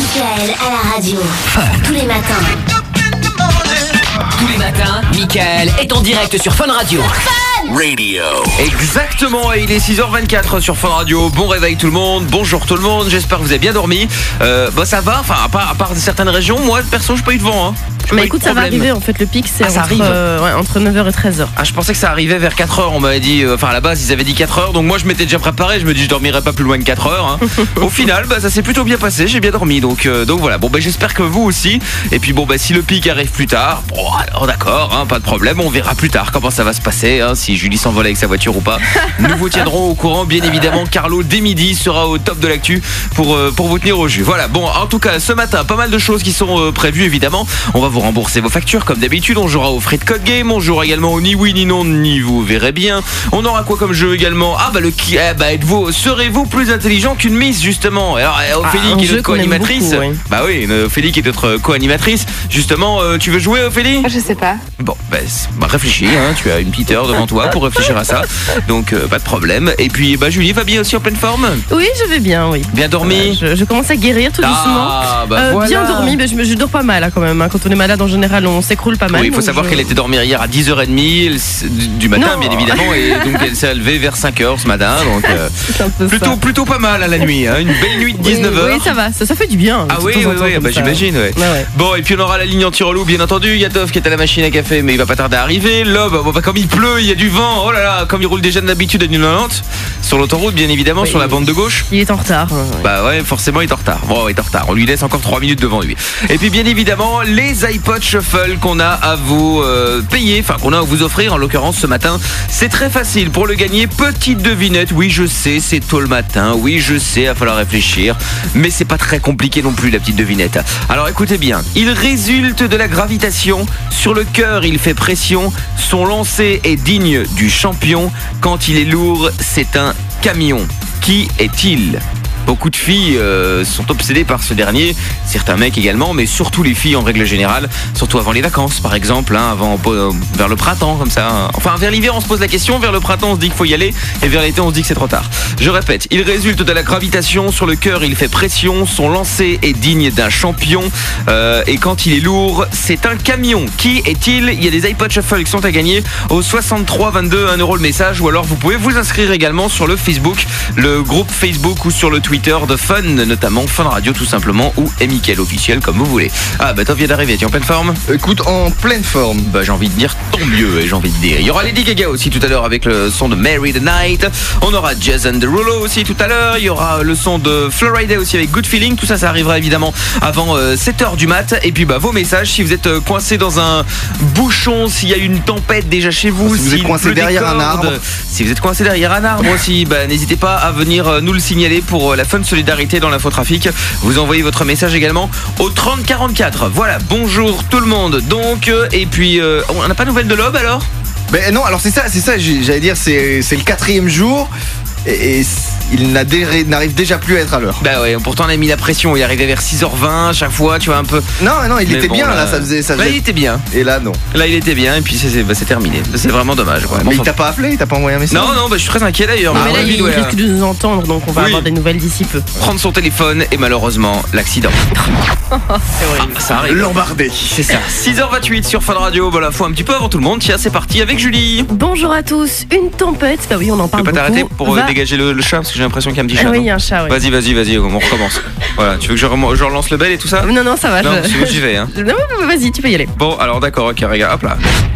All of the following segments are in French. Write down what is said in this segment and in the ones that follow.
Mickaël à la radio. Tous les matins. Tous les matins, Mickaël est en direct sur Fun Radio. Radio. Exactement, et il est 6h24 sur Fun Radio. Bon réveil tout le monde, bonjour tout le monde, j'espère que vous avez bien dormi. Ça va, enfin à part certaines régions, moi perso j'ai pas eu de vent. Mais écoute, ça va arriver en fait, le pic c'est entre 9h et 13h. Ah, je pensais que ça arrivait vers 4h, on m'avait dit, à la base ils avaient dit 4h, donc moi je m'étais déjà préparé, je me dis je dormirai pas plus loin de 4h. Au final, ça s'est plutôt bien passé, j'ai bien dormi, donc voilà. Bon j'espère que vous aussi, et puis si le pic arrive plus tard, alors d'accord, pas de problème, on verra plus tard comment ça va se passer, si Julie s'envole avec sa voiture ou pas. Nous vous tiendrons au courant, bien évidemment. Carlo, dès midi, sera au top de l'actu pour vous tenir au jus. Voilà, bon, en tout cas, ce matin, pas mal de choses qui sont prévues, évidemment. On va vous rembourser vos factures, comme d'habitude. On jouera au Frites Code Game, on jouera également au Ni Oui Ni Non, Ni Vous Verrez Bien. On aura quoi comme jeu également? Serez-vous plus intelligent qu'une Miss, justement? Alors, Ophélie, qui est notre co-animatrice. Oui. Ophélie, qui est notre co-animatrice. Justement, tu veux jouer, Ophélie? Je sais pas. Bon, réfléchis, tu as une petite heure devant toi pour réfléchir à ça, donc pas de problème. Et puis Julie va bien aussi, en pleine forme? Oui, je vais bien, oui. Bien dormi? Je commence à guérir tout doucement. Voilà. Bien dormi, mais je dors pas mal quand même. Quand on est malade en général, on s'écroule pas mal. Oui, il faut savoir qu'elle était dormir hier à 10h30 du matin, bien évidemment, et donc elle s'est levée vers 5h ce matin, donc plutôt pas mal à la nuit, une belle nuit de 19h. Oui, ça va, ça fait du bien. Ah oui, j'imagine. Ouais. Bon, et puis on aura la ligne anti-relou, bien entendu. Yatov qui est à la machine à café, mais il va pas tarder à arriver. Lob, comme il pleut, il y a du vent, oh là là, comme il roule déjà d'habitude à 90 sur l'autoroute, bien évidemment, sur la bande de gauche. Il est en retard. Forcément il est en retard. Bon, il est en retard. On lui laisse encore 3 minutes devant lui. Et puis bien évidemment, les iPod Shuffle qu'on a à vous payer, qu'on a à vous offrir en l'occurrence ce matin. C'est très facile pour le gagner. Petite devinette. Oui, je sais, c'est tôt le matin. Oui, je sais, il va falloir réfléchir, mais c'est pas très compliqué non plus, la petite devinette. Alors écoutez bien. Il résulte de la gravitation. Sur le cœur, il fait pression. Son lancer est digne du champion. Quand il est lourd, c'est un camion. Qui est-il ? Beaucoup de filles sont obsédées par ce dernier, certains mecs également, mais surtout les filles en règle générale, surtout avant les vacances par exemple, vers le printemps comme ça. Enfin vers l'hiver on se pose la question, vers le printemps on se dit qu'il faut y aller, et vers l'été on se dit que c'est trop tard. Je répète, il résulte de la gravitation, sur le cœur il fait pression, son lancer est digne d'un champion, et quand il est lourd, c'est un camion. Qui est-il ? Il y a des iPod Shuffle qui sont à gagner au 63 22, 1 euro le message, ou alors vous pouvez vous inscrire également sur le Facebook, le groupe Facebook, ou sur le Twitter de Fun, notamment Fun Radio tout simplement, ou Mickaël officiel comme vous voulez. Toi viens d'arriver, tu es en pleine forme? Écoute, en pleine forme. J'ai envie de dire tant mieux, j'ai envie de dire. Il y aura Lady Gaga aussi tout à l'heure avec le son de Mary the Night. On aura Jason Derulo aussi tout à l'heure. Il y aura le son de Florida aussi avec Good Feeling. Tout ça, ça arrivera évidemment avant 7h du mat. Et puis vos messages, si vous êtes coincé dans un bouchon, s'il y a une tempête déjà chez vous, si vous êtes coincé derrière un arbre. Si vous êtes coincé derrière un arbre aussi, n'hésitez pas à venir nous le signaler pour la Fun Solidarité dans l'infotrafic. Vous envoyez votre message également au 3044. Voilà, bonjour tout le monde. Donc, et puis, on n'a pas de nouvelles de Lob alors? Non, alors c'est ça, j'allais dire, c'est le 4e jour. Et il n'arrive déjà plus à être à l'heure. Pourtant on a mis la pression, il arrivait vers 6h20 à chaque fois, tu vois un peu. Non, il était bien là, ça faisait. Là il était bien. Et là non. Là il était bien et puis c'est terminé. C'est vraiment dommage. Mais il t'a pas appelé, il t'a pas envoyé un message? Non, je suis très inquiet d'ailleurs. Mais là il risque de nous entendre, donc on va avoir des nouvelles d'ici peu. Prendre son téléphone et malheureusement l'accident. C'est horrible. Ça arrive. L'embardé. C'est ça. 6h28 sur Fun Radio. La fois un petit peu avant tout le monde. Tiens, c'est parti avec Julie. Bonjour à tous. Une tempête. Oui, on en parle beaucoup. Tu peux pas t'arrêter pour dégager le chat parce que j'ai l'impression qu'il y a un petit chat. Oui, il y a un chat. Vas-y, on recommence. Voilà, tu veux que je relance le bel et tout ça? Non, ça va. Non, j'y vais. Non, vas-y, tu peux y aller. Bon, alors d'accord, ok, regarde, hop là.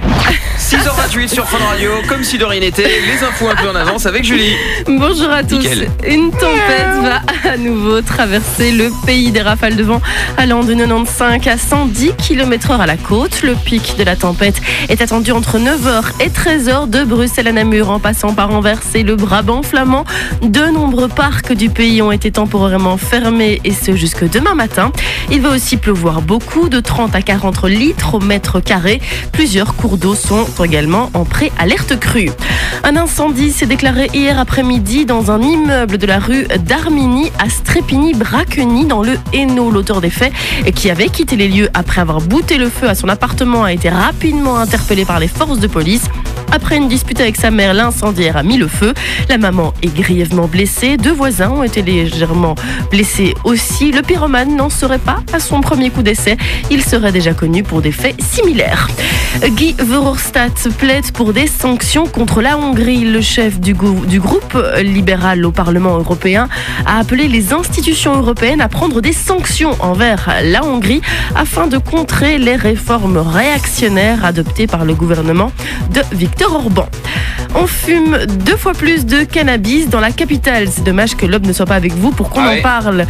6h28 sur Fun Radio, comme si de rien n'était, les infos un peu en avance avec Julie. Bonjour à tous. Nickel. Une tempête va à nouveau traverser le pays, des rafales de vent allant de 95 à 110 km/h à la côte. Le pic de la tempête est attendu entre 9h et 13h de Bruxelles à Namur, en passant par Anvers et le Brabant flamand. De nombreux parcs du pays ont été temporairement fermés, et ce jusque demain matin. Il va aussi pleuvoir beaucoup, de 30 à 40 litres au mètre carré. Plusieurs cours d'eau sont également en pré-alerte crue. Un incendie s'est déclaré hier après-midi dans un immeuble de la rue d'Armigny à Strépigny-Braqueny dans le Hainaut. L'auteur des faits, qui avait quitté les lieux après avoir bouté le feu à son appartement, a été rapidement interpellé par les forces de police. Après une dispute avec sa mère, l'incendiaire a mis le feu. La maman est grièvement blessée. 2 voisins ont été légèrement blessés aussi. Le pyromane n'en serait pas à son premier coup d'essai. Il serait déjà connu pour des faits similaires. Guy Verhofstadt plaide pour des sanctions contre la Hongrie. Le chef du groupe libéral au Parlement européen a appelé les institutions européennes à prendre des sanctions envers la Hongrie afin de contrer les réformes réactionnaires adoptées par le gouvernement de Viktor Orban. On fume 2 fois plus de cannabis dans la capitale. C'est dommage que l'Aube ne soit pas avec vous pour qu'on en parle.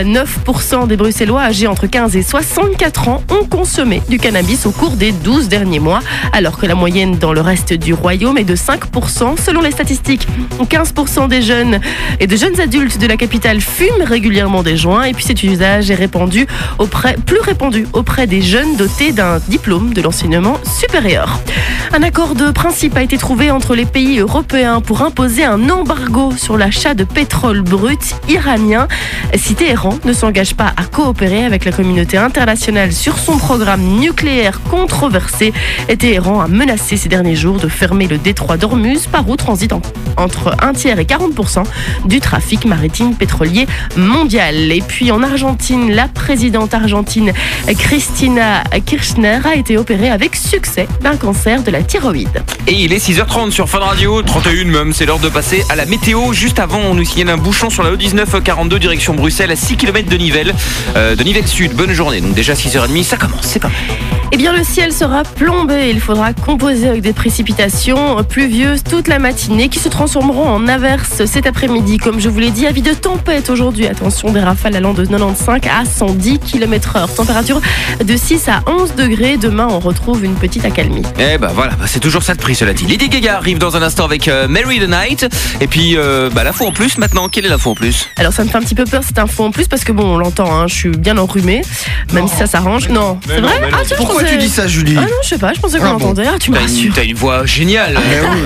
9% des Bruxellois âgés entre 15 et 64 ans ont consommé du cannabis au cours des 12 derniers mois, alors que la moyenne dans le reste du royaume est de 5%. Selon les statistiques, 15% des jeunes et de jeunes adultes de la capitale fument régulièrement des joints, et puis cet usage est plus répandu auprès des jeunes dotés d'un diplôme de l'enseignement supérieur. Un accord de principe a été trouvé entre les pays européens pour imposer un embargo sur l'achat de pétrole brut iranien si Téhéran ne s'engage pas à coopérer avec la communauté internationale sur son programme nucléaire controversé. Et Téhéran a menacé ces derniers jours de fermer le détroit d'Ormuz par où transite entre 1 tiers et 40% du trafic maritime pétrolier mondial. Et puis en Argentine, la présidente argentine Cristina Kirchner a été opérée avec succès d'un cancer de la thyroïde. Et il est 6h30 sur Fun Radio, 31 même, c'est l'heure de passer à la météo. Juste avant, on nous signale un bouchon sur la E19 42 direction Bruxelles à 6 km de Nivelles Sud. Bonne journée, donc déjà 6h30, ça commence, c'est pas mal. Eh bien, le ciel sera plombé. Il faudra composer avec des précipitations pluvieuses toute la matinée qui se transformeront en averses cet après-midi. Comme je vous l'ai dit, avis de tempête aujourd'hui. Attention, des rafales allant de 95 à 110 km/h. Température de 6 à 11 degrés. Demain, on retrouve une petite accalmie. Eh ben voilà, c'est toujours ça de prix, cela dit. Lady Gaga arrive dans un instant avec Mary the Night. Et puis, l'info en plus maintenant. Quelle est l'info en plus? Alors, ça me fait un petit peu peur cette info en plus parce que bon, on l'entend, hein, je suis bien enrhumée. Même si ça s'arrange. Non, c'est vrai? Pourquoi tu dis ça, Julie? Ah non, je sais pas, je pensais qu'on l'entendait. Ah, tu me rassures. T'as une voix géniale.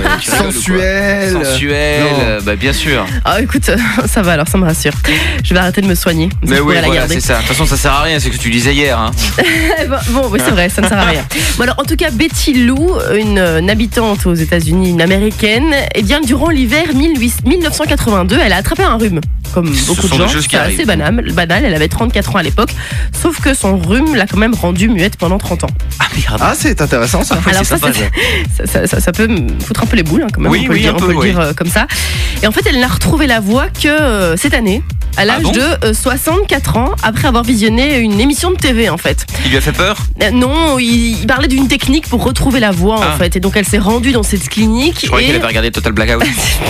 Sensuelle. Bah bien sûr. Ah écoute, ça va alors, ça me rassure. Je vais arrêter de me soigner. Mais oui, voilà, c'est ça. De toute façon, ça sert à rien, c'est ce que tu disais hier. Hein. Bon, oui, c'est vrai, ça ne sert à rien. Bon, alors, en tout cas, Betty Lou, une habitante aux États-Unis, une américaine, eh bien, durant l'hiver 1982, elle a attrapé un rhume. Comme beaucoup de gens, c'est assez banal. Elle avait 34 ans à l'époque, sauf que son rhume l'a quand même rendue muette pendant 30 ans. Ah merde. Ah, c'est intéressant ça. Alors ça peut me foutre un peu les boules, hein, quand même. Oui, on peut le dire comme ça. Et en fait, elle n'a retrouvé la voix que cette année, à l'âge de 64 ans, après avoir visionné une émission de TV en fait. Il lui a fait peur? Non, il parlait d'une technique pour retrouver la voix en fait. Et donc elle s'est rendue dans cette clinique. Je croyais qu'elle avait regardé Total Blackout.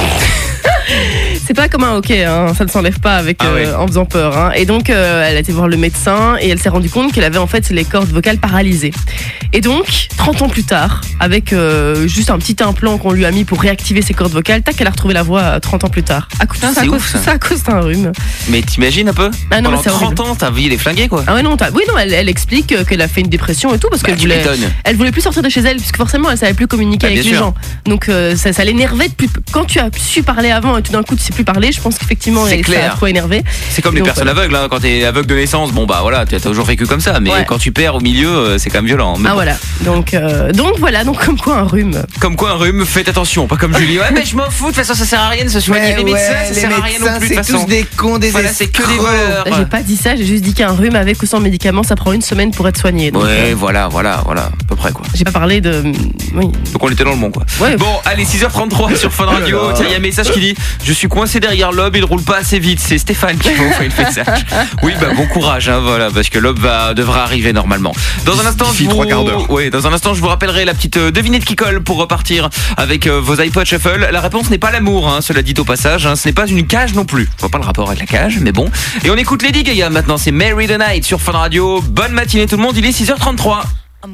C'est pas comme un hockey, hein. Ça ne s'enlève pas avec, en faisant peur. Hein. Et donc, elle a été voir le médecin et elle s'est rendue compte qu'elle avait en fait les cordes vocales paralysées. Et donc, 30 ans plus tard, avec juste un petit implant qu'on lui a mis pour réactiver ses cordes vocales, tac, elle a retrouvé la voix 30 ans plus tard. À cause d'un rhume. Mais t'imagines un peu? Ah non, pendant 30 ans, ta vie elle est flinguée quoi. Ah ouais, non, elle explique qu'elle a fait une dépression et tout parce qu'elle voulait plus sortir de chez elle puisque forcément elle savait plus communiquer avec les gens. Donc ça l'énervait quand tu as su parler avant et tout d'un coup tu sais plus parler, je pense qu'effectivement ça a trop énervé. C'est comme les personnes aveugles, hein. Quand t'es aveugle de naissance, bon bah voilà, t'as toujours vécu comme ça, mais quand tu perds au milieu, c'est quand même violent. Mais voilà. Donc comme quoi un rhume. Comme quoi un rhume, faites attention, pas comme Julie. Ouais mais je m'en fous, de toute façon ça sert à rien de se soigner. Les médecins, ça sert à rien non plus de toute façon. C'est tous des cons, des c'est que des voleurs. J'ai pas dit ça, j'ai juste dit qu'un rhume avec ou sans médicaments, ça prend 1 semaine pour être soigné. Donc, voilà, à peu près quoi. J'ai pas parlé de... Oui. Donc on était dans le bon quoi. Ouais. Bon, allez, 6h33 sur Fun Radio. Tiens, il y a un message qui dit: je suis coincé derrière l'Aube, il roule pas assez vite. C'est Stéphane qui m'a envoyé le message. Oui, bah bon courage, hein, voilà, parce que l'Aube devra arriver normalement. Dans un instant, je vous rappellerai la petite devinette qui colle pour repartir avec vos iPod Shuffle. La réponse n'est pas l'amour, hein, cela dit au passage. Hein, ce n'est pas une cage non plus. Je vois pas le rapport avec la cage, mais bon. Et on écoute Lady Gaga maintenant, c'est Mary the Night sur Fun Radio. Bonne matinée tout le monde, il est 6h33.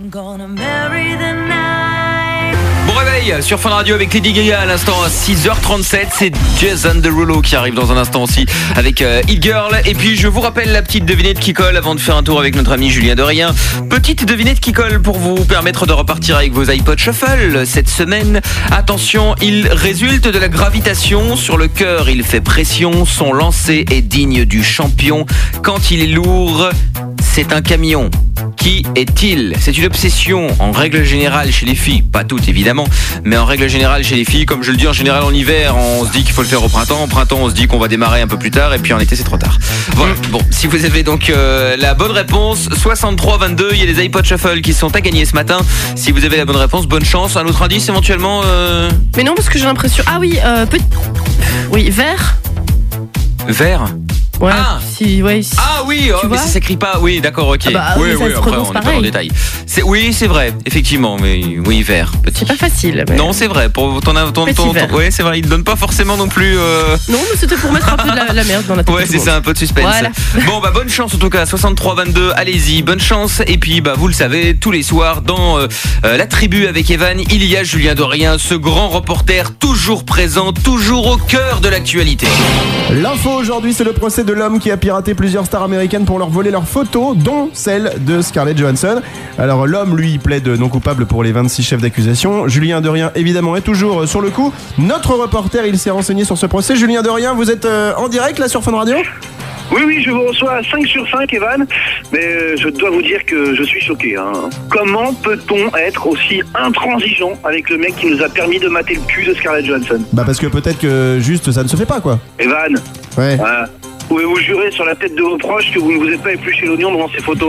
Bon réveil sur Fun Radio avec Lady Gaga à l'instant à 6h37. C'est Jason Derulo qui arrive dans un instant aussi avec Hit Girl. Et puis je vous rappelle la petite devinette qui colle avant de faire un tour avec notre ami Julien Dorien. Petite devinette qui colle pour vous permettre de repartir avec vos iPod Shuffle cette semaine. Attention, il résulte de la gravitation sur le cœur. Il fait pression, son lancer est digne du champion. Quand il est lourd, c'est un camion. Qui Qui est-il ? C'est une obsession en règle générale chez les filles, pas toutes évidemment, mais en règle générale chez les filles, comme je le dis en général en hiver, on se dit qu'il faut le faire au printemps, on se dit qu'on va démarrer un peu plus tard et puis en été c'est trop tard. Voilà. Bon, si vous avez donc la bonne réponse, 63-22, il y a les iPod Shuffle qui sont à gagner ce matin. Si vous avez la bonne réponse, bonne chance. Un autre indice éventuellement Mais non, parce que j'ai l'impression... Ah oui, oui, vert. Vert. Ouais, Ah oui, mais vois ça s'écrit pas. Oui, d'accord, ok. Ah bah, oui, ça se après prononce on n'est pas pareil. dans le détail. Oui, c'est vrai, effectivement, mais oui, vert, petit. C'est pas facile. Mais... Non, c'est vrai. Pour ton ouais, c'est vrai. Il ne donne pas forcément non plus. Non, mais c'était pour mettre un peu de la merde dans la tête. Ouais, c'est ça, un peu de suspense. Voilà. Bon, bah bonne chance en tout cas. 63-22, allez-y, bonne chance. Et puis, bah vous le savez, tous les soirs dans la tribu avec Evan, il y a Julien Dorien, ce grand reporter toujours présent, toujours au cœur de l'actualité. L'info aujourd'hui, c'est le procès de l'homme qui a piraté plusieurs stars américaines pour leur voler leurs photos, dont celle de Scarlett Johansson. Alors l'homme, lui, plaide non coupable pour les 26 chefs d'accusation. Julien Dorien, évidemment, est toujours sur le coup. Notre reporter, il s'est renseigné sur ce procès. Julien Dorien, vous êtes en direct là sur Fun Radio ? Oui, je vous reçois à 5 sur 5, Evan, mais je dois vous dire que je suis choqué. Comment peut-on être aussi intransigeant avec le mec qui nous a permis de mater le cul de Scarlett Johansson ? Bah parce que peut-être que juste ça ne se fait pas, quoi. Evan, Ouais. pouvez-vous jurer sur la tête de vos proches que vous ne vous êtes pas épluché l'oignon devant ces photos ?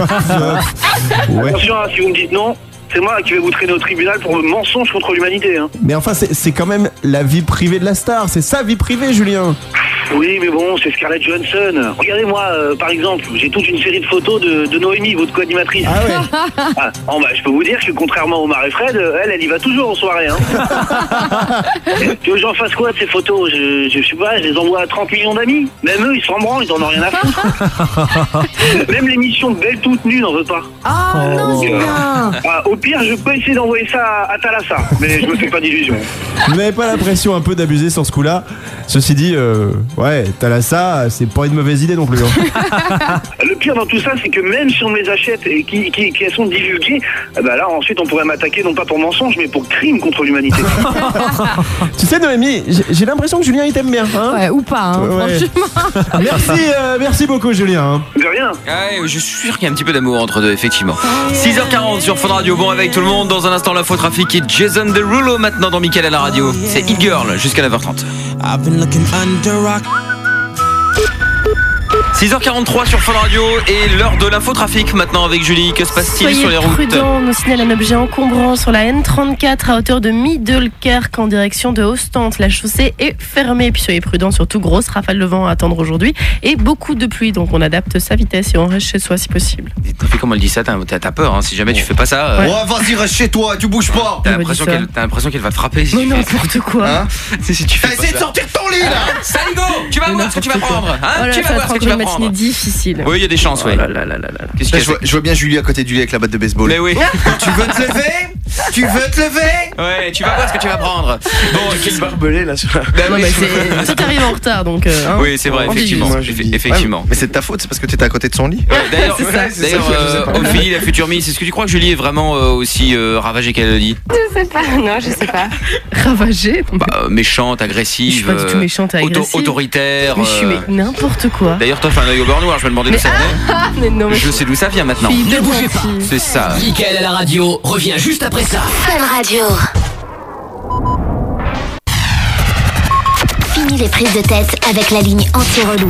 Ouais. Attention, si vous me dites non, c'est moi qui vais vous traîner au tribunal pour mensonge contre l'humanité. Mais enfin, c'est quand même la vie privée de la star. C'est sa vie privée, Julien. Oui, mais bon, c'est Scarlett Johansson. Regardez-moi, par exemple, j'ai toute une série de photos de Noémie, votre co-animatrice. Ah ouais. Je peux vous dire que contrairement au Omar et Fred, elle y va toujours en soirée. Tu veux que j'en fasse quoi de ces photos ? Je sais pas, je les envoie à 30 millions d'amis. Même eux, ils s'en branlent, ils en ont rien à foutre. Même l'émission de Belle toute nue n'en veut pas. non, Julien. Au pire, je peux essayer d'envoyer ça à Thalassa, mais je me fais pas d'illusions. Vous n'avez pas l'impression un peu d'abuser sur ce coup-là ? Ceci dit, ouais, Thalassa, c'est pas une mauvaise idée non plus. Le pire dans tout ça, c'est que même si on me les achète et qu'elles sont divulguées, là ensuite on pourrait m'attaquer non pas pour mensonge, mais pour crime contre l'humanité. Tu sais, Noémie, j'ai l'impression que Julien il t'aime bien. Ouais, ou pas, Ouais. franchement. Merci beaucoup, Julien. De rien. Ouais, je suis sûr qu'il y a un petit peu d'amour entre deux, effectivement. 6h40 sur Fun Radio, bon réveil tout le monde. Dans un instant, l'infotrafic et Jason Derulo maintenant dans Mickaël à la radio. C'est Hit Girl jusqu'à 9h30. 6h43 sur Fun Radio et l'heure de l'infotrafic maintenant avec Julie. Que se passe-t-il sur les routes ? Soyez prudents, on nous signale un objet encombrant sur la N34 à hauteur de Middelkerk en direction de Ostende. La chaussée est fermée. Puis soyez prudents, surtout grosse rafale de vent à attendre aujourd'hui et beaucoup de pluie. Donc on adapte sa vitesse et on reste chez soi si possible. T'as fait comment elle dit ça ? T'as peur, hein, si jamais tu fais pas ça. Ouais, vas-y, reste chez toi, tu bouges pas. T'as l'impression qu'elle va te frapper si Mais tu fais ça. n'importe quoi. Hein Si tu fais T'as pas essayé de ça. sortir de ton lit là. Saligo, tu vas voir ce que tu vas prendre. Hein, Oh là, tu ça vas va voir ce être que tu vas une matinée prendre. difficile. Oui, il y a des chances, oui. Oh là là là là là. Qu'est-ce Là, qu'il y a je vois bien Julie à côté de lui avec la batte de baseball. Mais oui. Tu veux te lever ? Tu veux te lever ? Ouais, tu vas voir ce que tu vas prendre. Bon, quel barbelé là sur la. Non, mais toi t'arrives en retard donc. Oui, c'est vrai, on effectivement. divise. Effectivement. Mais c'est de ta faute, c'est parce que t'étais à côté de son lit. D'ailleurs, C'est ça. d'ailleurs, Ophélie, la future Miss, est-ce que tu crois que Julie est vraiment aussi ravagée qu'elle le dit ? Je sais pas, non, je sais pas. Ravagée. Méchante, Je agressive, suis pas du tout méchante et agressive. autoritaire. Mais je suis n'importe quoi. D'ailleurs, toi, fais un œil au beurre noir, je vais demander d'où ça venait. Mais non, mais Je sais d'où ça vient maintenant. Ne bougez pas. C'est ça. Mickaël à la radio revient juste après ça. Fun Radio. Fini les prises de tête avec la ligne anti-relou.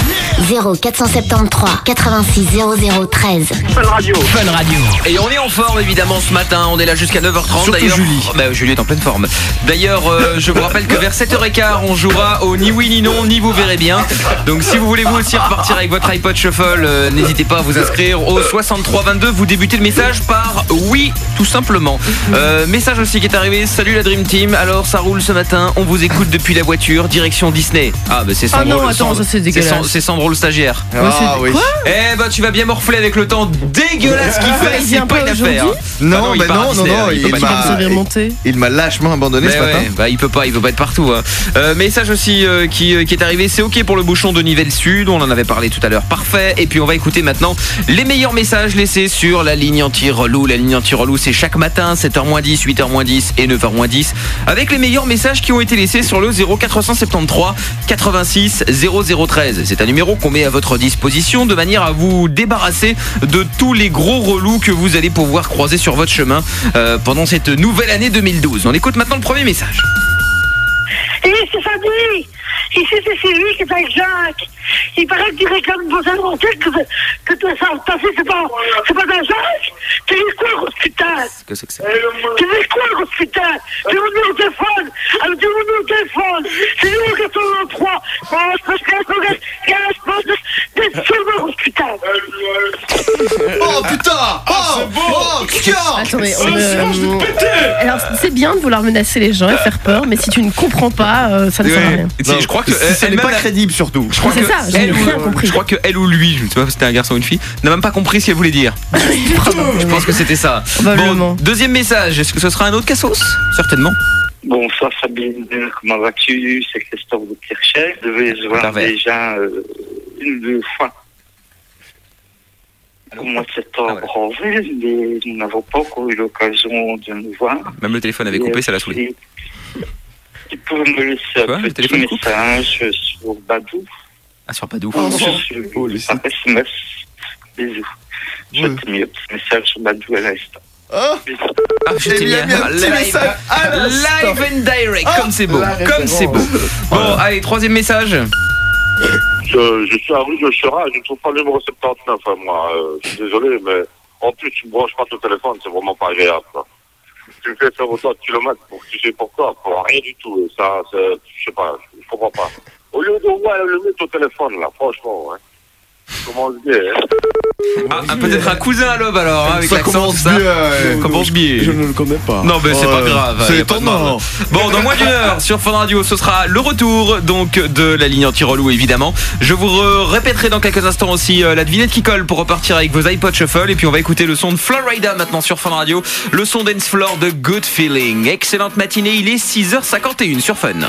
0473 86 00 13. Fun Radio. Fun Radio. Et on est en forme évidemment ce matin, on est là jusqu'à 9h30 Surtout d'ailleurs. Julie. Julie est en pleine forme. D'ailleurs, je vous rappelle que vers 7h15, on jouera au ni oui ni non, ni vous verrez bien. Donc si vous voulez vous aussi repartir avec votre iPod Shuffle, n'hésitez pas à vous inscrire au 6322. Vous débutez le message par oui, tout simplement. Message aussi qui est arrivé, salut la Dream Team. Alors ça roule ce matin, on vous écoute depuis la voiture, direction Disney. Ah bah c'est Ah Sandro. non, attends, ça c'est dégueulasse. C'est Sandro le stagiaire. Ah oui. Eh bah tu vas bien morfler avec le temps dégueulasse qu'il fait, il c'est vient pas pas une affaire. aujourd'hui Non, il mais part à non, Disney, non, il peut il pas Tu vas me servir m'a monter. il m'a lâchement abandonné ce Mais matin. ouais, il peut pas être partout. Hein. Message aussi qui est arrivé, c'est ok pour le bouchon de Nivelles Sud, on en avait parlé tout à l'heure, parfait. Et puis on va écouter maintenant les meilleurs messages laissés sur la ligne anti-relou. La ligne anti-relou, c'est chaque matin 7h-10, 8h-10 et 9h-10 avec les meilleurs messages qui ont été laissés sur le 0473 86 0013. C'est un numéro qu'on met à votre disposition de manière à vous débarrasser de tous les gros relous que vous allez pouvoir croiser sur votre chemin pendant cette nouvelle année 2012. On écoute maintenant le premier message. Et c'est Fanny. Ici, c'est Sylvie qui est avec Jacques. Il paraît que tu réclames pour un hôtel que tu as passé, c'est pas d'un Jacques. Tu dis quoi, grosse putain? Qu'est-ce que c'est? Tu dis quoi, grosse putain? Tu es venu au téléphone. Alors, tu es venu au téléphone. C'est nous qui sommes en 3. Grosse putain. Oh putain. Oh putain. Attendez, alors c'est bien de vouloir menacer les gens et faire peur, mais si tu ne comprends pas, ça ne sert à rien. Je crois que elle n'est pas crédible surtout. Je crois C'est que ça, j'ai elle rien ou, compris. je crois que elle ou lui, je ne sais pas si c'était un garçon ou une fille, n'a même pas compris ce qu'elle voulait dire. Je pense que c'était ça. Probablement. Bon, deuxième message, est-ce que ce sera un autre Cassos? Certainement. Bonsoir Sabine, comment vas-tu? C'est Christophe de Kirchais. Je devais se voir Parfait. déjà une ou deux fois au mois de septembre en ville, mais nous n'avons pas encore eu l'occasion de nous voir. Même le téléphone avait coupé, ça l'a saoulé. Tu peux me laisser Quoi, un le petit téléphone coupe message sur Badou, Ah, sur Badou. sur un SMS. Bisous. Je t'ai mis un petit message sur Badou à l'instant. Bisous. Ah, je t'ai Il mis a mis un petit message à l'instant. live and direct, comme c'est beau, la comme c'est beau. Bon, allez, troisième message. Je suis à rue de Chera, je ne trouve pas le numéro 79, hein, moi. Je suis désolé, mais en plus, tu ne branches pas ton téléphone, c'est vraiment pas agréable. Quoi. Tu me fais faire autant de kilomètres pour tu sais pourquoi, pour rien du tout. Et ça, je sais pas, je comprends pas. Au lieu de le mettre au téléphone, là, franchement, hein. Comment se dit, hein. Ah, peut-être un cousin à l'aube alors, hein, avec Ça l'accent, commence tout ça. bien. Commence bien. Je ne le connais pas. Non, mais c'est pas grave. c'est y a pas de étonnant. mal. Bon, dans moins d'une heure sur Fun Radio, ce sera le retour donc de la ligne anti-relou évidemment. Je vous répéterai dans quelques instants aussi la devinette qui colle pour repartir avec vos iPod Shuffle. Et puis on va écouter le son de Florida maintenant sur Fun Radio. Le son dance floor de Good Feeling. Excellente matinée, il est 6h51 sur Fun.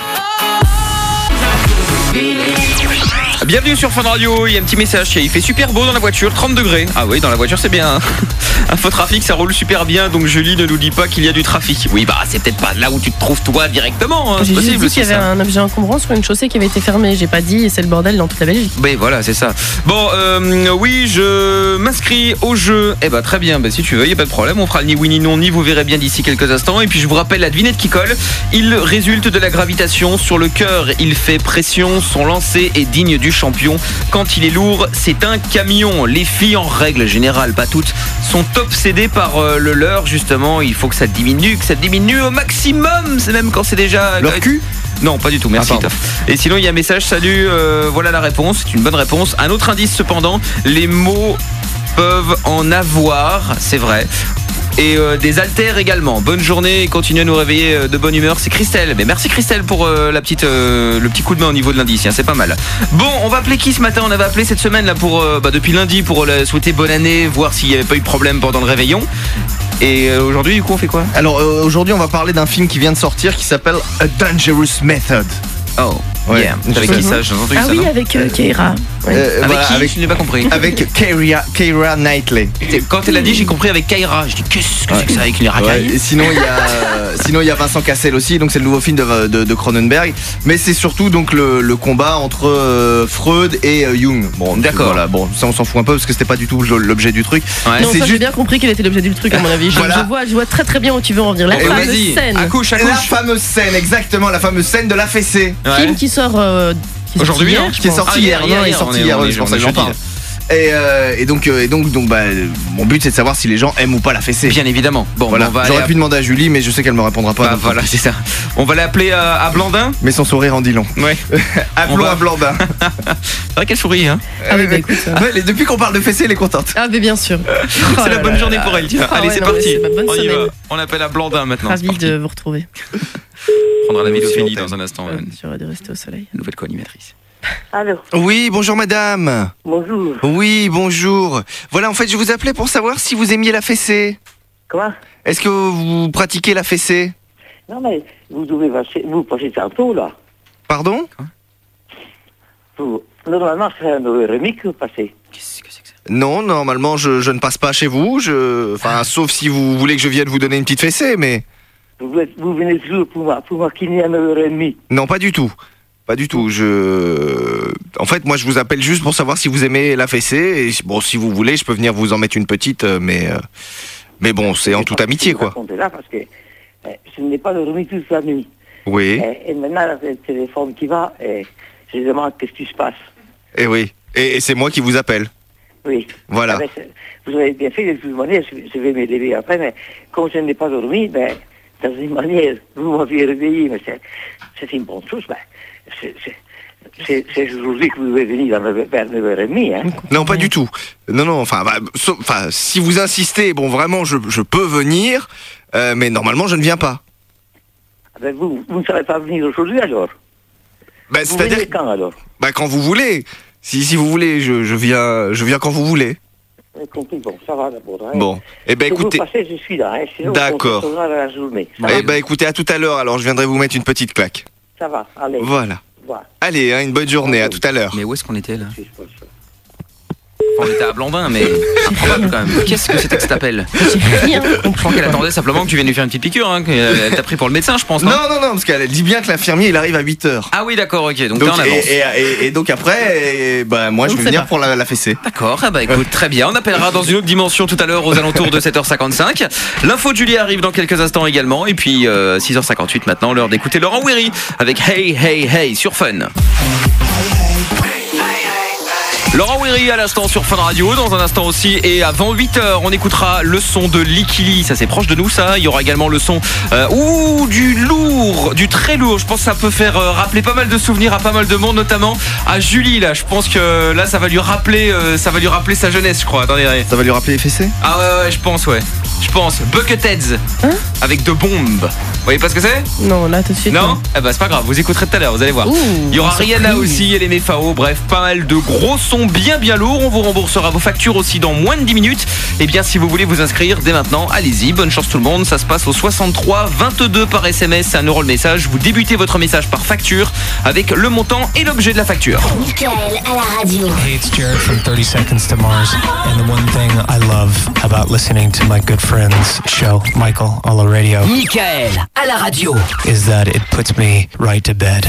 Bienvenue sur Fun Radio, il y a un petit message, il fait super beau dans la voiture, 30 degrés. Ah oui, dans la voiture c'est bien. Info trafic, ça roule super bien, donc Julie ne nous dit pas qu'il y a du trafic. Oui, bah c'est peut-être pas là où tu te trouves toi directement, hein. J'ai C'est juste possible dit qu'il y aussi, avait ça. un objet encombrant sur une chaussée qui avait été fermée. J'ai pas dit, c'est le bordel dans toute la Belgique. Ben voilà, c'est ça. Bon, oui, je m'inscris au jeu. Eh ben très bien, ben, si tu veux, il n'y a pas de problème. On fera le ni oui ni non ni, vous verrez bien d'ici quelques instants. Et puis je vous rappelle la devinette qui colle. Il résulte de la gravitation sur le cœur. Il fait pression, son lancer est digne du champion. Quand il est lourd, c'est un camion. Les filles, en règle générale, pas toutes, sont obsédées par le leur, justement. Il faut que ça diminue au maximum. C'est même quand c'est déjà... Leur cul? Non, pas du tout, merci. Ah, pardon. Et sinon, il y a un message, salut, voilà la réponse, c'est une bonne réponse. Un autre indice cependant, les mots peuvent en avoir, c'est vrai. Et des haltères également. Bonne journée et continuez à nous réveiller de bonne humeur. C'est Christelle. Mais merci Christelle pour le petit coup de main au niveau de l'indice. Hein, c'est pas mal. Bon, on va appeler qui ce matin? On avait appelé cette semaine là pour depuis lundi pour souhaiter bonne année, voir s'il n'y avait pas eu de problème pendant le réveillon. Et aujourd'hui, du coup, on fait quoi? Alors aujourd'hui, on va parler d'un film qui vient de sortir qui s'appelle A Dangerous Method. Oh, Ouais. yeah. Avec qui ça? J'ai entendu Ah ça, oui, non? avec Keira. Ouais. Avec Voilà, qui? Je n'ai pas compris. avec Keira Knightley. Quand elle a dit, j'ai compris avec Kaira. Je dis, qu'est-ce que c'est que ça avec les racailles? Ouais, et sinon il y a Vincent Cassel aussi, donc c'est le nouveau film de Cronenberg, mais c'est surtout donc le combat entre Freud et Jung. Bon, D'accord. Voilà, bon, ça on s'en fout un peu parce que c'était pas du tout l'objet du truc. Ouais. Non, c'est ça j'ai juste- bien compris quel était l'objet du truc à mon avis. Voilà. Je vois très très bien où tu veux en venir. La Et fameuse vas-y, scène. accouche. La fameuse scène, exactement, la fameuse scène de la fessée. Ouais. Film qui sort Aujourd'hui, hier, non je Qui est pense. sorti Ah, hier, hier, non, il est hier, sorti on est- hier, on ouais, est- c'est pour on ça est que j'en jeudi, parle. Et donc bah, mon but c'est de savoir si les gens aiment ou pas la fessée. Bien évidemment. Bon, Voilà. on va J'aurais aller pu demander à Julie, mais je sais qu'elle me répondra pas. Bah, donc, voilà, c'est ça. On va l'appeler à Blandin. Mais son sourire en dit long. Ouais. Appelons va- à Blandin. C'est vrai qu'elle sourit, hein. Ah oui, bah écoute. Ouais, depuis qu'on parle de fessée, elle est contente. Ah mais bien sûr. C'est la bonne journée pour elle. Tiens. Ah Allez, ouais, c'est non, mais parti. c'est ma bonne On y va. semaine. On appelle à Blandin maintenant. C'est Ravi parti. de vous retrouver. On prendra la mélopénie Sur dans un instant. J'aurais dû rester au soleil. Nouvelle co-animatrice. Allô, Oui, bonjour madame. bonjour. Oui, bonjour. Voilà, en fait, je vous appelais pour savoir si vous aimiez la fessée. Quoi? Est-ce que vous pratiquez la fessée? Non mais vous devez vous passer tantôt là. Pardon? Normalement c'est un 9h30 que vous passez. Qu'est-ce que c'est que ça? Non, normalement, je ne passe pas chez vous. Enfin, sauf si vous voulez que je vienne vous donner une petite fessée, mais Vous venez toujours pour moi qu'il y a 9h30. non, pas du tout. Pas du tout. En fait, moi, je vous appelle juste pour savoir si vous aimez la fessée. Et bon, si vous voulez, je peux venir vous en mettre une petite, mais bon, c'est en toute amitié, quoi. Là parce que je n'ai pas dormi toute la nuit. Oui. Et maintenant, le téléphone qui va, et je demande qu'est-ce qui se passe. Et oui. Et c'est moi qui vous appelle. Oui. Voilà. Ah ben, vous avez bien fait, de toute manière, je vais me lever après, mais comme je n'ai pas dormi, ben, dans une manière, vous m'aviez réveillé, mais c'est une bonne chose. Ben, c'est aujourd'hui que vous devez venir vers 9h30. Hein. Non, pas du tout. Non, enfin, si vous insistez, bon, vraiment, je peux venir, mais normalement, je ne viens pas. Ah ben, vous ne savez pas venir aujourd'hui, alors? Ben, vous venez quand, alors? Ben, quand vous voulez. Si vous voulez, je viens quand vous voulez. Compris, bon, ça va d'abord. Hein. Bon, eh ben écoutez. Si vous passez, je suis là. Hein. Sinon, d'accord. On se la journée. Eh ben écoutez, à tout à l'heure. Alors, je viendrai vous mettre une petite claque. Ça va, allez. Voilà. Allez, hein, une bonne journée. À tout à l'heure. Mais où est-ce qu'on était là? On était à Blandin, mais improbable quand même. Qu'est-ce que c'était que cet appel? Je crois qu'elle attendait simplement que tu viennes lui faire une petite piqûre. Hein, elle t'a pris pour le médecin, je pense. Non, parce qu'elle dit bien que l'infirmier il arrive à 8h. Ah oui, d'accord, ok. Donc t'es en avance. Et donc après, moi je vais venir pour la fessée. D'accord, bah écoute, très bien. On appellera dans une autre dimension tout à l'heure aux alentours de 7h55. L'info de Julie arrive dans quelques instants également. Et puis 6h58 maintenant, l'heure d'écouter Laurent Wery avec Hey Hey Hey sur Fun. Laurent Wery à l'instant sur Fun Radio. Dans un instant aussi et avant 8h on écoutera le son de Likili. Ça c'est proche de nous ça. Il y aura également le son du lourd, du très lourd. Je pense que ça peut faire rappeler pas mal de souvenirs à pas mal de monde, notamment à Julie là. Je pense que là ça va lui rappeler sa jeunesse, je crois. Attendez. Ça va lui rappeler les fessées? Ah ouais, je pense. Bucketheads avec de bombes. Vous voyez pas ce que c'est? Non, là tout de suite. Non. Eh ben c'est pas grave, vous écouterez tout à l'heure, vous allez voir. Il y aura Rihanna aussi, et les Mefao. Bref, pas mal de gros sons bien lourds. On vous remboursera vos factures aussi dans moins de 10 minutes. Et bien si vous voulez vous inscrire dès maintenant, allez-y, bonne chance tout le monde. Ça se passe au 63 22 par SMS, c'est 1 € le message. Vous débutez votre message par facture avec le montant et l'objet de la facture. Michael à la radio. Hey, it's Jared from 30 Seconds to Mars. And the one thing I love about listening to my good friend's show, Michael on the radio, Michael à la radio, is that it puts me right to bed.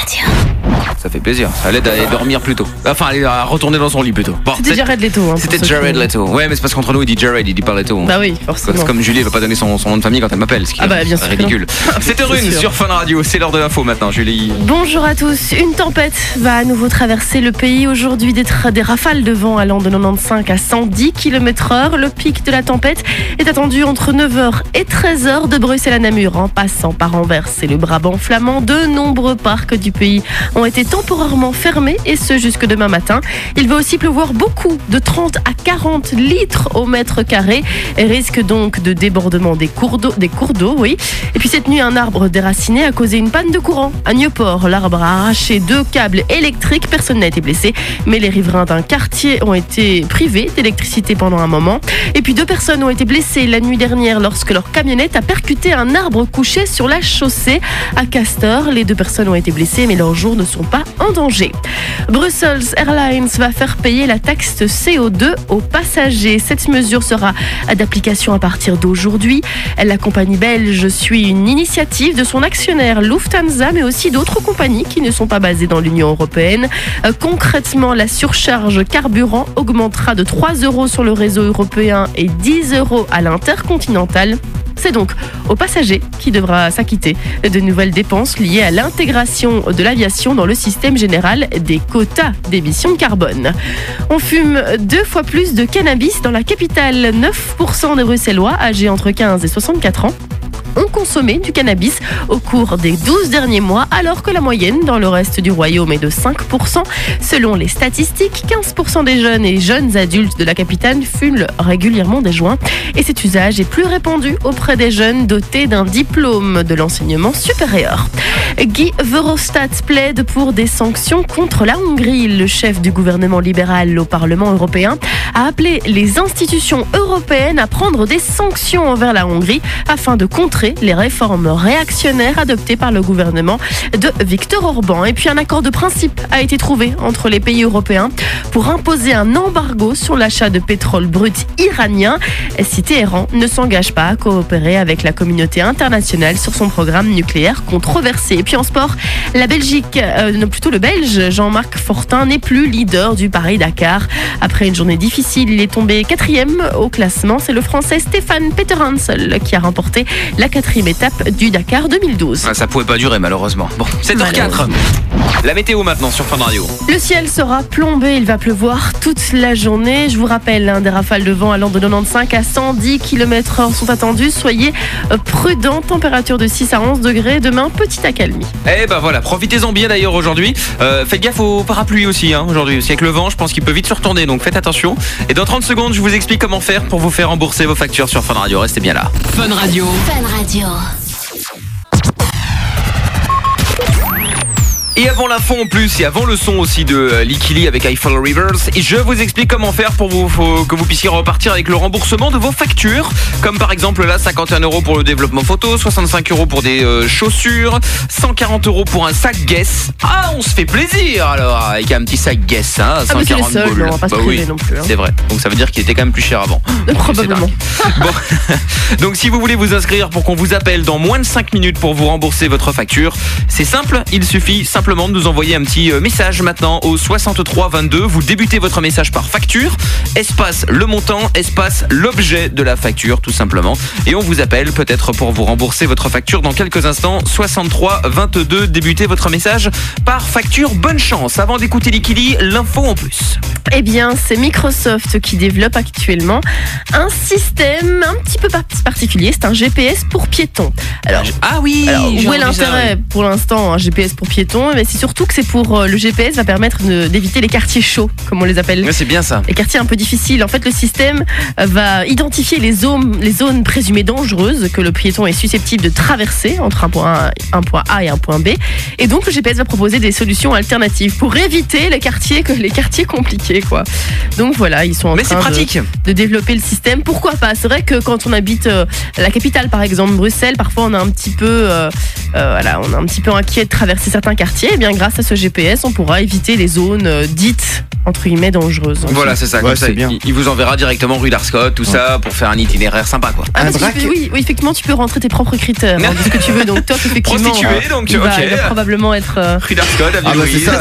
Ça fait plaisir, ça l'aide à aller dormir plus tôt. Enfin, à retourner dans son lit plutôt. Bon, c'était Jared Leto. Hein, c'était Jared Leto. Ouais, mais c'est parce qu'entre nous, il dit Jared, il dit pas Leto. Bah oui, forcément. C'est comme Julie, elle va pas donner son nom de famille quand elle m'appelle. Bien sûr. Ridicule. C'était Rune sur Fun Radio. C'est l'heure de l'info maintenant, Julie. Bonjour à tous. Une tempête va à nouveau traverser le pays aujourd'hui. Des rafales de vent allant de 95 à 110 km/h. Le pic de la tempête est attendu entre 9h et 13h de Bruxelles à Namur, en passant par Anvers et le Brabant flamand. De nombreux parcs du pays ont été temporairement fermés, et ce jusque demain matin. Il va aussi pleuvoir beaucoup, de 30 à 40 litres au mètre carré, et risque donc de débordement des cours d'eau, oui. Et puis cette nuit, un arbre déraciné a causé une panne de courant à Nieuport. L'arbre a arraché 2 câbles électriques. Personne n'a été blessé, mais les riverains d'un quartier ont été privés d'électricité pendant un moment. Et puis 2 personnes ont été blessées la nuit dernière lorsque leur camionnette a percuté un arbre couché sur la chaussée à Castor. Les 2 personnes ont été blessées, mais leurs jours ne sont pas en danger. Brussels Airlines va faire payer la taxe CO2 aux passagers. Cette mesure sera d'application à partir d'aujourd'hui. La compagnie belge suit une initiative de son actionnaire Lufthansa, mais aussi d'autres compagnies qui ne sont pas basées dans l'Union européenne. Concrètement, la surcharge carburant augmentera de 3 € sur le réseau européen et 10 € à l'intercontinental. C'est donc aux passagers qui devra s'acquitter de nouvelles dépenses liées à l'intégration de l'aviation dans le système général des quotas d'émissions de carbone. On fume 2 fois plus de cannabis dans la capitale. 9% des Bruxellois âgés entre 15 et 64 ans ont consommé du cannabis au cours des 12 derniers mois, alors que la moyenne dans le reste du royaume est de 5%. Selon les statistiques, 15% des jeunes et jeunes adultes de la capitale fument régulièrement des joints, et cet usage est plus répandu auprès des jeunes dotés d'un diplôme de l'enseignement supérieur. Guy Verhofstadt plaide pour des sanctions contre la Hongrie. Le chef du gouvernement libéral au Parlement européen a appelé les institutions européennes à prendre des sanctions envers la Hongrie afin de contrer contrer les réformes réactionnaires adoptées par le gouvernement de Viktor Orban. Et puis un accord de principe a été trouvé entre les pays européens pour imposer un embargo sur l'achat de pétrole brut iranien si Téhéran ne s'engage pas à coopérer avec la communauté internationale sur son programme nucléaire controversé. Et puis en sport, la Belgique, plutôt le Belge Jean-Marc Fortin n'est plus leader du Paris-Dakar. Après une journée difficile, il est tombé 4e au classement. C'est le Français Stéphane Peterhansel qui a remporté la 4e étape du Dakar 2012. Ça pouvait pas durer malheureusement. Bon, 7h04. La météo maintenant sur Fun Radio. Le ciel sera plombé, il va pleuvoir toute la journée. Je vous rappelle, des rafales de vent allant de 95 à 110 km/h sont attendues. Soyez prudents, température de 6 à 11 degrés. Demain, petite accalmie. Eh ben voilà, profitez-en bien d'ailleurs aujourd'hui. Faites gaffe aux parapluies aussi aujourd'hui. Avec le vent, je pense qu'il peut vite se retourner, donc faites attention. Et dans 30 secondes, je vous explique comment faire pour vous faire rembourser vos factures sur Fun Radio. Restez bien là. Fun Radio. Fun Radio. Et avant l'info en plus, et avant le son aussi de Likili avec I Follow Rivers, et je vous explique comment faire pour que vous puissiez repartir avec le remboursement de vos factures. Comme par exemple là, 51 € pour le développement photo, 65 € pour des chaussures, 140 € pour un sac Guess. Ah, on se fait plaisir alors avec un petit sac Guess, hein, 140 boules. On va pas se priver non plus. C'est vrai. Donc ça veut dire qu'il était quand même plus cher avant. Probablement. Bon. Donc si vous voulez vous inscrire pour qu'on vous appelle dans moins de 5 minutes pour vous rembourser votre facture, c'est simple, il suffit simplement de nous envoyer un petit message maintenant au 63 22. Vous débutez votre message par facture, espace le montant, espace l'objet de la facture tout simplement. Et on vous appelle peut-être pour vous rembourser votre facture dans quelques instants. 63 22, débutez votre message par facture. Bonne chance. Avant d'écouter Likili, l'info en plus. Eh bien, c'est Microsoft qui développe actuellement un système un petit peu particulier. C'est un GPS pour piétons. Alors, où est l'intérêt pour l'instant, un GPS pour piétons? Mais c'est surtout que c'est pour le GPS va permettre d'éviter les quartiers chauds, comme on les appelle. Ouais, c'est bien ça. Les quartiers un peu difficiles. En fait, le système va identifier les zones présumées dangereuses que le piéton est susceptible de traverser entre un point A et un point B. Et donc, le GPS va proposer des solutions alternatives pour éviter les quartiers compliqués, quoi. Donc voilà, ils sont en train de développer le système. Pourquoi pas? C'est vrai que quand on habite la capitale, par exemple Bruxelles, parfois on est un petit peu, inquiet de traverser certains quartiers. Et bien, grâce à ce GPS, on pourra éviter les zones dites entre guillemets dangereuses. Voilà, c'est ça. Comme ça, il vous enverra directement rue d'Arscott, tout ça, pour faire un itinéraire sympa, quoi. Oui, effectivement, tu peux rentrer tes propres critères, de ce que tu veux. Donc, top, effectivement. Prostituée, donc il va probablement être rue d'Arscott, c'est ça.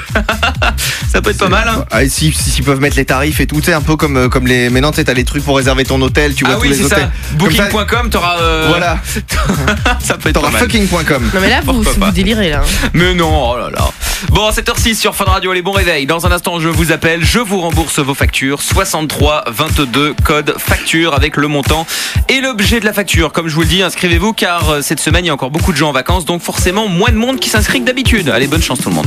Ça peut être pas mal. Hein. S'ils peuvent mettre les tarifs et tout, c'est un peu comme les. Maintenant, tu sais, t'as les trucs pour réserver ton hôtel, tu vois tous les hôtels. Booking.com, t'auras. Voilà. Ça peut être t'auras fucking.com. Non mais là, vous délirez là. Mais non, oh là là. Bon, 7h06 sur Fun Radio, les bons réveils. Dans un instant, je vous appelle, je vous rembourse vos factures. 63 22, code facture avec le montant et l'objet de la facture. Comme je vous le dis, inscrivez-vous car cette semaine, il y a encore beaucoup de gens en vacances, donc forcément moins de monde qui s'inscrit que d'habitude. Allez, bonne chance tout le monde.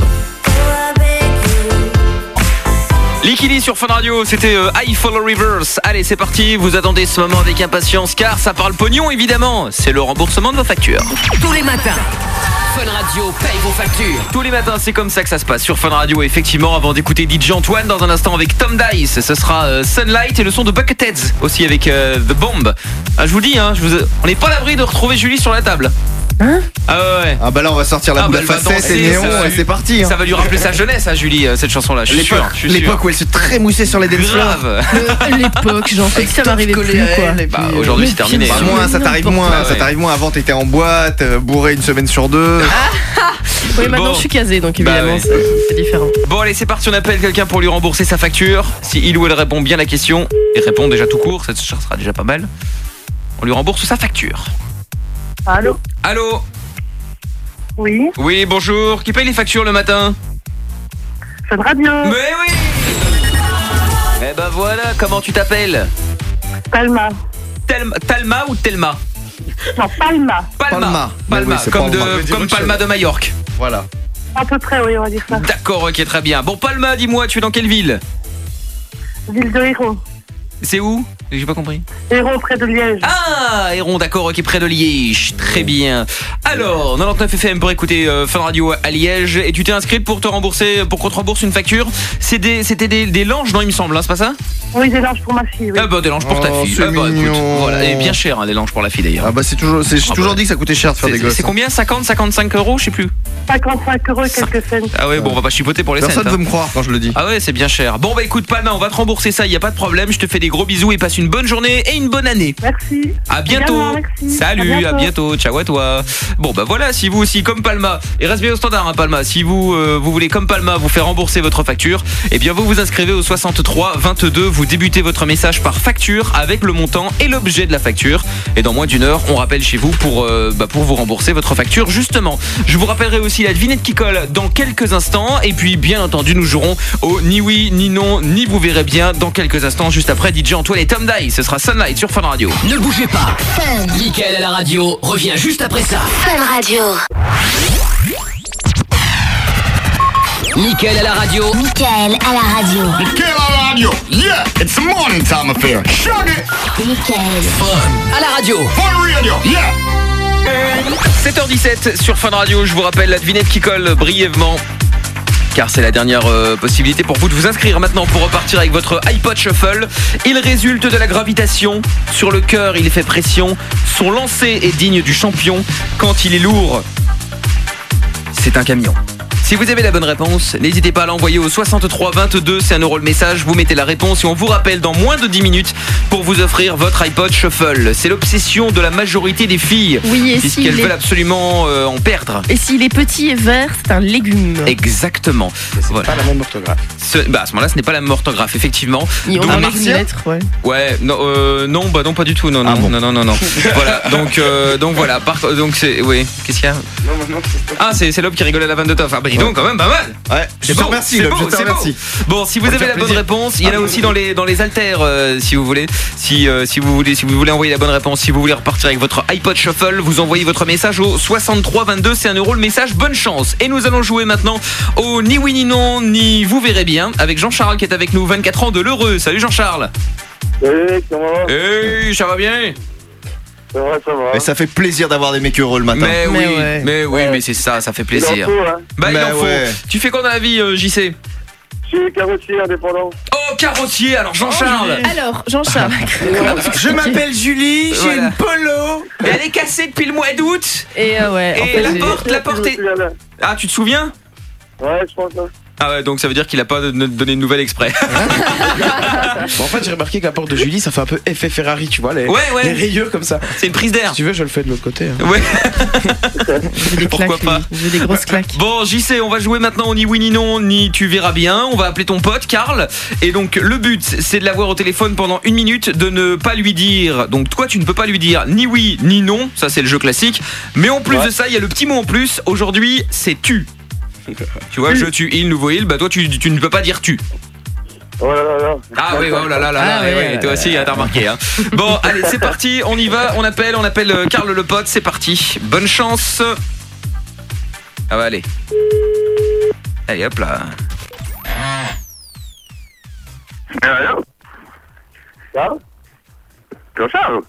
Likili sur Fun Radio, c'était I Follow Rivers. Allez, c'est parti, vous attendez ce moment avec impatience car ça parle pognon évidemment. C'est le remboursement de vos factures. Tous les matins, Fun Radio paye vos factures. Tous les matins, c'est comme ça que ça se passe sur Fun Radio. Effectivement, avant d'écouter DJ Antoine dans un instant avec Tom Dice, ce sera Sunlight et le son de Bucketheads aussi avec The Bomb. Je vous dis, on n'est pas à l'abri de retrouver Julie sur la table. Hein? Ouais. Ah bah là on va sortir la boule à facettes et néon et c'est parti. Ça va lui rappeler sa jeunesse à Julie, cette chanson-là. Je suis sûr. L'époque où elle se trémoussait sur les dance floors. L'époque, genre comme ça m'arrivait plus quoi. Aujourd'hui c'est terminé. Ça t'arrive moins. Avant t'étais en boîte, bourré une semaine sur deux. Oui, maintenant je suis casé donc évidemment c'est différent. Bon allez, c'est parti, on appelle quelqu'un pour lui rembourser sa facture. Si il ou elle répond bien à la question et répond déjà tout court, ça sera déjà pas mal. On lui rembourse sa facture. Allô? Oui. Oui, bonjour. Qui paye les factures le matin? Fun Radio. Mais oui. Eh ben voilà, comment tu t'appelles? Palma. Talma ou Telma? Non, Palma. Palma, comme Palma de Majorque. Voilà. À peu près, oui, on va dire ça. D'accord, ok, très bien. Bon, Palma, dis-moi, tu es dans quelle ville? Ville de Héron. C'est où? J'ai pas compris. Héron, près de Liège. Ah, Héron, d'accord, ok, près de Liège. Très bien. Alors, 99 FM pour écouter Fun Radio à Liège. Et tu t'es inscrite pour te rembourser, pour qu'on te rembourse une facture. C'était des langes, non, il me semble, hein, c'est pas ça? Oui, des linges pour ma fille, oui. Ah bah des langes pour ta fille. c'est Ah bah, écoute, mignon. voilà, et bien cher hein, les langes pour la fille d'ailleurs. Ah bah j'ai toujours dit que ça coûtait cher de faire des gosses. C'est combien 50, 55 euros, je sais plus. 55 € et quelques cents. Ah ouais, bon, on va pas chipoter pour les Personne cents. veut me croire quand je le dis. Ah ouais, c'est bien cher. Bon bah écoute Palma, on va te rembourser ça, y a pas de problème. Je te fais des gros bisous et passe une bonne journée et une bonne année. Merci. À bientôt. Également, merci. Salut, à bientôt. Ciao à toi. Bon bah voilà, si vous aussi comme Palma, et reste bien au standard hein, Palma, si vous voulez comme Palma vous faire rembourser votre facture, eh bien vous vous inscrivez au 63 22, vous débutez votre message par facture avec le montant et l'objet de la facture et dans moins d'une heure, on rappelle chez vous pour vous rembourser votre facture justement. Je vous rappellerai aussi la devinette qui colle dans quelques instants et puis bien entendu nous jouerons au ni oui ni non ni vous verrez bien dans quelques instants juste après DJ Antoine et Tom Dye. Ce sera Sunlight sur Fun Radio. Ne bougez pas. Mickaël à la radio revient juste après ça. Fun Radio. Mickaël à la radio. Mickaël à la radio. Mickaël à la radio. Yeah, it's the morning time affair. Shut it. Mickaël. Fun à la radio. Fun Radio. Yeah. 7h17 sur Fun Radio, je vous rappelle la devinette qui colle brièvement. Car c'est la dernière possibilité pour vous de vous inscrire maintenant pour repartir avec votre iPod Shuffle. Il résulte de la gravitation. Sur le cœur, il fait pression. Son lancer est digne du champion. Quand il est lourd, c'est un camion. Si vous avez la bonne réponse, n'hésitez pas à l'envoyer au 63 22, c'est 1 € le message. Vous mettez la réponse et on vous rappelle dans moins de 10 minutes pour vous offrir votre iPod Shuffle. C'est l'obsession de la majorité des filles. Oui, et puisqu'elles veulent absolument en perdre. Et s'il est petit et vert, c'est un légume. Exactement. C'est pas la même orthographe. À ce moment-là, ce n'est pas la même orthographe, effectivement. On enlève une lettre, ouais. Ouais, non, pas du tout, non. Voilà, donc voilà. Donc c'est, oui, qu'est-ce qu'il y a? Ah, c'est l'aube qui rigole à la vanne de Toff. Ah bah dis donc, quand même pas mal. Ouais, je te remercie. Bon, si vous avez la bonne réponse, il y en a aussi dans les haltères, si vous voulez. Si vous voulez envoyer la bonne réponse, si vous voulez repartir avec votre iPod Shuffle, vous envoyez votre message au 63 22, c'est 1 € le message. Bonne chance. Et nous allons jouer maintenant au ni oui ni non ni vous verrez bien avec Jean-Charles qui est avec nous, 24 ans de l'Heureux. Salut Jean-Charles. Hey, comment va? Hey, ça va bien? Ça va. Mais ça fait plaisir d'avoir des mecs heureux le matin. Mais c'est ça fait plaisir. Il en faut, hein. Bah il en faut. Tu fais quoi dans la vie, JC? Je suis carrossier indépendant. Oh, carrossier. Alors Jean-Charles. Alors Jean-Charles. Je m'appelle Julie, j'ai une polo. Et elle est cassée depuis le mois d'août. Et ouais. Et la porte est... Ah, tu te souviens? Ouais, je pense. Hein. Ah ouais, donc ça veut dire qu'il a pas donné une nouvelle exprès. Bon, en fait, j'ai remarqué que la porte de Julie, ça fait un peu effet Ferrari, tu vois, les rayures comme ça. C'est une prise d'air. Si tu veux, je le fais de l'autre côté. Hein. Ouais. Pourquoi pas. J'ai des grosses claques. Bon, JC, on va jouer maintenant au ni oui ni non, ni tu verras bien. On va appeler ton pote, Karl. Et donc, le but, c'est de l'avoir au téléphone pendant 1 minute, de ne pas lui dire. Donc, toi, tu ne peux pas lui dire ni oui ni non. Ça, c'est le jeu classique. Mais en plus de ça, il y a le petit mot en plus. Aujourd'hui, c'est tu. Tu vois, je, tu, il, nouveau il, bah toi tu ne peux pas dire tu. Oh là là là. Ah oui, oh là là là, ouais, toi aussi, t'as remarqué. Hein. Bon, allez, c'est parti, on y va, on appelle Karl le pote, c'est parti. Bonne chance. Ah bah allez. Allez, hop là. Allô? Charles? Jean-Charles?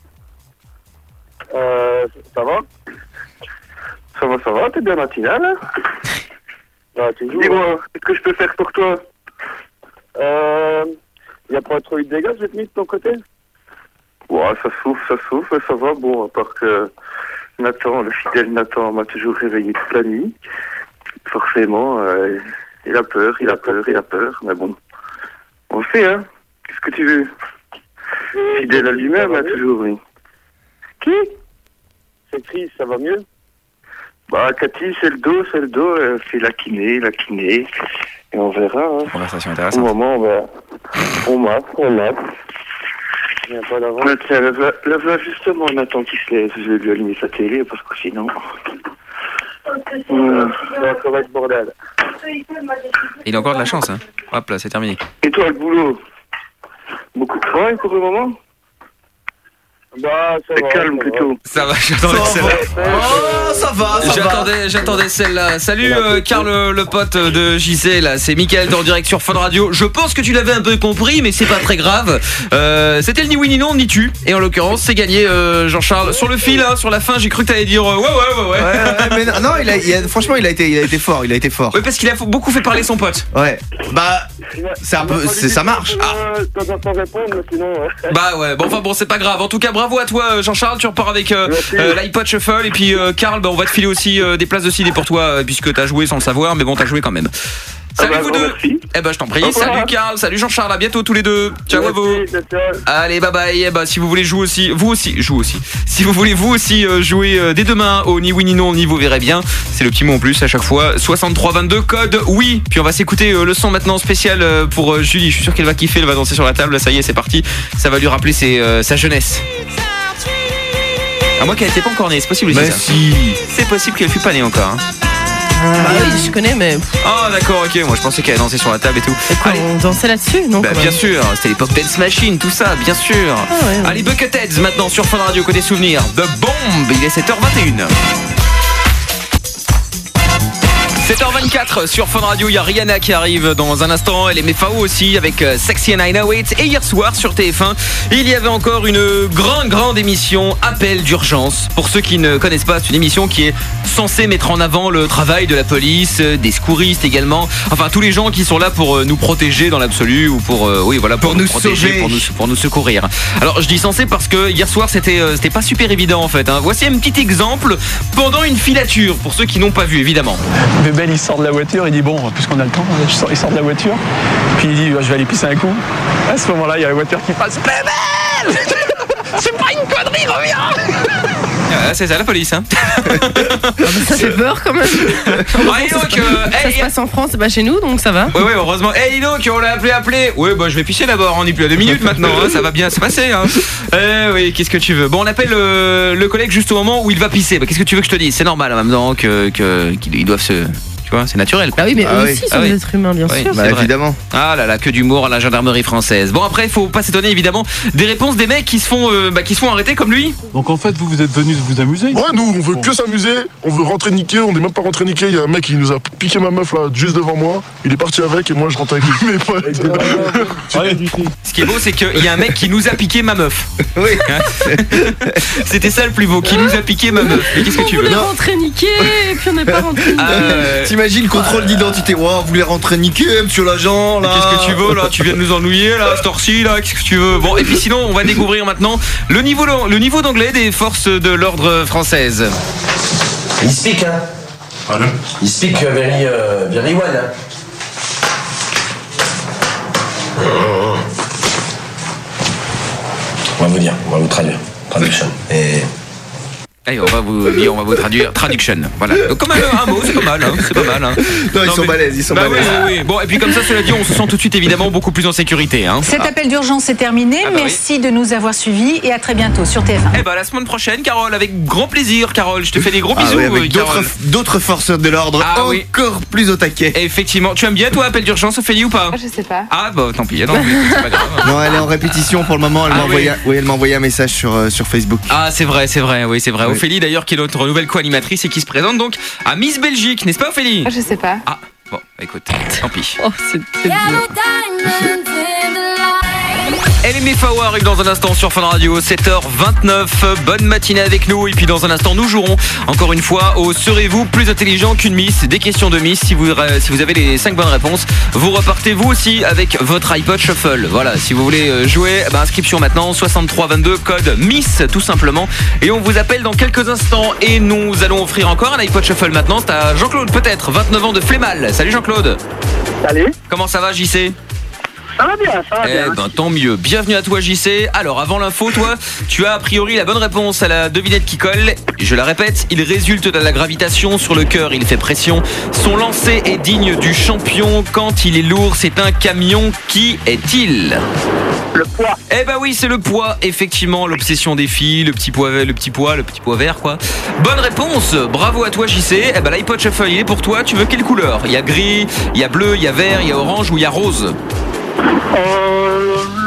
Ça va? Ça va, t'es bien matinal, hein? Dis-moi, qu'est-ce que je peux faire pour toi? Y a pas trop eu de dégâts cette nuit de ton côté? Ouais, ça souffle, ça va. Bon, à part que Nathan, le fidèle Nathan, m'a toujours réveillé toute la nuit. Forcément, il a peur. Mais bon, on le fait, hein. Qu'est-ce que tu veux? Fidèle à lui-même, hein, toujours, oui. Qui? C'est triste, ça va mieux? Bah, Cathy, c'est le dos, c'est la kiné, et on verra, hein. Conversation intéressante. Au moment, ben, on mate. Viens pas d'avant. Mais tiens, lève-la justement, Nathan qui se lève, je vais lui allumer sa télé, parce que sinon... ça va être bordel. Il a encore de la chance, hein. Hop là, c'est terminé. Et toi, le boulot? Beaucoup de travail pour le moment? Bah, C'est calme plutôt. Ça va, j'attendais celle-là. Oh, ça va, J'attendais celle-là. Salut Karl, le pote de JC, là, c'est Mickaël en direct sur Fun Radio. Je pense que tu l'avais un peu compris, mais c'est pas très grave. C'était le ni oui ni non ni tu. Et en l'occurrence, c'est gagné Jean-Charles. Sur le fil, hein, sur la fin, j'ai cru que t'allais dire ouais. Mais non, franchement, il a été fort. Oui, parce qu'il a beaucoup fait parler son pote. Ouais. Bah, c'est un peu, ça marche. Bah ouais, bon, c'est pas grave. En tout cas, bravo à toi Jean-Charles, tu repars avec l'iPod Shuffle. Et puis Karl, on va te filer aussi des places de ciné pour toi, puisque t'as joué sans le savoir, mais bon, t'as joué quand même. Salut vous deux. Eh ben je t'en prie. Salut Karl, salut Jean-Charles, à bientôt tous les deux. Ciao à vous. Allez, bye bye. Eh ben si vous voulez jouer aussi, si vous voulez vous aussi jouer dès demain au ni oui ni non, ni vous verrez bien. C'est le petit mot en plus à chaque fois. 6322 code oui. Puis on va s'écouter le son maintenant spécial pour Julie. Je suis sûr qu'elle va kiffer, elle va danser sur la table. Ça y est, c'est parti. Ça va lui rappeler sa jeunesse. À moi qu'elle était pas encore née, c'est possible aussi. Mais ça. si. C'est possible qu'elle fût pas née encore. Hein. Bah oui, je connais, mais. Ah d'accord, ok, moi je pensais qu'elle dansait sur la table et tout. Quoi, on dansait là-dessus, non? Bah, bien sûr, c'était l'époque Dance Machine, tout ça, bien sûr. Ah ouais. Allez, Bucketheads maintenant sur Fun Radio côté souvenir. The Bomb, il est 7h21. 7h24 sur Fun Radio, il y a Rihanna qui arrive dans un instant, elle est MFAO aussi avec Sexy and I Know It. Et hier soir sur TF1, il y avait encore une grande émission, Appel d'urgence. Pour ceux qui ne connaissent pas, c'est une émission qui est censée mettre en avant le travail de la police, des secouristes également. Enfin, tous les gens qui sont là pour nous protéger dans l'absolu ou pour nous protéger, pour nous secourir. Alors, je dis censé parce que hier soir, c'était pas super évident en fait. Hein. Voici un petit exemple pendant une filature, pour ceux qui n'ont pas vu évidemment. Bébel il sort de la voiture, il dit bon, puisqu'on a le temps, il sort de la voiture, puis il dit je vais aller pisser un coup. À ce moment-là, il y a la voiture qui passe. Bébel c'est pas une connerie, reviens. C'est ça la police hein. Ça fait peur quand même. Ça se passe en France, c'est pas chez nous, donc ça va. Ouais, heureusement. Dis donc, on l'a appelé. Ouais, bah je vais pisser d'abord, on n'est plus à 2 minutes maintenant, hein, ça va bien se passer. Hein. Oui, qu'est-ce que tu veux. Bon, on appelle le collègue juste au moment où il va pisser. Bah, qu'est-ce que tu veux que je te dise? C'est normal, hein, maintenant qu'ils doivent se... Tu vois, c'est naturel. Bah oui, mais eux aussi sont des êtres humains, bien sûr. Bah évidemment. Ah là là, que d'humour à la gendarmerie française. Bon après, il faut pas s'étonner évidemment des réponses des mecs qui se font arrêter comme lui. Donc en fait, vous êtes venus vous amuser? Ouais, nous on veut que s'amuser, on veut rentrer niquer, on n'est même pas rentré niquer. Il y a un mec qui nous a piqué ma meuf là, juste devant moi. Il est parti avec et moi je rentre avec mes potes. Ce qui est beau, c'est qu'il y a un mec qui nous a piqué ma meuf. Oui. C'était ça le plus beau, qui nous a piqué ma meuf. Mais qu'est-ce que tu veux? On voulait rentrer niquer et puis on n'est pas rentré niquer. T'imagines le contrôle d'identité? Wow, vous voulez rentrer niquer, monsieur l'agent là? Qu'est-ce que tu veux là? Tu viens de nous ennuyer là, ce torsi là? Qu'est-ce que tu veux? Bon, et puis sinon, on va découvrir maintenant le niveau d'anglais des forces de l'ordre françaises. Il speak, hein? Pardon? Il speak very well, hein? On va vous dire, on va vous traduire. Traduction. Et... Allez, on va vous traduire. Traduction. Voilà. Comme un mot, c'est pas mal. Hein, c'est pas mal. Hein. Non, ils sont balèzes. Oui. Bon, et puis comme ça, cela dit, on se sent tout de suite évidemment beaucoup plus en sécurité. Hein. Cet appel d'urgence est terminé. Merci de nous avoir suivis et à très bientôt sur TF1. Eh ben, la semaine prochaine, Carole, avec grand plaisir, Carole. Je te fais des gros bisous. Oui, avec d'autres forces de l'ordre encore plus au taquet. Effectivement. Tu aimes bien, toi, appel d'urgence, Ophélie, ou pas? Je sais pas. Ah, bah tant pis. Non, c'est pas grave. Non, elle est en répétition pour le moment. Elle m'a envoyé un message sur Facebook. Ah, c'est vrai. Oui, c'est vrai. Oui. Ophélie, d'ailleurs, qui est notre nouvelle co-animatrice et qui se présente donc à Miss Belgique, n'est-ce pas, Ophélie? Je sais pas. Ah, bon, écoute, tant pis. Oh, c'est dur. LMFAO arrive dans un instant sur Fun Radio, 7h29. Bonne matinée avec nous. Et puis dans un instant, nous jouerons encore une fois au Serez-vous plus intelligent qu'une Miss? Des questions de Miss. Si vous avez les 5 bonnes réponses, vous repartez vous aussi avec votre iPod Shuffle. Voilà, si vous voulez jouer, inscription maintenant, 6322, code Miss tout simplement. Et on vous appelle dans quelques instants. Et nous allons offrir encore un iPod Shuffle maintenant. C'est à Jean-Claude peut-être, 29 ans de Flémal. Salut Jean-Claude. Salut. Comment ça va, JC? Ça va bien, ça va bien. Eh ben tant mieux. Bienvenue à toi, JC. Alors avant l'info, toi, tu as a priori la bonne réponse à la devinette qui colle. Je la répète, il résulte de la gravitation sur le cœur, il fait pression. Son lancer est digne du champion. Quand il est lourd, c'est un camion. Qui est-il? Le poids. Eh ben oui, c'est le poids. Effectivement, l'obsession des filles, le petit poids vert quoi. Bonne réponse. Bravo à toi, JC. Eh ben l'iPod Shuffle, il est pour toi. Tu veux quelle couleur? Il y a gris, il y a bleu, il y a vert, il y a orange ou il y a rose?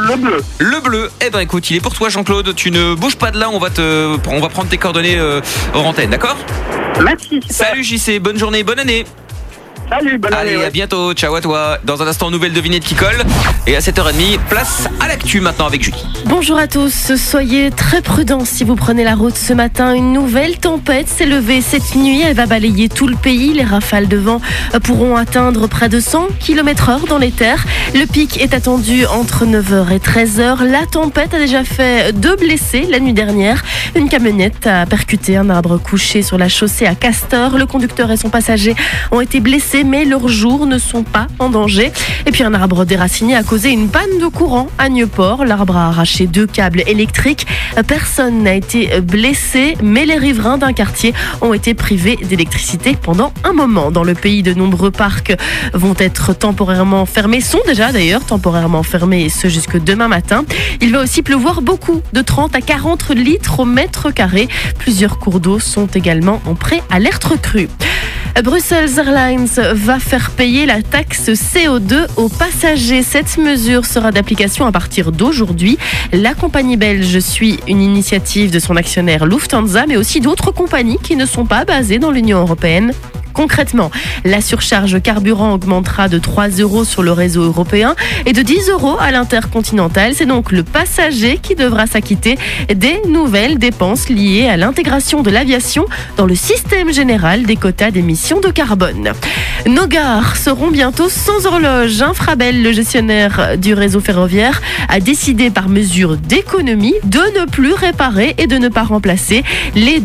Le bleu. Le bleu. Eh ben écoute, il est pour toi Jean-Claude. Tu ne bouges pas de là, on va prendre tes coordonnées hors antenne, d'accord? Merci. Salut JC, bonne journée, bonne année. Salut, bonne année. Allez, à bientôt, ciao à toi. Dans un instant, nouvelle devinette qui colle. Et à 7h30, place à l'actu maintenant avec Julie. Bonjour à tous, soyez très prudents si vous prenez la route ce matin. Une nouvelle tempête s'est levée cette nuit, elle va balayer tout le pays. Les rafales de vent pourront atteindre près de 100 km/h dans les terres. Le pic est attendu entre 9h et 13h. La tempête a déjà fait 2 blessés la nuit dernière. Une camionnette a percuté un arbre couché sur la chaussée à Castor. Le conducteur et son passager ont été blessés, mais leurs jours ne sont pas en danger. Et puis un arbre déraciné a causé une panne de courant à Nieuport. L'arbre a arraché 2 câbles électriques. Personne n'a été blessé, mais les riverains d'un quartier ont été privés d'électricité pendant un moment. Dans le pays, de nombreux parcs vont être temporairement fermés, sont déjà d'ailleurs temporairement fermés, et ce jusque demain matin. Il va aussi pleuvoir beaucoup, de 30 à 40 litres au mètre carré. Plusieurs cours d'eau sont également en pré-alerte crue. Brussels Airlines va faire payer la taxe CO2 aux passagers. Cette mesure sera d'application à partir d'aujourd'hui. La compagnie belge suit une initiative de son actionnaire Lufthansa, mais aussi d'autres compagnies qui ne sont pas basées dans l'Union européenne. Concrètement, la surcharge carburant augmentera de 3 € sur le réseau européen et de 10 € à l'intercontinental. C'est donc le passager qui devra s'acquitter des nouvelles dépenses liées à l'intégration de l'aviation dans le système général des quotas d'émissions de carbone. Nos gares seront bientôt sans horloge. Infrabel, le gestionnaire du réseau ferroviaire, a décidé par mesure d'économie de ne plus réparer et de ne pas remplacer les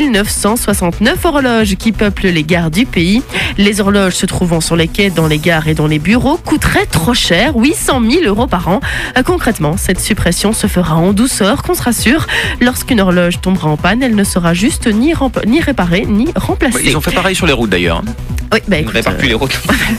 2969 horloges qui peuplent les gares du pays. Les horloges se trouvant sur les quais, dans les gares et dans les bureaux coûteraient trop cher, 800 000 € par an. Concrètement, cette suppression se fera en douceur, qu'on se rassure. Lorsqu'une horloge tombera en panne, elle ne sera juste ni réparée ni remplacée. Ils ont fait pareil sur les routes d'ailleurs. Oui, bah écoute, on ne répare plus les routes.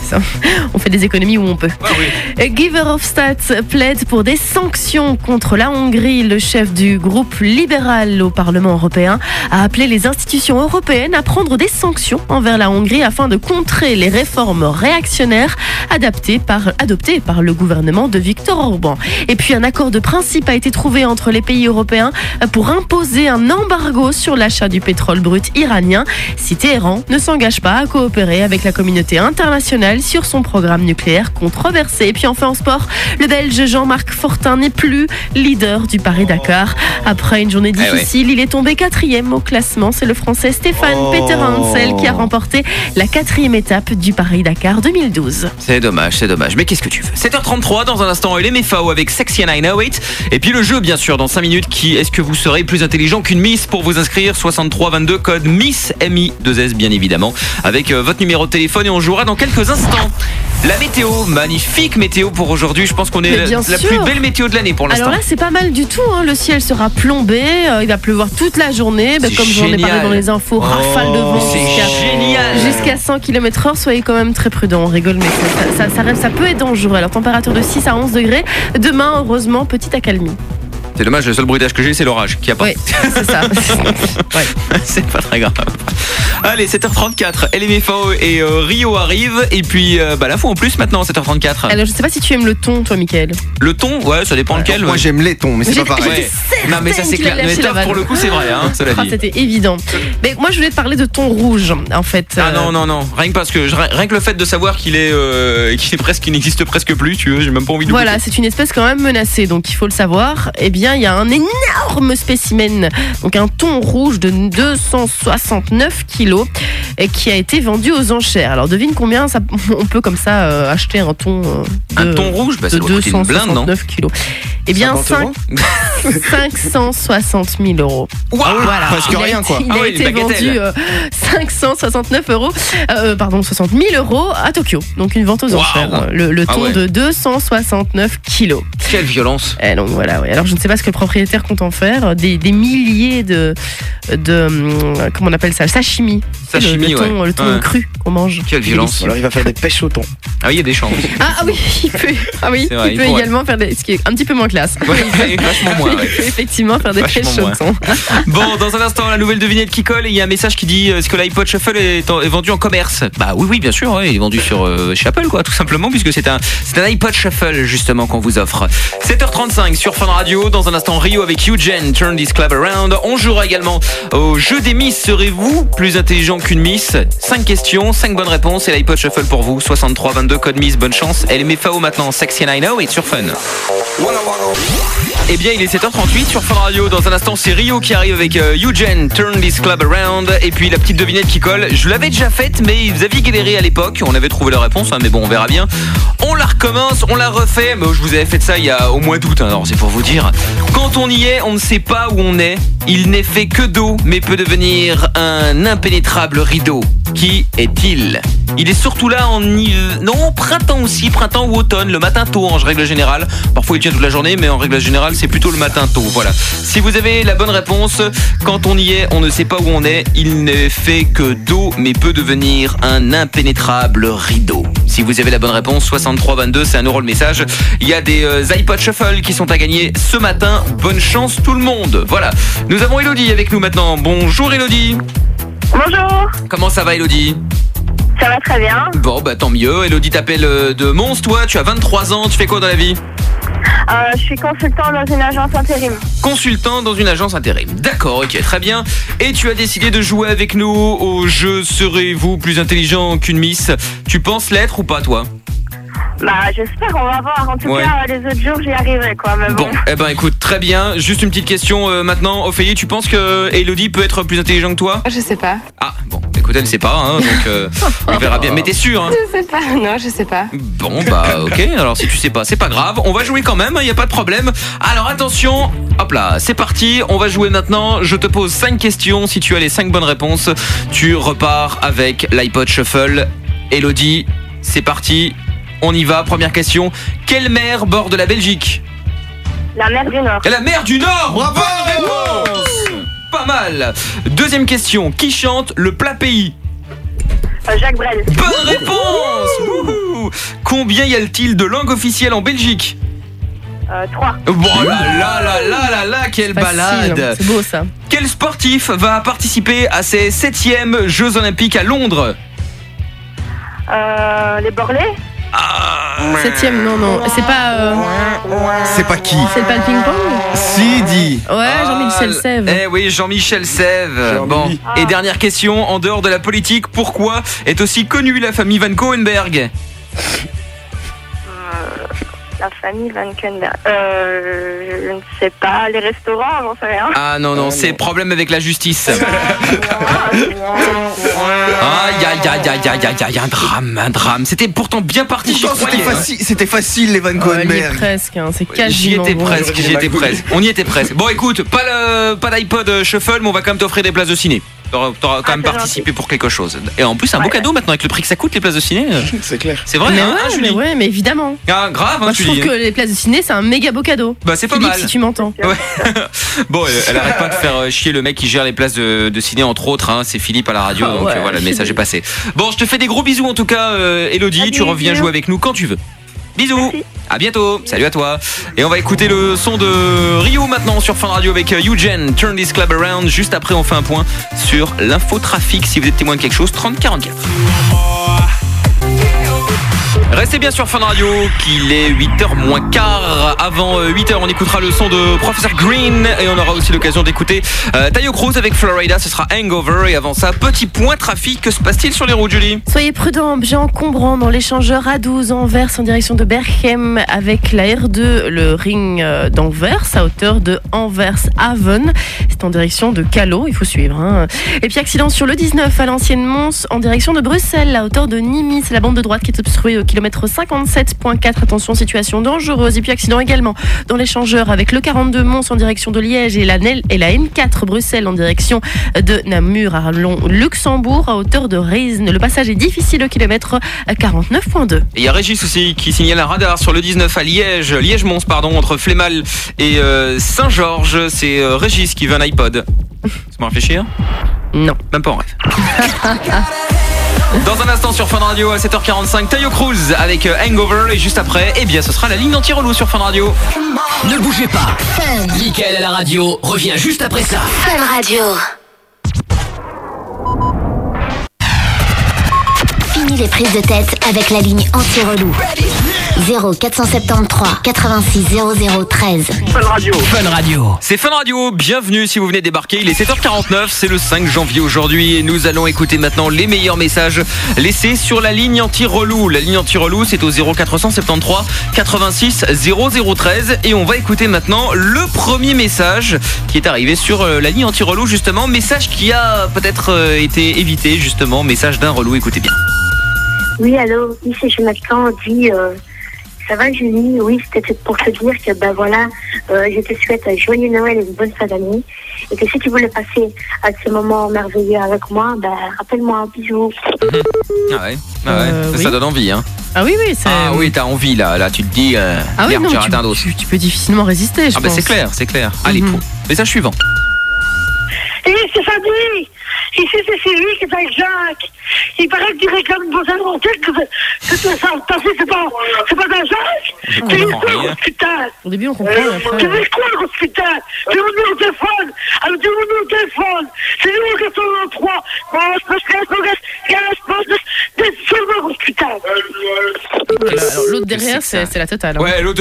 On fait des économies où on peut. Oui. Guy Verhofstadt plaide pour des sanctions contre la Hongrie. Le chef du groupe libéral au Parlement européen a appelé les institutions européennes à prendre des sanctions envers la Hongrie afin de contrer les réformes réactionnaires adoptées par le gouvernement de Viktor Orban. Et puis un accord de principe a été trouvé entre les pays européens pour imposer un embargo sur l'achat du pétrole brut iranien si Téhéran ne s'engage pas à coopérer avec la communauté internationale sur son programme nucléaire controversé. Et puis enfin en sport, le Belge Jean-Marc Fortin n'est plus leader du Paris-Dakar. Après une journée difficile, il est tombé 4e au classement. C'est le Français Stéphane Peter Hansel qui a remporté la 4e étape du Paris-Dakar 2012. C'est dommage. Mais qu'est-ce que tu veux? 7h33, dans un instant, LMFAO avec Sexy and I Know It. Et puis le jeu, bien sûr, dans 5 minutes. Qui est-ce que vous serez plus intelligent qu'une Miss? Pour vous inscrire, 6322, code Miss, MI2S, bien évidemment, avec votre numéro de téléphone. Et on jouera dans quelques instants. La météo, magnifique météo pour aujourd'hui. Je pense qu'on est la plus belle météo de l'année pour l'instant. Alors là, c'est pas mal du tout. Le ciel sera plombé. Il va pleuvoir toute la journée. Comme j'en ai parlé dans les infos, rafale de vent jusqu'à 100 km/h. Soyez quand même très prudents. On rigole, mais ça peut être dangereux. Alors, température de 6 à 11 degrés. Demain, heureusement, petite accalmie. C'est dommage, le seul bruitage que j'ai, c'est l'orage qui a pas. Oui, c'est ça. C'est pas très grave. Allez, 7h34, LMFAO et Rio arrivent. Et puis, l'info en plus maintenant, 7h34. Alors, je sais pas si tu aimes le ton, toi, Mickaël. Le ton, ouais, ça dépend lequel. Moi, j'aime les tons, mais c'est pas pareil. Non, mais ça, c'est clair. Mais top, pour le coup, c'est vrai, hein, cela dit. C'était évident. Mais moi, je voulais te parler de ton rouge, en fait. Ah non. Rien que le fait de savoir qu'il n'existe presque plus, tu veux, j'ai même pas envie de. Voilà, c'est une espèce quand même menacée, donc il faut le savoir. Eh bien, il y a un énorme spécimen, donc un thon rouge de 269 kilos, qui a été vendu aux enchères. Alors devine combien on peut comme ça acheter un thon un thon rouge, de 269 kilos. Eh bien 560 000 €. Wow, voilà. Presque rien quoi. Il a été vendu 569 €, 60 000 € à Tokyo. Donc une vente aux enchères. Le thon de 269 kilos. Quelle violence. Et donc voilà. Ouais. Alors je ne sais pas ce que le propriétaire compte en faire. Des milliers de comment on appelle ça, sashimi. vomi, le thon ouais. cru qu'on mange. Quelle violence. Alors il va faire des pêches au thon. Ah oui, il y a des chances. Ah oui, il peut. Ah oui, C'est vrai, il peut également faire des, ce qui est un petit peu moins classe. Ouais, vachement moins. Il Ouais. peut effectivement faire des Vachement pêches au moins. thon. Bon, dans un instant, la nouvelle devinette qui colle et il y a un message qui dit est-ce que l'iPod Shuffle est vendu en commerce? Bah oui, bien sûr, ouais, il est vendu sur chez Apple, quoi, tout simplement, puisque c'est un iPod Shuffle justement qu'on vous offre. 7h35 sur Fun Radio. Dans un instant, Rio avec Eugene, Turn This Club Around. On jouera également au jeu des Miss. Serez-vous plus intelligent qu'une Miss? 5 questions, 5 bonnes réponses et l'iPod Shuffle pour vous. 6322 code Miss, bonne chance. Elle est MFAO maintenant, Sexy and I Know et sur Fun. Eh bien, il est 7h38 sur Fun Radio. Dans un instant, c'est Rio qui arrive avec Eugene, Turn This Club Around. Et puis la petite devinette qui colle. Je l'avais déjà faite, mais vous aviez galéré à l'époque. On avait trouvé la réponse, hein, mais bon, on verra bien. On la recommence, on la refait. Mais je vous avais fait ça il y a au mois d'août. Hein, alors c'est pour vous dire. Quand on y est, on ne sait pas où on est. Il n'est fait que d'eau, mais peut devenir un impénétrable rideau. Qui est-il? Il est surtout là en printemps aussi, printemps ou automne, le matin tôt en règle générale. Parfois il tient toute la journée, mais en règle générale c'est plutôt le matin tôt. Voilà. Si vous avez la bonne réponse, quand on y est, on ne sait pas où on est. Il n'est fait que d'eau, mais peut devenir un impénétrable rideau. Si vous avez la bonne réponse, 6322, c'est 1 € le message. Il y a des iPod Shuffle qui sont à gagner ce matin. Bonne chance tout le monde. Voilà. Nous avons Elodie avec nous maintenant. Bonjour Elodie. Bonjour. Comment ça va Elodie? Ça va très bien. Bon, bah tant mieux. Elodie t'appelle de Mons, toi. Tu as 23 ans. Tu fais quoi dans la vie? Je suis consultant dans une agence intérim. Consultant dans une agence intérim. D'accord, ok, très bien. Et tu as décidé de jouer avec nous au jeu Serez-vous plus intelligent qu'une Miss? Tu penses l'être ou pas, toi? Bah, j'espère, on va voir. En tout Ouais. cas, les autres jours, j'y arriverai, quoi. Mais bon. Bon, eh ben écoute, très bien. Juste une petite question maintenant. Ophélie, tu penses que Elodie peut être plus intelligent que toi? Je sais pas. Ah, bon, écoute, elle ne sait pas, hein, donc on verra bien. Mais t'es sûr, hein? Je sais pas. Non, je sais pas. Bon, bah ok, alors si tu sais pas, c'est pas grave. On va jouer quand même, il n'y a pas de problème. Alors attention, hop là, c'est parti. On va jouer maintenant. Je te pose 5 questions. Si tu as les 5 bonnes réponses, tu repars avec l'iPod Shuffle. Elodie, c'est parti. On y va, première question. Quelle mer borde la Belgique? La mer du Nord. Et la mer du Nord. Bravo. Bonne réponse. Pas mal. Deuxième question. Qui chante le plat pays? Jacques Brel. Bonne réponse. Wouhou. Combien y a-t-il de langues officielles en Belgique? 3. Oh là là, quelle balade. C'est beau ça. Quel sportif va participer à ses 7e Jeux Olympiques à Londres? Les Borlés. 7e, non. C'est pas. C'est pas qui? C'est pas le ping-pong? Si, dit. Ouais, Jean-Michel Sèvres. Eh oui, Jean-Michel Sèvres. Bon, et dernière question, en dehors de la politique, pourquoi est aussi connue la famille Van Coenberg? La famille Van Kenberg. Je ne sais pas. Les restaurants, j'en sais rien. Ah non, c'est problème avec la justice. Un drame. C'était pourtant bien parti, j'y croyais. C'était facile les Van Coenberg. Presque, hein, c'est J'y quasiment étais bon. presque. On y était presque. Bon, écoute, pas d'iPod Shuffle, mais on va quand même t'offrir des places de ciné. T'auras quand même participé pour quelque chose. Et en plus, un beau cadeau maintenant avec le prix que ça coûte les places de ciné. C'est clair. C'est vrai, mais hein, ouais, Julie? mais évidemment. Ah, grave, Moi, hein, je trouve Julie. que les places de ciné, c'est un méga beau cadeau. Bah, c'est pas Philippe, mal. si tu m'entends. Ouais. Bon, elle arrête pas de faire chier le mec qui gère les places de ciné, entre autres. Hein, c'est Philippe à la radio, donc ouais, voilà, le message est passé. Bon, je te fais des gros bisous en tout cas, Elodie. Tu reviens jouer avec nous quand tu veux. Bisous. À bientôt. Salut à toi. Et on va écouter le son de Rio maintenant sur Fun Radio avec Eugene, Turn This Club Around. Juste après, on fait un point sur l'infotrafic. Si vous êtes témoin de quelque chose, 30-44. Restez bien sur Fun Radio, qu'il est 8h moins quart. Avant 8h, on écoutera le son de Professor Green et on aura aussi l'occasion d'écouter Tayo Cruz avec Florida. Ce sera Hangover. Et avant ça, petit point trafic. Que se passe-t-il sur les routes, Julie? Soyez prudents, objet encombrant dans l'échangeur A12 Anvers en direction de Berchem avec la R2, le ring d'Anvers à hauteur de Anvers-Haven. C'est en direction de Callot, il faut suivre. Hein. Et puis accident sur le 19 à l'ancienne Mons en direction de Bruxelles à hauteur de Nîmes. C'est la bande de droite qui est obstruée au kilomètre 57.4. Attention, situation dangereuse. Et puis accident également dans l'échangeur avec le 42 Mons en direction de Liège et la N4 Bruxelles en direction de Namur à Luxembourg à hauteur de Reisne. Le passage est difficile au kilomètre 49.2. Et il y a Régis aussi qui signale un radar sur le 19 à Liège-Mons, entre Flémal et Saint-Georges. C'est Régis qui veut un iPod. Ça me réfléchir? Non. Même pas en rêve. Dans un instant sur Fun Radio à 7h45, Tayo Cruz avec Hangover et juste après, eh bien ce sera la ligne anti-relou sur Fun Radio. Ne bougez pas. Mickaël à la radio revient juste après ça. Fun Radio. Fini les prises de tête avec la ligne anti-relou. 0473 86 00 13. Fun Radio. Fun Radio. C'est Fun Radio, bienvenue si vous venez débarquer, il est 7h49, c'est le 5 janvier aujourd'hui et nous allons écouter maintenant les meilleurs messages laissés sur la ligne anti-relou. La ligne anti-relou c'est au 0473 86 0013 et on va écouter maintenant le premier message qui est arrivé sur la ligne anti-relou justement, message qui a peut-être été évité justement, message d'un relou, écoutez bien. Oui, allô, ici Jonathan, dit ça va Julie, oui, c'était pour te dire que ben voilà, je te souhaite un joyeux Noël et une bonne fin d'année. Et que si tu voulais passer à ce moment merveilleux avec moi, ben rappelle-moi un bisou. Ah ouais, oui. Ça donne envie hein. Ah oui, oui, c'est... Ah oui, t'as envie là tu te dis ah oui, non, tu peux difficilement résister, je pense. Ah bah c'est clair. Allez, message suivant. Et Stéphanie, ici c'est Sylvie qui est avec Jacques. Il paraît que tu réclames pour un monter que tu as passé, c'est pas d'un Jacques. Tu veux quoi, putain? Au début on comprend. Tu veux quoi, putain? Tu veux au téléphone? Alors tu veux au téléphone? C'est nous qui sommes en 3. Putain. Alors l'autre derrière c'est la totale. Hein. Ouais, l'autre.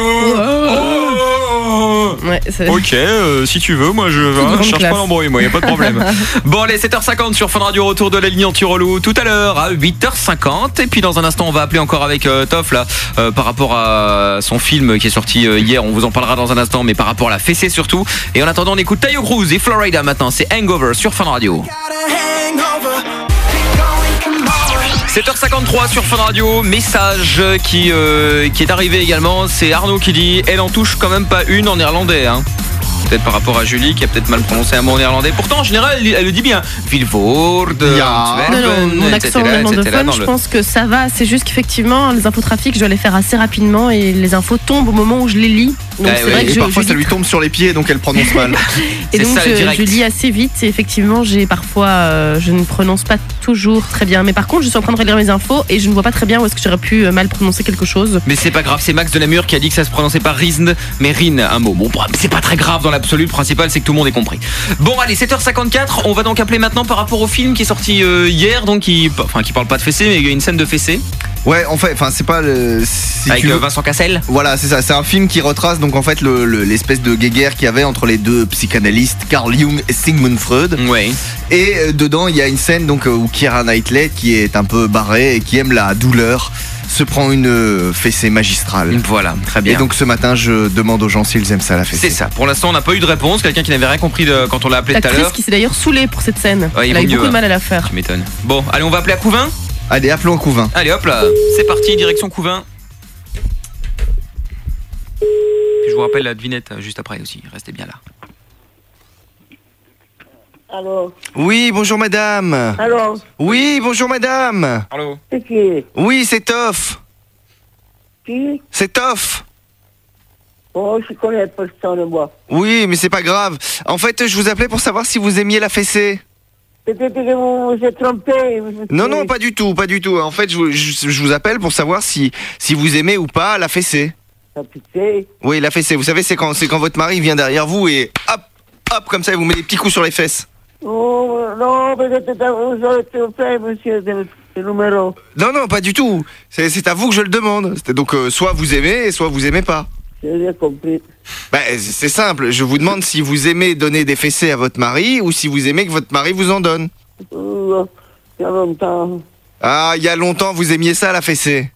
Ouais, ok, si tu veux, moi je cherche pas l'embrouille, moi y a pas de problème. Bon allez, 7h50 sur Fun Radio, retour de la ligne anti-relou tout à l'heure à 8h50 et puis dans un instant on va appeler encore avec Toff là par rapport à son film qui est sorti hier, on vous en parlera dans un instant, mais par rapport à la fessée surtout. Et en attendant on écoute Tayo Cruz et Florida maintenant, c'est Hangover sur Fun Radio. 7h53 sur Fun Radio, message qui est arrivé également, c'est Arnaud qui dit elle en touche quand même pas une en néerlandais hein. Peut-être par rapport à Julie qui a peut-être mal prononcé un mot en néerlandais. Pourtant en général elle le dit bien. Vilvoorde, mon accent néerlandophone, je pense que ça va. C'est juste qu'effectivement les infotrafics je dois les faire assez rapidement et les infos tombent au moment où je les lis. Donc c'est vrai que parfois ça lui tombe sur les pieds donc elle prononce mal. Et donc je lis assez vite et effectivement j'ai parfois je ne prononce pas toujours très bien. Mais par contre je suis en train de relire mes infos et je ne vois pas très bien où est-ce que j'aurais pu mal prononcer quelque chose. Mais c'est pas grave, c'est Max de Namur qui a dit que ça se prononçait pas Rizn mais Rin un mot. Bon c'est pas très grave dans l'absolu, le principal c'est que tout le monde ait compris. Bon allez, 7h54, on va donc appeler maintenant par rapport au film qui est sorti hier, donc qui parle pas de fessée mais il y a une scène de fessée. Ouais, en fait, c'est pas le... Si avec Vincent Cassel. Voilà, c'est ça, c'est un film qui retrace donc en fait l'espèce de guéguerre qu'il y avait entre les deux psychanalystes, Carl Jung et Sigmund Freud. Ouais. Et dedans, il y a une scène donc où Keira Knightley, qui est un peu barrée et qui aime la douleur, se prend une fessée magistrale. Voilà, très bien. Et donc ce matin, je demande aux gens s'ils aiment ça la fessée. C'est ça. Pour l'instant, on n'a pas eu de réponse. Quelqu'un qui n'avait rien compris quand on l'a appelé tout à l'heure. L'actrice qui s'est d'ailleurs saoulée pour cette scène. Ouais, elle a eu beaucoup de mal à la faire. Tu m'étonnes. Bon, allez, on va appeler à Couvin. Allez, appelons à Couvin. Allez, hop là, c'est parti, direction Couvin. Puis je vous rappelle la devinette juste après aussi. Restez bien là. Allô? Oui, bonjour madame. Allô? Oui, bonjour madame. Allô? C'est qui? Oui, c'est Toff. Qui? C'est Toff. Oh, je connais pas ce temps de moi. Oui, mais c'est pas grave. En fait, je vous appelais pour savoir si vous aimiez la fessée. Peut-être que vous vous êtes trompé. Non, pas du tout, pas du tout. En fait, je vous appelle pour savoir si vous aimez ou pas la fessée. La fessée? Oui, la fessée. Vous savez, c'est quand votre mari vient derrière vous et hop, comme ça, il vous met des petits coups sur les fesses. Oh, non, peut-être que vous aurez trompé, monsieur, le numéro. Non, pas du tout. C'est à vous que je le demande. Donc, soit vous aimez, soit vous aimez pas. J'ai bien compris. C'est simple. Je vous demande si vous aimez donner des fessées à votre mari ou si vous aimez que votre mari vous en donne. Il y a longtemps. Ah, il y a longtemps, vous aimiez ça, la fessée.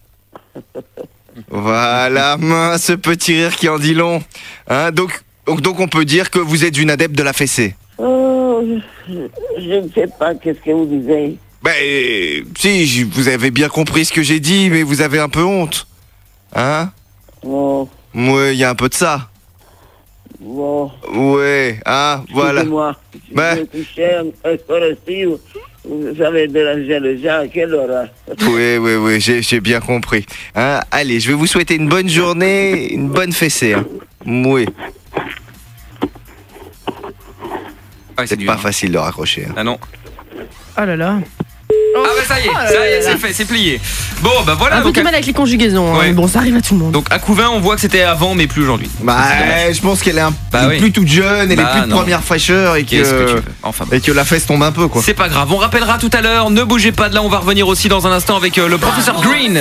Voilà, ce petit rire qui en dit long. Hein, donc, on peut dire que vous êtes une adepte de la fessée. Oh, je ne sais pas qu'est-ce que vous disiez. Si, vous avez bien compris ce que j'ai dit, mais vous avez un peu honte. Hein? Oh. Ouais, il y a un peu de ça. Bon. Ouais, voilà. Excusez-moi. Je vais coucher encore aussi. Vous avez dérangé les gens, quelle horreur. Oui, j'ai bien compris. Hein, allez, je vais vous souhaiter une bonne journée, une bonne fessée. Hein. Oui. Ouais, c'est pas facile de raccrocher. Ah non. Oh là là. Ah bah ça y est, c'est fait, c'est plié. Bon bah voilà. Un peu du mal avec les conjugaisons, Ouais. mais bon, ça arrive à tout le monde. Donc à Couvin, on voit que c'était avant, mais plus aujourd'hui. Je pense qu'elle est oui. plus toute jeune, elle est plus de non. première fraîcheur et Qu'est-ce que tu que, veux Enfin, bon. et que la fesse tombe un peu quoi. C'est pas grave, on rappellera tout à l'heure. Ne bougez pas de là, on va revenir aussi dans un instant avec le professeur Green.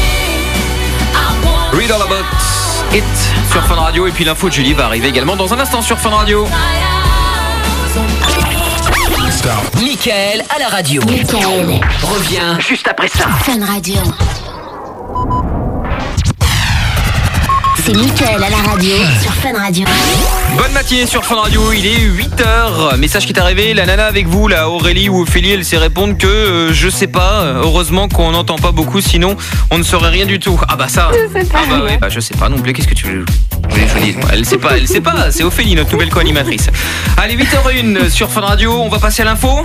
Read all about it sur Fun Radio. Et puis l'info de Julie va arriver également dans un instant sur Fun Radio. Mickaël à la radio. Mickaël. Revient juste après ça. Fun Radio. C'est Mickaël à la radio sur Fun Radio. Bonne matinée sur Fun Radio, il est 8h. Message qui est arrivé, la nana avec vous, là, Aurélie ou Ophélie, elle sait répondre que je sais pas. Heureusement qu'on n'entend pas beaucoup, sinon on ne saurait rien du tout. Ah bah ça. Je sais pas. Ah bah ouais, bah je sais pas non plus. Qu'est-ce que tu veux je dis, elle sait pas. C'est Ophélie, notre nouvelle co-animatrice. Allez, 8h01 sur Fun Radio, on va passer à l'info.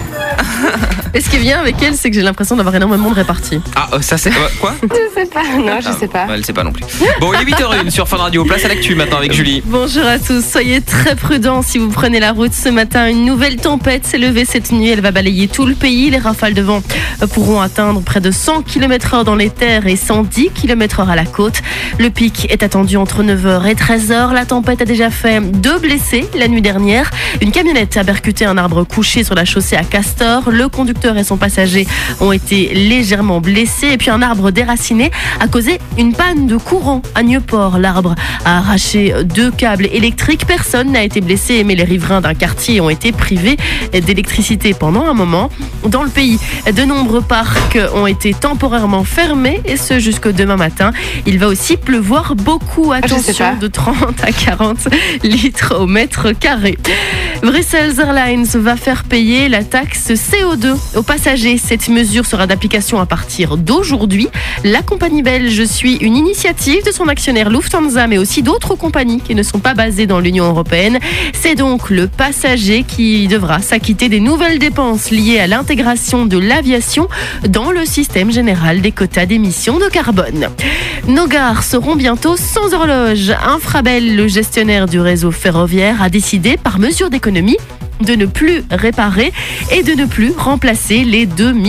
Et ce qui est bien avec elle, c'est que j'ai l'impression d'avoir énormément de réparties. Ah, ça c'est... quoi Je sais pas. Non, je sais pas. Elle sait pas non plus. Bon, il est 8h01 sur Fun Radio, place à l'actu maintenant avec Julie. Bonjour à tous, soyez très prudents si vous prenez la route ce matin. Une nouvelle tempête s'est levée cette nuit, elle va balayer tout le pays. Les rafales de vent pourront atteindre près de 100 km/h dans les terres et 110 km/h à la côte. Le pic est attendu entre 9h et 13h. La tempête a déjà fait 2 blessés la nuit dernière. Une camionnette a percuté un arbre couché sur la chaussée à Castor. Le conducteur et son passager ont été légèrement blessés. Et puis un arbre déraciné a causé une panne de courant à Nieuport. L'arbre a arraché 2 câbles électriques. Personne n'a été blessé, mais les riverains d'un quartier ont été privés d'électricité pendant un moment. Dans le pays, de nombreux parcs ont été temporairement fermés, et ce jusqu'au demain matin. Il va aussi pleuvoir beaucoup. Attention, de 30 à 40 litres au mètre carré. Brussels Airlines va faire payer la taxe CO2 aux passagers. Cette mesure sera d'application à partir d'aujourd'hui. La compagnie belge suit une initiative de son actionnaire Lufthansa, mais aussi d'autres compagnies qui ne sont pas basées dans l'Union européenne. C'est donc le passager qui devra s'acquitter des nouvelles dépenses liées à l'intégration de l'aviation dans le système général des quotas d'émissions de carbone. Nos gares seront bientôt sans horloge. Infrabel, le gestionnaire du réseau ferroviaire, a décidé, par mesure d'économie, de ne plus réparer et de ne plus remplacer les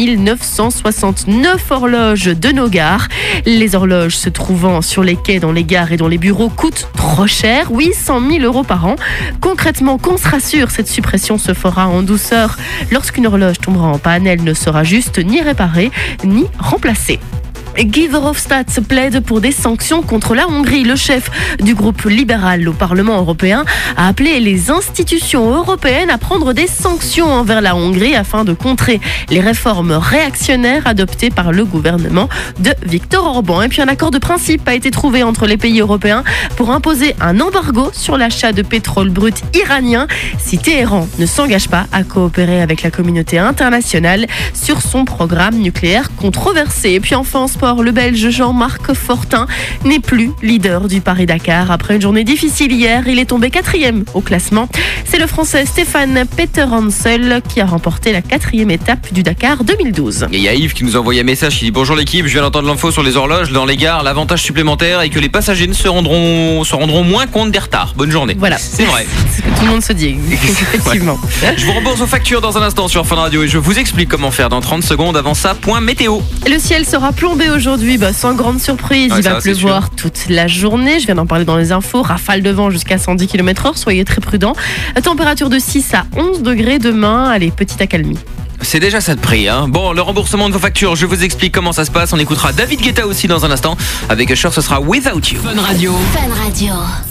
2969 horloges de nos gares. Les horloges se trouvant sur les quais, dans les gares et dans les bureaux coûtent trop cher, 100 000 € par an. Concrètement, qu'on se rassure, cette suppression se fera en douceur. Lorsqu'une horloge tombera en panne, elle ne sera juste ni réparée ni remplacée. Guy Verhofstadt plaide pour des sanctions contre la Hongrie. Le chef du groupe libéral au Parlement européen a appelé les institutions européennes à prendre des sanctions envers la Hongrie afin de contrer les réformes réactionnaires adoptées par le gouvernement de Viktor Orban. Et puis un accord de principe a été trouvé entre les pays européens pour imposer un embargo sur l'achat de pétrole brut iranien si Téhéran ne s'engage pas à coopérer avec la communauté internationale sur son programme nucléaire controversé. Et puis enfin en sport, le Belge Jean-Marc Fortin n'est plus leader du Paris-Dakar. Après une journée difficile hier, il est tombé 4e au classement. C'est le Français Stéphane Peterhansel qui a remporté la 4e étape du Dakar 2012. Et il y a Yves qui nous a envoyé un message qui dit: bonjour l'équipe, je viens d'entendre l'info sur les horloges dans les gares, l'avantage supplémentaire est que les passagers ne se rendront moins compte des retards. Bonne journée. Voilà. C'est vrai. C'est ce que tout le monde se dit, effectivement. Ouais. Je vous rembourse vos factures dans un instant sur Fun Radio et je vous explique comment faire dans 30 secondes. Avant ça, point météo. Le ciel sera plombé aujourd'hui, sans grande surprise. Ouais, il va pleuvoir toute la journée. Je viens d'en parler dans les infos. Rafale de vent jusqu'à 110 km/h. Soyez très prudents. Température de 6 à 11 degrés demain. Allez, petite accalmie. C'est déjà ça de prix, hein. Bon, le remboursement de vos factures, je vous explique comment ça se passe. On écoutera David Guetta aussi dans un instant. Avec Usher, ce sera Without You. Fun Radio. Fun Radio.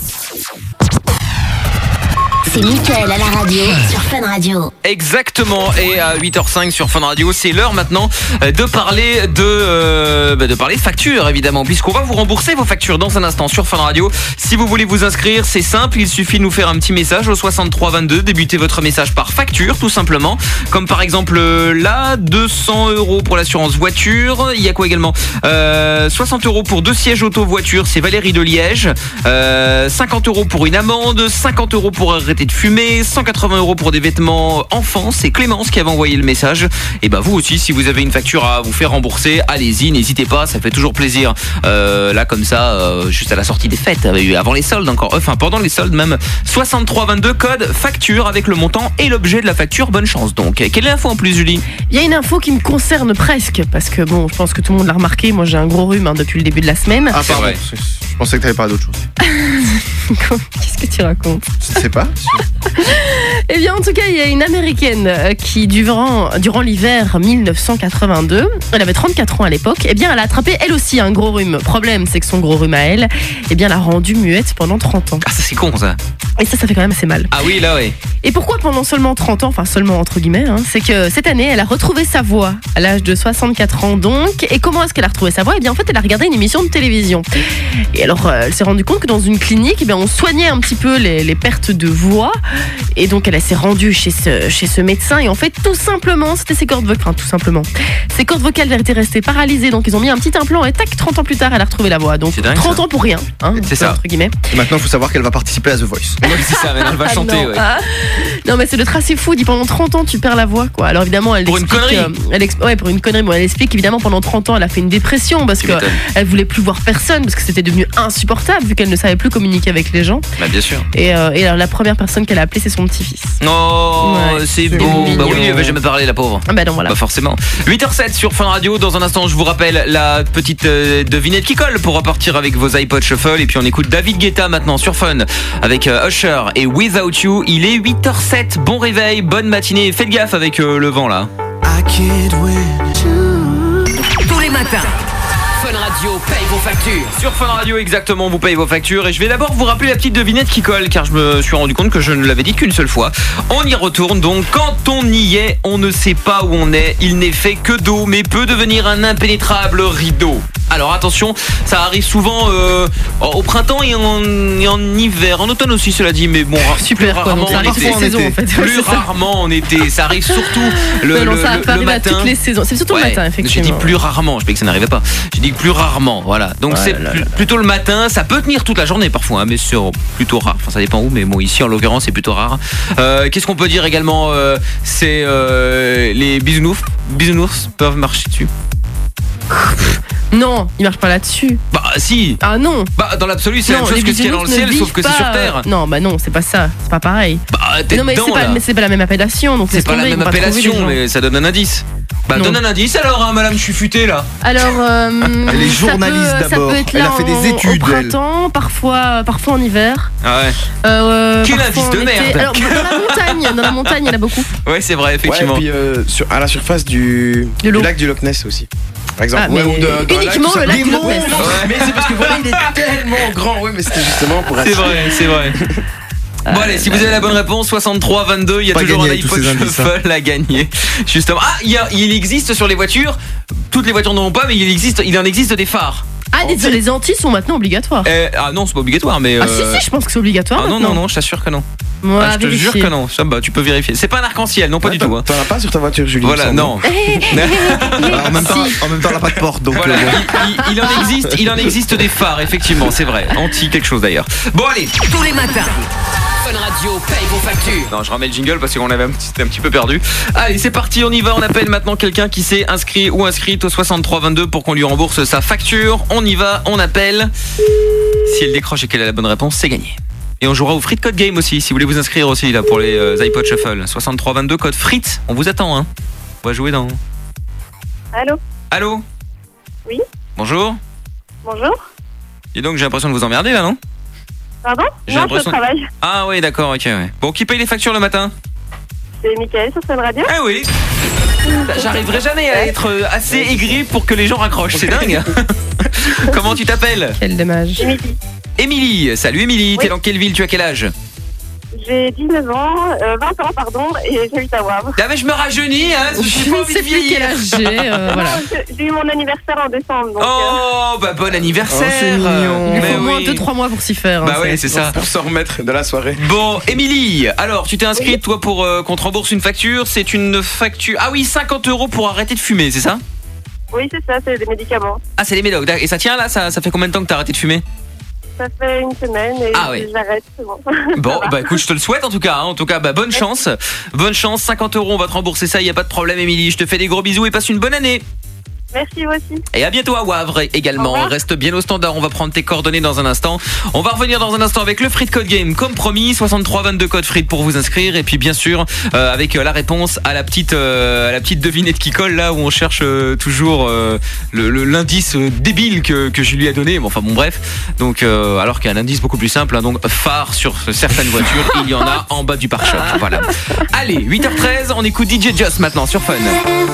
C'est Mickaël à la radio sur Fun Radio. Exactement, et à 8h05 sur Fun Radio, c'est l'heure maintenant de parler de parler de factures évidemment, puisqu'on va vous rembourser vos factures dans un instant sur Fun Radio. Si vous voulez vous inscrire, c'est simple, il suffit de nous faire un petit message au 63 22, débutez votre message par facture tout simplement, comme par exemple là 200 € pour l'assurance voiture. Il y a quoi également 60 € pour 2 sièges auto voiture, c'est Valérie de Liège. 50 € pour une amende, 50 € pour arrêter arrêter de fumer. 180 € pour des vêtements enfants. C'est Clémence qui avait envoyé le message. Et bah vous aussi, si vous avez une facture à vous faire rembourser, allez-y, n'hésitez pas, ça fait toujours plaisir. Là comme ça, juste à la sortie des fêtes, avant les soldes encore, enfin pendant les soldes même. 6322 code facture avec le montant et l'objet de la facture. Bonne chance donc. Quelle est l'info en plus, Julie? Il y a une info qui me concerne presque parce que bon, je pense que tout le monde l'a remarqué. Moi, j'ai un gros rhume depuis le début de la semaine. Ah pardon, je pensais que t'avais parlé d'autre chose. Qu'est-ce que tu racontes? Je sais pas. Eh bien, en tout cas, il y a une Américaine qui, durant l'hiver 1982, elle avait 34 ans à l'époque, eh bien, elle a attrapé elle aussi un gros rhume. Problème, c'est que son gros rhume à elle, eh bien, l'a rendue muette pendant 30 ans. Ah, ça c'est con ça. Et ça fait quand même assez mal. Ah oui, là, oui. Et pourquoi pendant seulement 30 ans, enfin seulement entre guillemets, c'est que cette année, elle a retrouvé sa voix à l'âge de 64 ans donc. Et comment est-ce qu'elle a retrouvé sa voix? Eh bien, en fait, elle a regardé une émission de télévision. Et alors, elle s'est rendue compte que dans une clinique, eh bien, on soignait un petit peu les pertes de voix. Et donc, elle s'est rendue chez ce médecin. Et en fait, tout simplement, c'était ses cordes vocales. Enfin, tout simplement. Ses cordes vocales étaient restées paralysées. Donc, ils ont mis un petit implant. Et tac, 30 ans plus tard, elle a retrouvé la voix. Donc, dingue, 30 ans pour rien. C'est ça. Entre guillemets. Et maintenant, il faut savoir qu'elle va participer à The Voice. Oui, c'est ça, elle va chanter. Non, ouais. non, mais c'est le tracé fou. Dit pendant 30 ans, tu perds la voix, quoi. Alors, évidemment, elle Pour une explique, connerie. pour une connerie. Bon, elle explique évidemment pendant 30 ans, elle a fait une dépression parce qu'elle voulait plus voir personne parce que c'était devenu insupportable vu qu'elle ne savait plus communiquer avec les gens. Bah, bien sûr. Et alors, la première personne qu'elle a appelée, c'est son petit-fils. Oh, Ouais, c'est c'est beau. mignon. Bah oui, elle avait jamais parlé, la pauvre. Ah bah non, voilà. Bah forcément. 8h07 sur Fun Radio. Dans un instant, je vous rappelle la petite devinette qui colle pour repartir avec vos iPod Shuffle. Et puis on écoute David Guetta maintenant sur Fun avec Usher et Without You. Il est 8h07. Bon réveil, bonne matinée. Faites gaffe avec le vent là. Tous les matins, Fun Radio paye vos factures. Sur Fun Radio, exactement, vous payez vos factures. Et je vais d'abord vous rappeler la petite devinette qui colle, car je me suis rendu compte que je ne l'avais dit qu'une seule fois. On y retourne donc. Quand on y est, on ne sait pas où on est. Il n'est fait que d'eau, mais peut devenir un impénétrable rideau. Alors attention, ça arrive souvent au printemps et en hiver, en automne aussi, cela dit, mais bon, super, plus rarement ça arrive en été. toutes les saisons, en fait. Plus rarement en été. Ça arrive surtout ça le arrive matin. à toutes les saisons. C'est surtout le matin, effectivement. J'ai dit plus rarement. Je sais que ça n'arrivait pas. J'ai dit plus rarement. Voilà. Donc c'est plutôt le matin. Ça peut tenir toute la journée parfois, mais c'est plutôt rare. Enfin, ça dépend où, mais bon, ici en l'occurrence, c'est plutôt rare. Qu'est-ce qu'on peut dire également? C'est les bisounours peuvent marcher dessus. Non, il marche pas là-dessus. Bah si. Ah non. Bah dans l'absolu, c'est la même chose que ce qu'il y a dans le ciel, sauf que c'est sur terre. Non, bah non, c'est pas ça. C'est pas pareil. Bah t'es non, mais dedans, là. c'est pas la même appellation. Donc c'est pas la même appellation, mais ça donne un indice. Bah Non. donne un indice alors, hein, madame, je suis futée là. Alors, Elle est journaliste d'abord. Ça peut être Elle là a fait des au études, elle. printemps, parfois en hiver. Ah ouais. Quel Parfois indice de en été. merde. Alors, dans la montagne, il y en a beaucoup. Ouais, c'est vrai, effectivement. Ouais, et puis à la surface du lac du Loch Ness aussi. Par exemple, Ah, mais ou de uniquement le lac du Loch Ness. Mais c'est parce que voilà, il est tellement grand. Oui, mais c'était justement pour être. C'est vrai. Bon allez, si vous avez la bonne réponse, 63-22, il y a Pas toujours un gagné, tous iPod ces indices, Shuffle à gagner. Justement. Ah, il existe sur les voitures, toutes les voitures n'en ont pas, mais il en existe des phares. Ah, les lentilles sont maintenant obligatoires. Ah non, c'est pas obligatoire, mais. Ah si, je pense que c'est obligatoire. Ah non, maintenant. non, je t'assure que non. Moi, Je te jure que non. Ça, bah, tu peux vérifier. C'est pas un arc-en-ciel, non, pas du tout. Hein. T'en as pas sur ta voiture, Julie? Voilà, non. En même temps, elle n'a pas de porte, donc. Voilà, il en existe des phares, effectivement, c'est vrai. Anti quelque chose d'ailleurs. Bon allez. Tous les matins, Fun Radio paye vos factures. Non, je remets le jingle parce qu'on avait c'était un petit peu perdu. Allez, c'est parti, on y va. On appelle maintenant quelqu'un qui s'est inscrit ou inscrite au 6322 pour qu'on lui rembourse sa facture. On y va, on appelle. Si elle décroche et qu'elle a la bonne réponse, c'est gagné. Et on jouera au Frites Code Game aussi, si vous voulez vous inscrire aussi là pour les iPod Shuffle. 6322 code Frites, on vous attend hein. On va jouer dans... Allô? Allô? Oui? Bonjour? Bonjour? Et donc j'ai l'impression de vous emmerder là, non? Pardon? J'ai Non, je l'impression- travaille. Ah oui, d'accord, ok, ouais. Bon, qui paye les factures le matin? C'est Mickaël sur Fun Radio? Ah oui. J'arriverai jamais à être assez aigri pour que les gens raccrochent, c'est dingue. Comment tu t'appelles? Quel dommage. Émilie. Émilie, salut Émilie, t'es dans quelle ville, tu as quel âge? J'ai 19 ans, 20 ans, pardon, et j'habite à Wavre. Ah mais je me rajeunis, hein, j'ai pas envie de vieillir. Quel âge j'ai, voilà. J'ai eu mon anniversaire en décembre, donc... Oh, bah bon anniversaire. Oh, c'est mignon. Il Mais faut au moins oui. 2-3 mois pour s'y faire. Bah ouais, c'est ça. Pour s'en remettre de la soirée. Bon, Émilie, alors tu t'es inscrite toi pour qu'on te rembourse une facture. C'est une facture... Ah oui, 50 € pour arrêter de fumer, c'est ça? Oui, c'est ça, c'est des médicaments. Ah, c'est les médocs. Et ça tient là, ça fait combien de temps que t'as arrêté de fumer? Ça fait une semaine et j'arrête, c'est bon. Bon, bah écoute, je te le souhaite en tout cas. En tout cas, bonne chance. Bonne chance, 50 €, on va te rembourser ça, il n'y a pas de problème, Émilie. Je te fais des gros bisous et passe une bonne année. Merci, vous aussi. Et à bientôt à Wavre également. Reste bien au standard, on va prendre tes coordonnées dans un instant. On va revenir dans un instant avec le Frites Code Game comme promis, 6322 code frites pour vous inscrire. Et puis bien sûr avec la réponse à la petite devinette qui colle là où on cherche toujours l'indice débile que je lui ai donné. Bon, enfin bon bref. Donc alors qu'il y a un indice beaucoup plus simple, hein, donc phare sur certaines voitures, il y en a en bas du pare-choc. Voilà. Allez, 8h13, on écoute DJ Just maintenant sur Fun.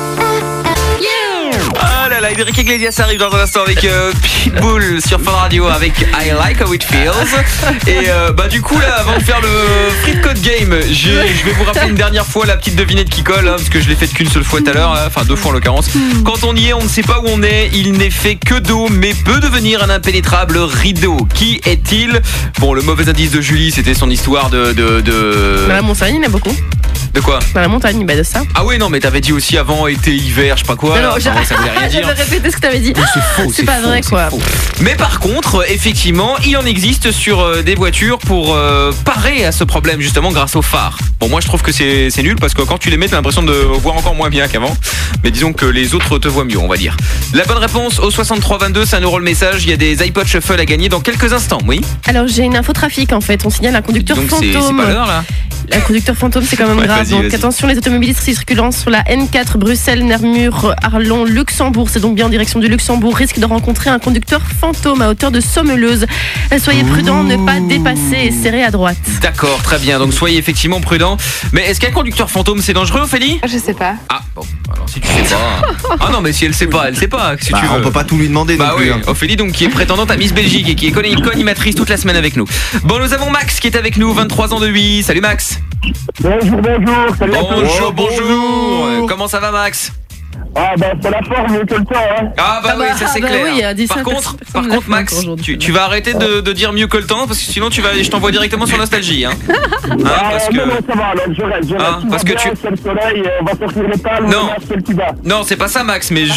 Ah là là, Enrique Iglesias arrive dans un instant avec Pitbull sur Fun Radio avec I Like How It Feels. Et du coup là, avant de faire le Frites Code Game, je vais vous rappeler une dernière fois la petite devinette qui colle, hein, parce que je l'ai faite qu'une seule fois tout à l'heure, hein, enfin 2 fois en l'occurrence. Quand on y est, on ne sait pas où on est, il n'est fait que d'eau, mais peut devenir un impénétrable rideau. Qui est-il? Bon, le mauvais indice de Julie, c'était son histoire de... Dans la montagne, il y en a beaucoup. De quoi? Dans la montagne, de ça. Ah oui, non, mais t'avais dit aussi avant été, hiver, je sais pas quoi. Non, ça voulait rien dire. J'avais répété ce que t'avais dit. C'est faux, c'est pas vrai, quoi. Mais par contre, effectivement, il en existe sur des voitures pour parer à ce problème, justement, grâce aux phares. Bon, moi, je trouve que c'est nul parce que quand tu les mets, t'as l'impression de voir encore moins bien qu'avant. Mais disons que les autres te voient mieux, on va dire. La bonne réponse au 6322, c'est 1 € le message. Il y a des iPod Shuffle à gagner dans quelques instants, oui. Alors, j'ai une infotrafic en fait. On signale un conducteur fantôme. C'est pas l'heure là. Un conducteur fantôme, c'est quand même grave. Donc attention, les automobilistes circulant sur la N4 Bruxelles, Namur, Arlon, Luxembourg, c'est donc bien en direction du Luxembourg, risquent de rencontrer un conducteur fantôme à hauteur de Sommeleuse. Soyez prudents, ne pas dépasser et serrer à droite. D'accord, très bien. Donc soyez effectivement prudents. Mais est-ce qu'un conducteur fantôme, c'est dangereux, Ophélie? Je sais pas. Ah bon, alors si tu sais pas. Ah non, mais si elle sait pas, elle sait pas. Si tu veux. On peut pas tout lui demander. Bah non oui, plus, hein. Ophélie donc qui est prétendante à Miss Belgique et qui est co-animatrice toute la semaine avec nous. Bon, nous avons Max qui est avec nous, 23 ans de lui. Salut Max. Bonjour, salut à tous. Bonjour. Comment ça va Max? Ah c'est la forme mieux que le temps, hein. Ah oui, ça c'est clair. Oui, par contre Max, tu vas arrêter de dire mieux que le temps parce que sinon je t'envoie directement sur Nostalgie, hein. Parce que non, ça va, alors je reste. Parce que tu le soleil, on va sortir les palmes, non. Celle qui va. Non, c'est pas ça Max, mais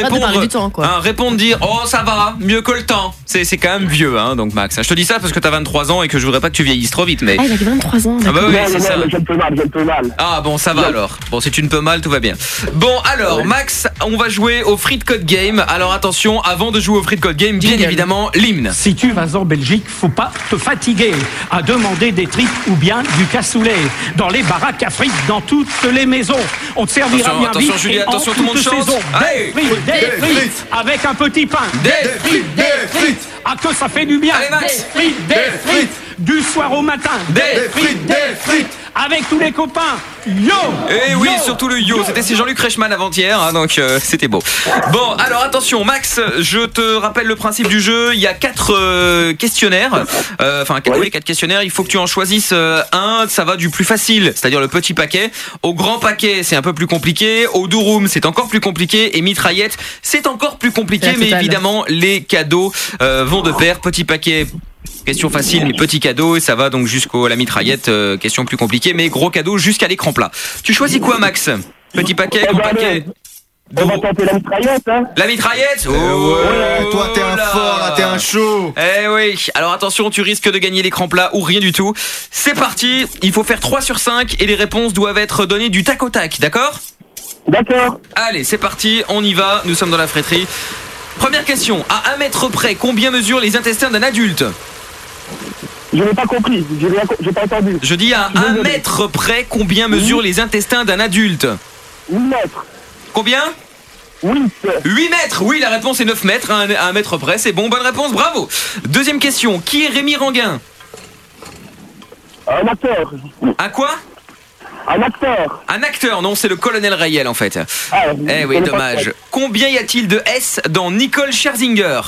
répondre dire oh ça va, mieux que le temps. C'est quand même vieux, hein, donc Max. Je te dis ça parce que t'as 23 ans et que je voudrais pas que tu vieillisses trop vite, mais. Ah, il a que 23 ans. Ah bah oui, c'est ça. J'ai un peu mal. Ah bon, ça va alors. Bon, si tu ne peux mal, tout va bien. Bon, alors Max, on va jouer au Frites Code Game. Alors attention, avant de jouer au Frites Code Game, bien évidemment, l'hymne. Si tu vas en Belgique, faut pas te fatiguer à demander des tripes ou bien du cassoulet. Dans les baraques à frites, dans toutes les maisons, on te servira bien attention, vite. Julie, attention, tout le monde chante. Des frites, avec un petit pain. Des frites. Ah que ça fait du bien. Allez Max. Des frites. Du soir au matin. Des frites. Avec tous les copains. Yo. Et oui, surtout le yo. C'était Jean-Luc Reichmann avant-hier, hein, donc c'était beau. Bon, alors attention, Max, je te rappelle le principe du jeu. Il y a 4 questionnaires. Enfin, 4 questionnaires. Il faut que tu en choisisses un. Ça va du plus facile, c'est-à-dire le petit paquet. Au grand paquet, c'est un peu plus compliqué. Au Douroum, c'est encore plus compliqué. Et mitraillette, c'est encore plus compliqué. Mais évidemment, les cadeaux vont de pair. Petit paquet. Question facile mais petit cadeau et ça va donc jusqu'à la mitraillette, question plus compliquée mais gros cadeau jusqu'à l'écran plat. Tu choisis quoi Max? Petit paquet, grand paquet? On va tenter la mitraillette, hein. La mitraillette? Ouais, toi t'es un fort là, t'es un chaud. Eh oui, alors attention, tu risques de gagner l'écran plat ou rien du tout. C'est parti, il faut faire 3 sur 5 et les réponses doivent être données du tac au tac, d'accord? D'accord. Allez, c'est parti, on y va, nous sommes dans la fréterie. Première question, à 1 mètre près, combien mesurent les intestins d'un adulte? Je n'ai pas compris, j'ai pas entendu. Je dis à 1 mètre près, combien mesurent les intestins d'un adulte? 8 mètres. Combien? 8 mètres. Oui, la réponse est 9 mètres, à 1 mètre près, c'est bon, bonne réponse, bravo. Deuxième question, qui est Rémi Ranguin? Un acteur. Un quoi? Un acteur. Un acteur, non, c'est le colonel Rayel en fait. Eh oui, dommage. Combien y a-t-il de S dans Nicole Scherzinger?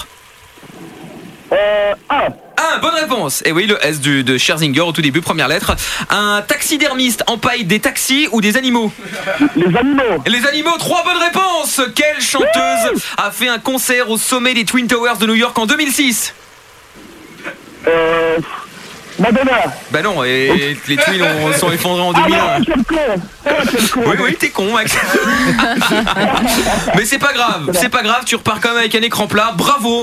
1, bonne réponse. Et oui, le S de Scherzinger au tout début, première lettre. Un taxidermiste empaille des taxis ou des animaux? Les animaux. Les animaux, 3 bonnes réponses. Quelle chanteuse a fait un concert au sommet des Twin Towers de New York en 2006? Madonna. Bah non, et les Twins sont effondrés en 2001. Ah non, quel con. Oui, t'es con, Max. Mais c'est pas grave, tu repars quand même avec un écran plat. Bravo.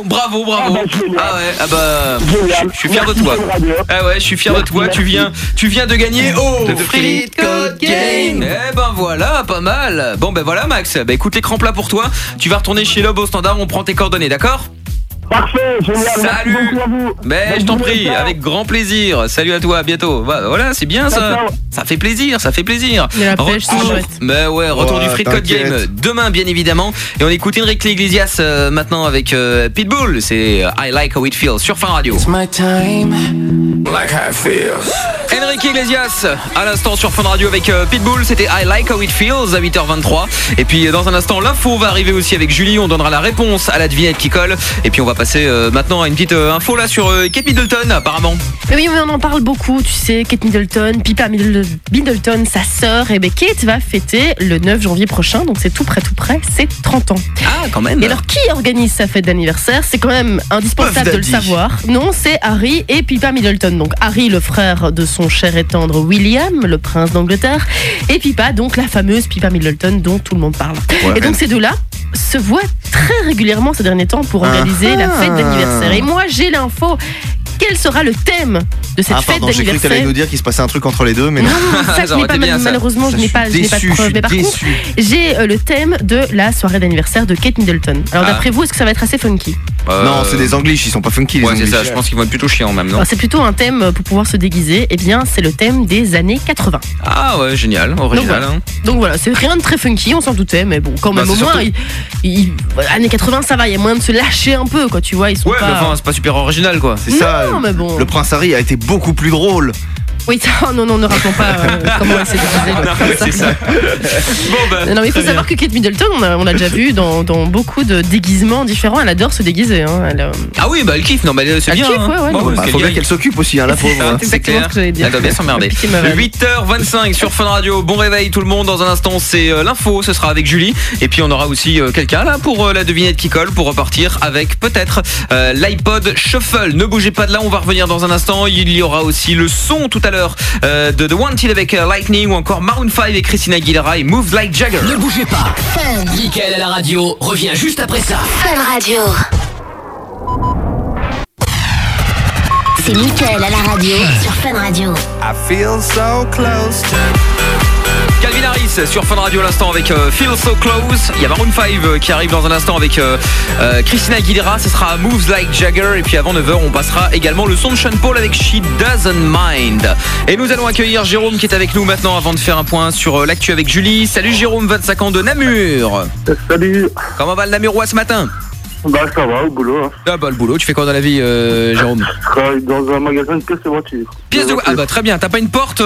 Je suis fier de toi. Ah ouais, je suis fier de toi. Tu viens de gagner au Frites Code Game. Eh ben voilà, pas mal. Bon ben voilà, Max. Bah écoute, l'écran plat pour toi. Tu vas retourner chez Lob au standard, on prend tes coordonnées, d'accord? Parfait, génial. Salut. Merci beaucoup à vous. Mais je t'en prie, avec grand plaisir. Salut à toi, à bientôt. Voilà, c'est bien ça. Ça fait plaisir. Il y a la pêche, c'est chouette. Mais ouais, retour du Frites Code Game demain, bien évidemment. Et on écoute Enrique Iglesias maintenant avec Pitbull. C'est I Like How It Feels sur Fun Radio. It's my time, like how it feels. Enrique Iglesias à l'instant sur Fun Radio avec Pitbull. C'était I Like How It Feels à 8h23. Et puis dans un instant, l'info va arriver aussi avec Julie. On donnera la réponse à la devinette qui colle. Et puis on va passer maintenant à une petite info là sur Kate Middleton apparemment. Oui, on en parle beaucoup, tu sais, Kate Middleton, Pippa Middleton, sa sœur. Et bien Kate va fêter le 9 janvier prochain, donc c'est tout près, c'est 30 ans. Ah, quand même. Et alors qui organise sa fête d'anniversaire? C'est quand même indispensable de le savoir. Non, c'est Harry et Pippa Middleton. Donc Harry, le frère de son cher et tendre William, le prince d'Angleterre, et Pippa, donc la fameuse Pippa Middleton dont tout le monde parle. Ouais, et donc ces deux-là se voient très régulièrement ces derniers temps pour organiser la fête d'anniversaire. Et moi, j'ai l'info. Quel sera le thème de cette fête d'anniversaire? J'ai cru que tu allais nous dire qu'il se passait un truc entre les deux, mais non. Ça, je n'ai pas, malheureusement, je n'ai pas de preuve. Mais par contre, j'ai le thème de la soirée d'anniversaire de Kate Middleton. Alors d'après vous, est-ce que ça va être assez funky? Non, c'est des English, ils sont pas funky. Ouais, c'est ça, je pense qu'ils vont être plutôt chiants même, non? C'est plutôt un thème pour pouvoir se déguiser. Eh bien, c'est le thème des années 80. Ah ouais, génial, original. Donc voilà, c'est rien de très funky, on s'en doutait, mais bon, quand même, au moins, années 80, ça va, il y a moyen de se lâcher un peu, quoi, tu vois, ils sont pas... Ouais, mais enfin, c'est pas super original, quoi. C'est ça, mais bon. Le prince Harry a été beaucoup plus drôle. Oui, non, ne rappelons pas comment elle s'est déguisée. C'est ça. Non, mais il faut savoir que Kate Middleton, on l'a déjà vu dans beaucoup de déguisements différents. Elle adore se déguiser. Ah oui, elle kiffe. Non, mais c'est bien. Faut bien qu'elle s'occupe aussi, la pauvre. C'est exactement ce que j'allais dire. Elle doit bien s'emmerder. 8h25 sur Fun Radio. Bon réveil tout le monde. Dans un instant, c'est l'info. Ce sera avec Julie. Et puis on aura aussi quelqu'un là pour la devinette qui colle, pour repartir avec peut-être l'iPod Shuffle. Ne bougez pas de là. On va revenir dans un instant. Il y aura aussi le son tout à l'heure de The Wanted avec Lightning, ou encore Maroon 5 et Christina Aguilera et Move Like Jagger. Ne bougez pas. Mickaël à la radio revient juste après ça. Fun Radio. C'est Mickaël à la radio sur Fun Radio. I feel so close to... Calvin Harris sur Fun Radio à l'instant avec Feel So Close. Il y a Maroon 5 qui arrive dans un instant avec Christina Aguilera. Ce sera Moves Like Jagger. Et puis avant 9h, on passera également le son de Sean Paul avec She Doesn't Mind. Et nous allons accueillir Jérôme qui est avec nous maintenant avant de faire un point sur l'actu avec Julie. Salut Jérôme, 25 ans de Namur. Salut. Comment va le Namurois ce matin? Bah ça va, au boulot. Hein. Ah bah le boulot, tu fais quoi dans la vie Jérôme? Je travaille dans un magasin de pièces de voitures. Pièces de voitures. Ah bah très bien, t'as pas une porte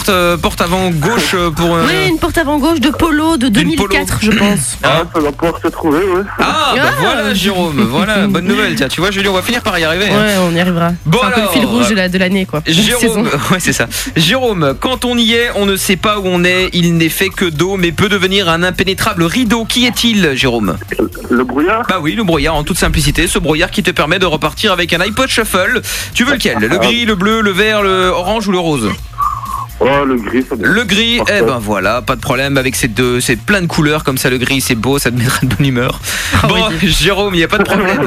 avant gauche pour... Oui, une porte avant gauche de Polo de 2004 je pense. Ah, ça va pouvoir se trouver, ouais. Ah bah voilà Jérôme, voilà, bonne nouvelle. Tiens, tu vois Julie, on va finir par y arriver. Ouais, on y arrivera. Bon, c'est un peu le fil rouge de l'année quoi. Jérôme, ouais c'est ça. Jérôme, quand on y est, on ne sait pas où on est, il n'est fait que d'eau, mais peut devenir un impénétrable rideau. Qui est-il Jérôme? Le brouillard? Bah oui, le brouillard en toute simplicité, ce brouillard qui te permet de repartir avec un iPod Shuffle. Tu veux lequel? Le gris, le bleu, le vert, le orange ou le rose? Oh, le gris, ça le gris, eh ben voilà, pas de problème avec ces deux, c'est plein de couleurs comme ça, le gris c'est beau, ça te mettra de bonne humeur. Bon, Jérôme, il n'y a pas de problème.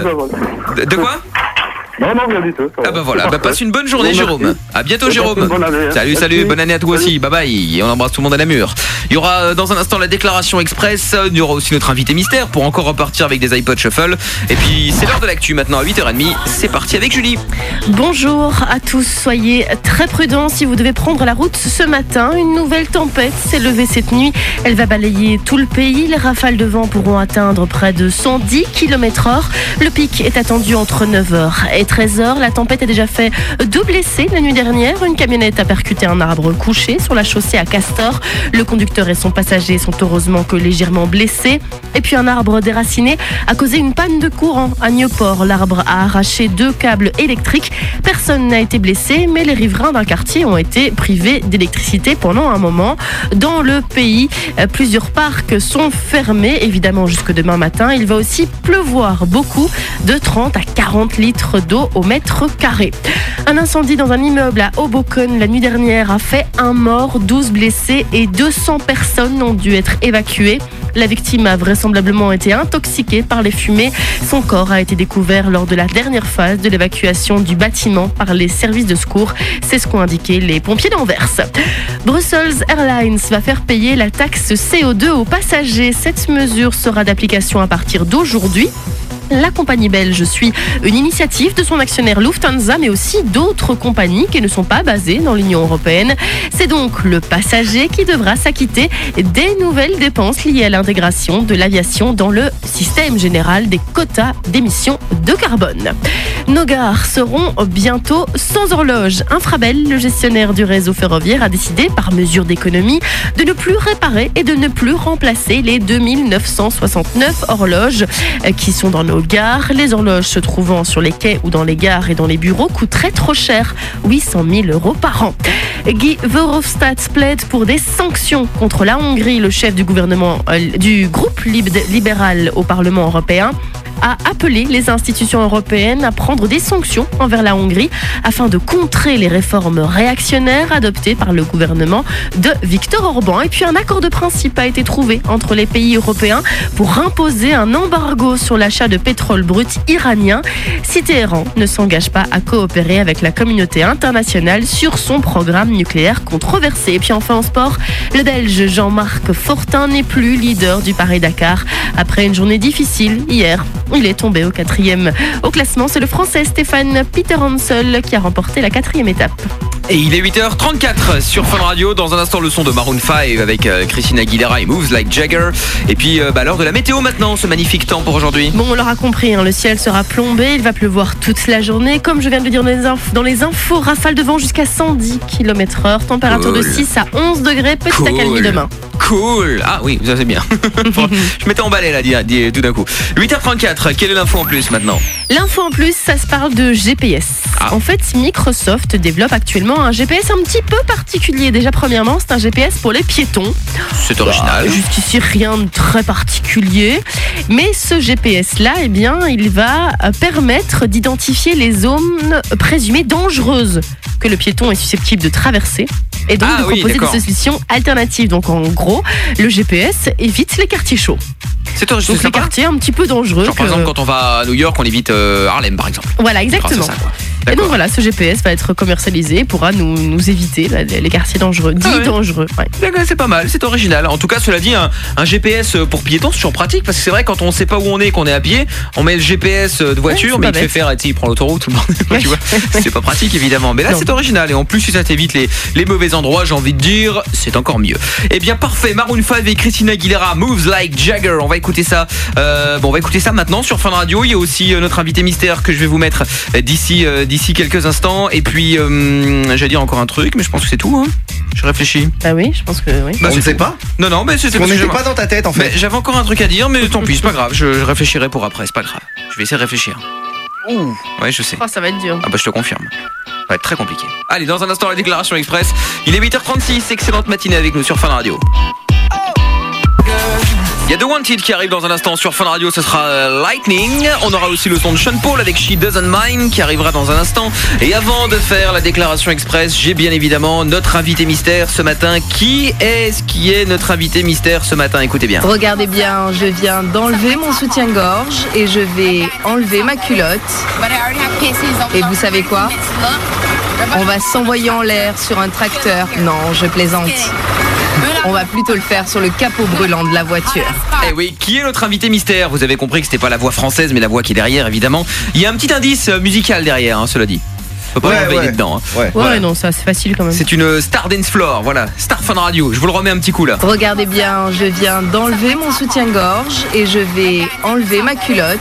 De quoi? Non, rien du tout. Ah bah voilà, passe une bonne journée Jérôme. À bientôt Jérôme. Bonne année, salut, bonne année à toi aussi. Bye bye. Et on embrasse tout le monde à Namur. Il y aura dans un instant la déclaration express. Il y aura aussi notre invité mystère pour encore repartir avec des iPod Shuffle. Et puis c'est l'heure de l'actu maintenant à 8h30. C'est parti avec Julie. Bonjour à tous, soyez très prudents si vous devez prendre la route ce matin. Une nouvelle tempête s'est levée cette nuit. Elle va balayer tout le pays. Les rafales de vent pourront atteindre près de 110 km/h. Le pic est attendu entre 9h et 13h. La tempête a déjà fait 2 blessés la nuit dernière. Une camionnette a percuté un arbre couché sur la chaussée à Castor. Le conducteur et son passager sont heureusement que légèrement blessés. Et puis un arbre déraciné a causé une panne de courant à Nieuport. L'arbre a arraché 2 câbles électriques. Personne n'a été blessé, mais les riverains d'un quartier ont été privés d'électricité pendant un moment. Dans le pays, plusieurs parcs sont fermés, évidemment jusque demain matin. Il va aussi pleuvoir beaucoup, de 30 à 40 litres d'eau d'eau au mètre carré. Un incendie dans un immeuble à Hoboken la nuit dernière a fait un mort, 12 blessés et 200 personnes ont dû être évacuées. La victime a vraisemblablement été intoxiquée par les fumées. Son corps a été découvert lors de la dernière phase de l'évacuation du bâtiment par les services de secours. C'est ce qu'ont indiqué les pompiers d'Anvers. Brussels Airlines va faire payer la taxe CO2 aux passagers. Cette mesure sera d'application à partir d'aujourd'hui. La compagnie belge suit une initiative de son actionnaire Lufthansa, mais aussi d'autres compagnies qui ne sont pas basées dans l'Union européenne. C'est donc le passager qui devra s'acquitter des nouvelles dépenses liées à l'intégration de l'aviation dans le système général des quotas d'émissions de carbone. Nos gares seront bientôt sans horloge. Infrabel, le gestionnaire du réseau ferroviaire, a décidé, par mesure d'économie, de ne plus réparer et de ne plus remplacer les 2969 horloges qui sont dans nos gares. Les horloges se trouvant sur les quais ou dans les gares et dans les bureaux coûteraient trop cher, 800 000 € par an. Guy Verhofstadt plaide pour des sanctions contre la Hongrie. Le chef du gouvernement du groupe libéral au Parlement européen a appelé les institutions européennes à prendre des sanctions envers la Hongrie afin de contrer les réformes réactionnaires adoptées par le gouvernement de Viktor Orban. Et puis un accord de principe a été trouvé entre les pays européens pour imposer un embargo sur l'achat de pétrole brut iranien si Téhéran ne s'engage pas à coopérer avec la communauté internationale sur son programme nucléaire controversé. Et puis enfin en sport, le Belge Jean-Marc Fortin n'est plus leader du Paris-Dakar après une journée difficile hier. Il est tombé au 4e au classement. C'est le Français Stéphane Peter Hansel qui a remporté la 4e étape. Et il est 8h34 sur Fun Radio. Dans un instant, le son de Maroon 5 avec Christina Aguilera et Moves Like Jagger. Et puis, l'heure de la météo maintenant, ce magnifique temps pour aujourd'hui. Bon, on l'aura compris, le ciel sera plombé. Il va pleuvoir toute la journée. Comme je viens de le dire dans les infos, rafale de vent jusqu'à 110 km/h. Température de 6 à 11 degrés. Petite accalmie demain. Cool. Ah oui, ça c'est bien. Je m'étais emballé là, tout d'un coup. 8h34, quelle est l'info en plus maintenant? L'info en plus, ça se parle de GPS. En fait, Microsoft développe actuellement un GPS un petit peu particulier. Déjà, premièrement, c'est un GPS pour les piétons. C'est original. Jusqu'ici, rien de très particulier. Mais ce GPS-là, eh bien, il va permettre d'identifier les zones présumées dangereuses que le piéton est susceptible de traverser. Et donc de proposer des solutions alternatives. Donc en gros, le GPS évite les quartiers chauds. C'est donc les quartiers un petit peu dangereux. Genre par exemple quand on va à New York, on évite Harlem par exemple. Voilà, exactement. Et donc voilà, ce GPS va être commercialisé et pourra nous éviter les quartiers dangereux, dangereux. Ouais. D'accord, c'est pas mal, c'est original. En tout cas, cela dit, un GPS pour piétons, c'est toujours pratique parce que c'est vrai quand on sait pas où on est, qu'on est à pied, on met le GPS de voiture, mais il te fait faire, il prend l'autoroute, tout le monde. Tu vois, c'est pas pratique évidemment. Mais là, c'est original et en plus, si ça t'évite les mauvais endroits, j'ai envie de dire, c'est encore mieux. Eh bien, parfait. Maroon 5 et Christina Aguilera, Moves Like Jagger. On va écouter ça. On va écouter ça maintenant sur Fun Radio. Il y a aussi notre invité mystère que je vais vous mettre d'ici quelques instants. Et puis, j'allais dire encore un truc, mais je pense que c'est tout. Je réfléchis. Bah oui, je pense que oui. On ne sait pas. Non, mais c'est on n'était pas dans ta tête en fait. J'avais encore un truc à dire, mais tant pis, c'est pas grave. Je réfléchirai pour après, c'est pas grave. Je vais essayer de réfléchir. Ouais, je sais. Oh, ça va être dur. Ah bah je te confirme. Ça va être très compliqué. Allez, dans un instant, la déclaration express. Il est 8h36, excellente matinée avec nous sur Fun Radio. Il y a The Wanted qui arrive dans un instant sur Fun Radio, ce sera Lightning. On aura aussi le son de Sean Paul avec She Doesn't Mind qui arrivera dans un instant. Et avant de faire la déclaration express, j'ai bien évidemment notre invité mystère ce matin. Qui est notre invité mystère ce matin? Écoutez bien. Regardez bien, je viens d'enlever mon soutien-gorge et je vais enlever ma culotte. Et vous savez quoi? On va s'envoyer en l'air sur un tracteur. Non, je plaisante. On va plutôt le faire sur le capot brûlant de la voiture. Eh oui, qui est notre invité mystère? Vous avez compris que c'était pas la voix française, mais la voix qui est derrière, évidemment. Il y a un petit indice musical derrière, cela dit. Faut pas l'enlever dedans. Ouais, non, ça c'est facile quand même. C'est une Star Dance Floor, voilà, Star Fun Radio. Je vous le remets un petit coup là. Regardez bien, je viens d'enlever mon soutien-gorge et je vais enlever ma culotte.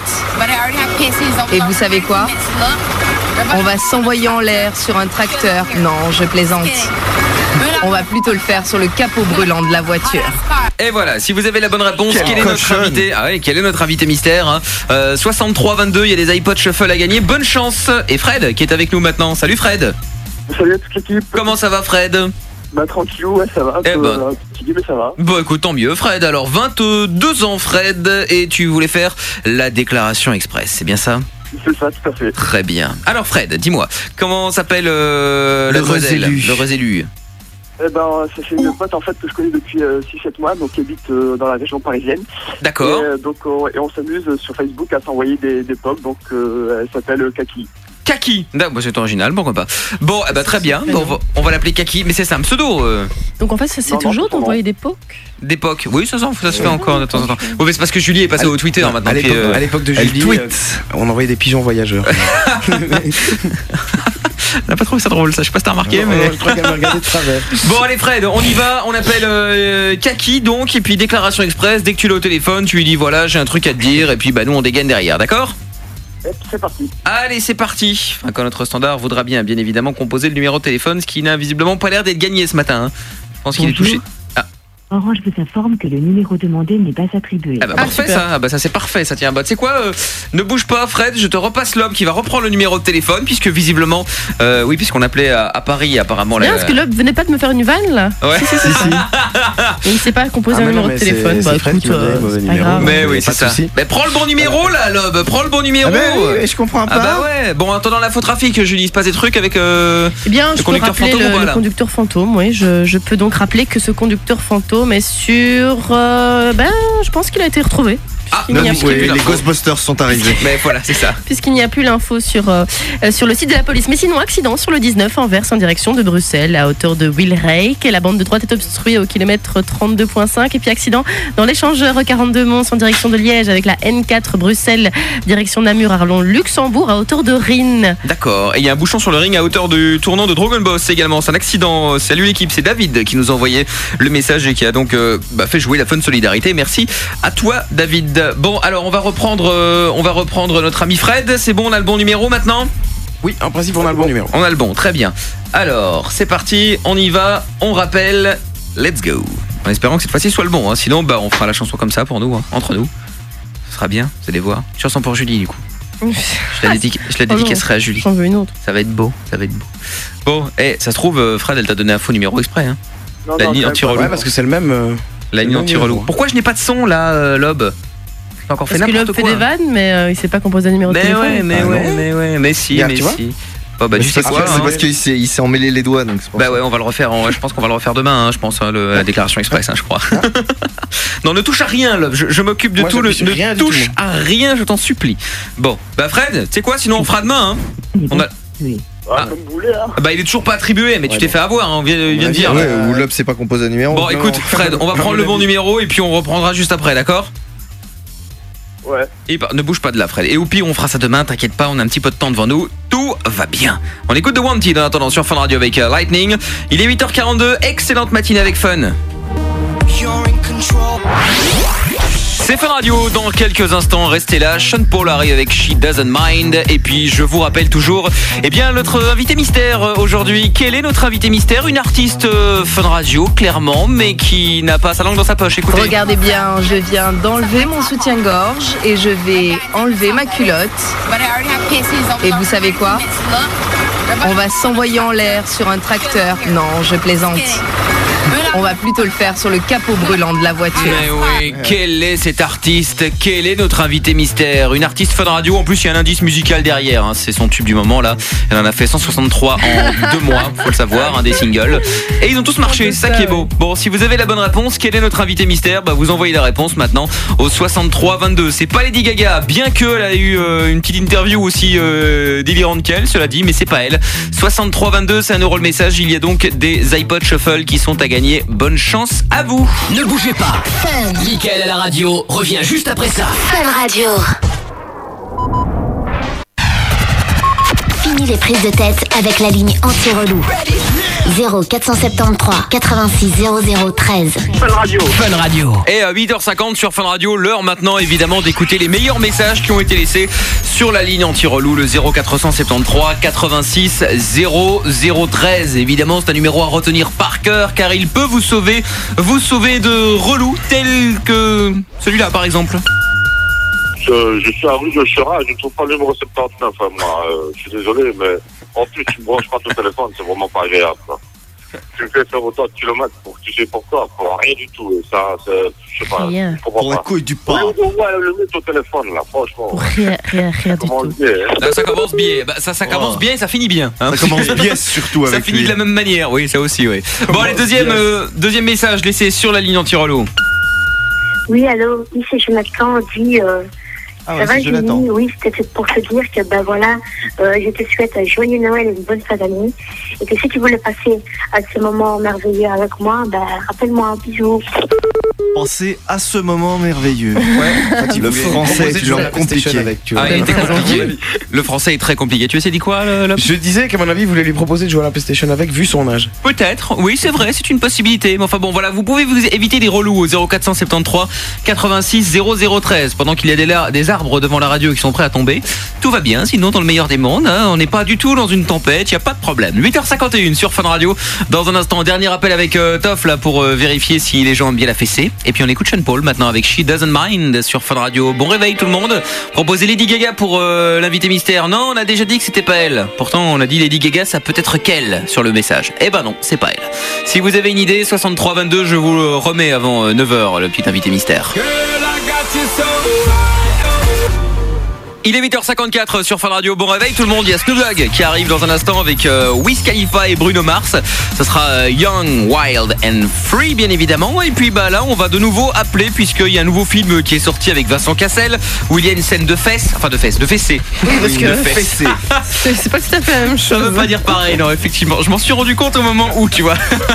Et vous savez quoi? On va s'envoyer en l'air sur un tracteur. Non, je plaisante. On va plutôt le faire sur le capot brûlant de la voiture. Et voilà, si vous avez la bonne réponse, quel est notre invité? Quel est notre invité mystère 63-22, il y a des iPod Shuffle à gagner. Bonne chance. Et Fred qui est avec nous maintenant. Salut Fred. Salut à toute l'équipe. Comment ça va Fred? Bah tranquillou, ouais ça va. Mais ça va. Bon écoute, tant mieux Fred. Alors 22 ans Fred, et tu voulais faire la déclaration express, c'est bien ça? C'est ça, tout à fait. Très bien. Alors Fred, dis-moi, comment s'appelle le Resélu? Eh ben, c'est une pote en fait que je connais depuis 6-7 mois, donc qui habite dans la région parisienne. D'accord. Et on s'amuse sur Facebook à s'envoyer des pop, donc elle s'appelle Kaki. Kaki, c'est original, pourquoi pas. Bon, très bien, bon, on va l'appeler Kaki, mais c'est un pseudo. Donc en fait, c'est toujours d'envoyer des pocs. Des pocs, oui, ça se fait encore de temps en temps. Oui, mais c'est parce que Julie est passée au Twitter maintenant. À l'époque de Julie, on envoyait des pigeons voyageurs. On n'a pas trouvé ça drôle, ça, je sais pas si t'as remarqué, mais. Je crois qu'elle m'a regardé de travers. Bon, allez, Fred, on y va, on appelle Kaki, donc, et puis déclaration express, dès que tu l'as au téléphone, tu lui dis voilà, j'ai un truc à te dire, et puis nous on dégaine derrière, d'accord? C'est parti. Allez, c'est parti. Enfin, quand notre standard voudra bien évidemment composer le numéro de téléphone, ce qui n'a visiblement pas l'air d'être gagné ce matin. Je pense qu'il est touché. Orange vous informe que le numéro demandé n'est pas attribué. Parfait ça, ça c'est parfait ça. Tiens, tu sais quoi, ne bouge pas Fred, je te repasse l'homme qui va reprendre le numéro de téléphone, puisque visiblement, oui, puisqu'on appelait à Paris apparemment. Bien, parce que l'homme venait pas de me faire une vanne là. Ouais. Si. Et il sait pas composer un numéro de téléphone. C'est Fred qui m'a donné le mauvais numéro. Mais oui, c'est ça. Mais prends le bon numéro là, Lob, prends le bon numéro. Oui, je comprends pas. Ah bah ouais. Bon, en attendant l'infotrafic, Julie, il se passe des trucs avec le conducteur fantôme. Le conducteur fantôme, oui. Je peux donc rappeler que ce conducteur fantôme est sur. Je pense qu'il a été retrouvé. Les Ghostbusters sont arrivés. Mais voilà, c'est ça. Puisqu'il n'y a plus l'info sur le site de la police. Mais sinon, accident sur le 19 Anvers en direction de Bruxelles à hauteur de Wilrijk. La bande de droite est obstruée au kilomètre 32.5. Et puis accident dans l'échangeur 42 Mons en direction de Liège avec la N4 Bruxelles direction Namur Arlon Luxembourg à hauteur de Rhin. D'accord. Et il y a un bouchon sur le ring à hauteur du tournant de Dragon Boss également. C'est un accident. Salut l'équipe, c'est David qui nous a envoyé le message et qui a donc fait jouer la Fun Solidarité. Merci à toi David. Bon, alors on va reprendre notre ami Fred. C'est bon, on a le bon numéro maintenant? Oui, en principe on a le bon numéro. On a le bon, très bien. Alors, c'est parti, on y va, on rappelle, let's go. En espérant que cette fois-ci soit le bon, sinon on fera la chanson comme ça pour nous, entre nous. Ce sera bien, vous allez voir. Chanson pour Julie du coup. Je la dédicacerai à Julie. J'en veux une autre. Ça va être beau. Bon, ça se trouve, Fred, elle t'a donné un faux numéro exprès. La ligne anti-relou. Ouais, parce que c'est le même. La ligne anti-relou. Pourquoi je n'ai pas de son là, Lob? Encore parce que Lob fait des vannes, mais il sait pas composer un numéro de téléphone. Mais si. Tu sais quoi, c'est parce qu'il s'est emmêlé les doigts, donc c'est pour ça. Ouais, on va le refaire. Je pense qu'on va le refaire demain. Je pense la déclaration express, je crois. Non, ne touche à rien, Lob. Je m'occupe de tout. Ne touche à rien, je t'en supplie. Bon, Fred, tu sais quoi, sinon on fera demain. On a. Il est toujours pas attribué, mais tu t'es fait avoir, on vient de dire. Ou Lob sait pas composer un numéro. Bon, écoute, Fred, on va prendre le bon numéro et puis on reprendra juste après, d'accord? Ouais. Et ne bouge pas de là, Fred. Et au pire, on fera ça demain, t'inquiète pas, on a un petit peu de temps devant nous. Tout va bien. On écoute The Wanted en attendant sur Fun Radio avec Lightning. Il est 8h42, excellente matinée avec Fun. C'est Fun Radio, dans quelques instants, restez là. Sean Paul arrive avec She Doesn't Mind. Et puis je vous rappelle toujours, notre invité mystère aujourd'hui. Quel est notre invité mystère? Une artiste Fun Radio, clairement, mais qui n'a pas sa langue dans sa poche. Écoutez. Regardez bien, je viens d'enlever mon soutien-gorge et je vais enlever ma culotte. Et vous savez quoi? On va s'envoyer en l'air sur un tracteur. Non, je plaisante. On va plutôt le faire sur le capot brûlant de la voiture. Mais oui, quel est cet artiste? Quel est notre invité mystère? Une artiste Fun Radio, en plus il y a un indice musical derrière, c'est son tube du moment là. Elle en a fait 163 en 2 mois, faut le savoir, des singles. Et ils ont tous marché, c'est ça qui est beau. Bon, si vous avez la bonne réponse, quel est notre invité mystère? Vous envoyez la réponse maintenant au 63 22. C'est pas Lady Gaga, bien qu'elle a eu une petite interview aussi délirante qu'elle, cela dit, mais c'est pas elle. 63 22, c'est 1 € le message. Il y a donc des iPod Shuffle qui sont à gagner. Bonne chance à vous. Ne bougez pas. Mickaël à la radio revient juste après ça. Fun Radio. Fini les prises de tête avec la ligne anti-relou. 0473 86 00 13. Fun Radio. Et à 8h50 sur Fun Radio, l'heure maintenant évidemment d'écouter les meilleurs messages qui ont été laissés sur la ligne anti-relou, le 0473 86 00 13. Évidemment, c'est un numéro à retenir par cœur car il peut vous sauver de relous tels que celui-là par exemple. Je suis à rue de Chera, je ne trouve pas le numéro 79, moi. Je suis désolé, mais en plus, tu ne branches pas ton téléphone, c'est vraiment pas agréable. Tu me fais faire autant de kilomètres pour que tu sais pourquoi, pour rien du tout. Et ça, je sais pas. Rien. Pour la couille du pain. On voit le mettre au téléphone, là, franchement. Pour rien du tout. Là, ça commence bien. Bah, ça commence bien et ça finit bien. Hein. Ça commence bien surtout avec ça finit lui. de la même manière, oui, ça aussi, oui. Bon, allez, deuxième message laissé sur la ligne anti-relou. Oui, allô, ici Jonathan, dit... ça va, Jenny? Oui, c'était pour te dire que, ben voilà, je te souhaite un joyeux Noël et une bonne fin d'année. Et que si tu voulais passer à ce moment merveilleux avec moi, ben rappelle-moi un bisou. Pensez à ce moment merveilleux. Ouais. Le français, tu l'as compliqué avec. Tu vois. Ah, il était compliqué. Le français est très compliqué. Tu sais dit quoi Je disais qu'à mon avis, vous voulez lui proposer de jouer à la PlayStation avec, vu son âge. Peut-être, oui, c'est vrai, c'est une possibilité. Mais enfin bon, voilà, vous pouvez vous éviter des relous au 0473 86 0013 pendant qu'il y a des arbres devant la radio qui sont prêts à tomber. Tout va bien, sinon dans le meilleur des mondes, hein, on n'est pas du tout dans une tempête, il n'y a pas de problème. 8h51 sur Fun Radio. Dans un instant, dernier appel avec Toff là pour vérifier si les gens aiment bien la fessée. Et puis on écoute Sean Paul maintenant avec She Doesn't Mind sur Fun Radio. Bon réveil tout le monde. Proposez Lady Gaga pour l'invité mystère. Non, on a déjà dit que c'était pas elle. Pourtant on a dit Lady Gaga, ça peut être qu'elle sur le message. Eh ben non, c'est pas elle. Si vous avez une idée, 6322, je vous le remets avant 9h, le petit invité mystère. Il est 8h54 sur Fun Radio. Bon réveil tout le monde, il y a Snoop Dogg qui arrive dans un instant avec Wiz Khalifa et Bruno Mars. Ça sera Young, Wild and Free bien évidemment. Et puis bah là on va de nouveau appeler puisqu'il y a un nouveau film qui est sorti avec Vincent Cassel où il y a une scène de fesses, de fessée. Oui, parce que c'est pas tout à fait la même chose. Ça veut pas dire pareil, non effectivement. Je m'en suis rendu compte au moment où tu vois.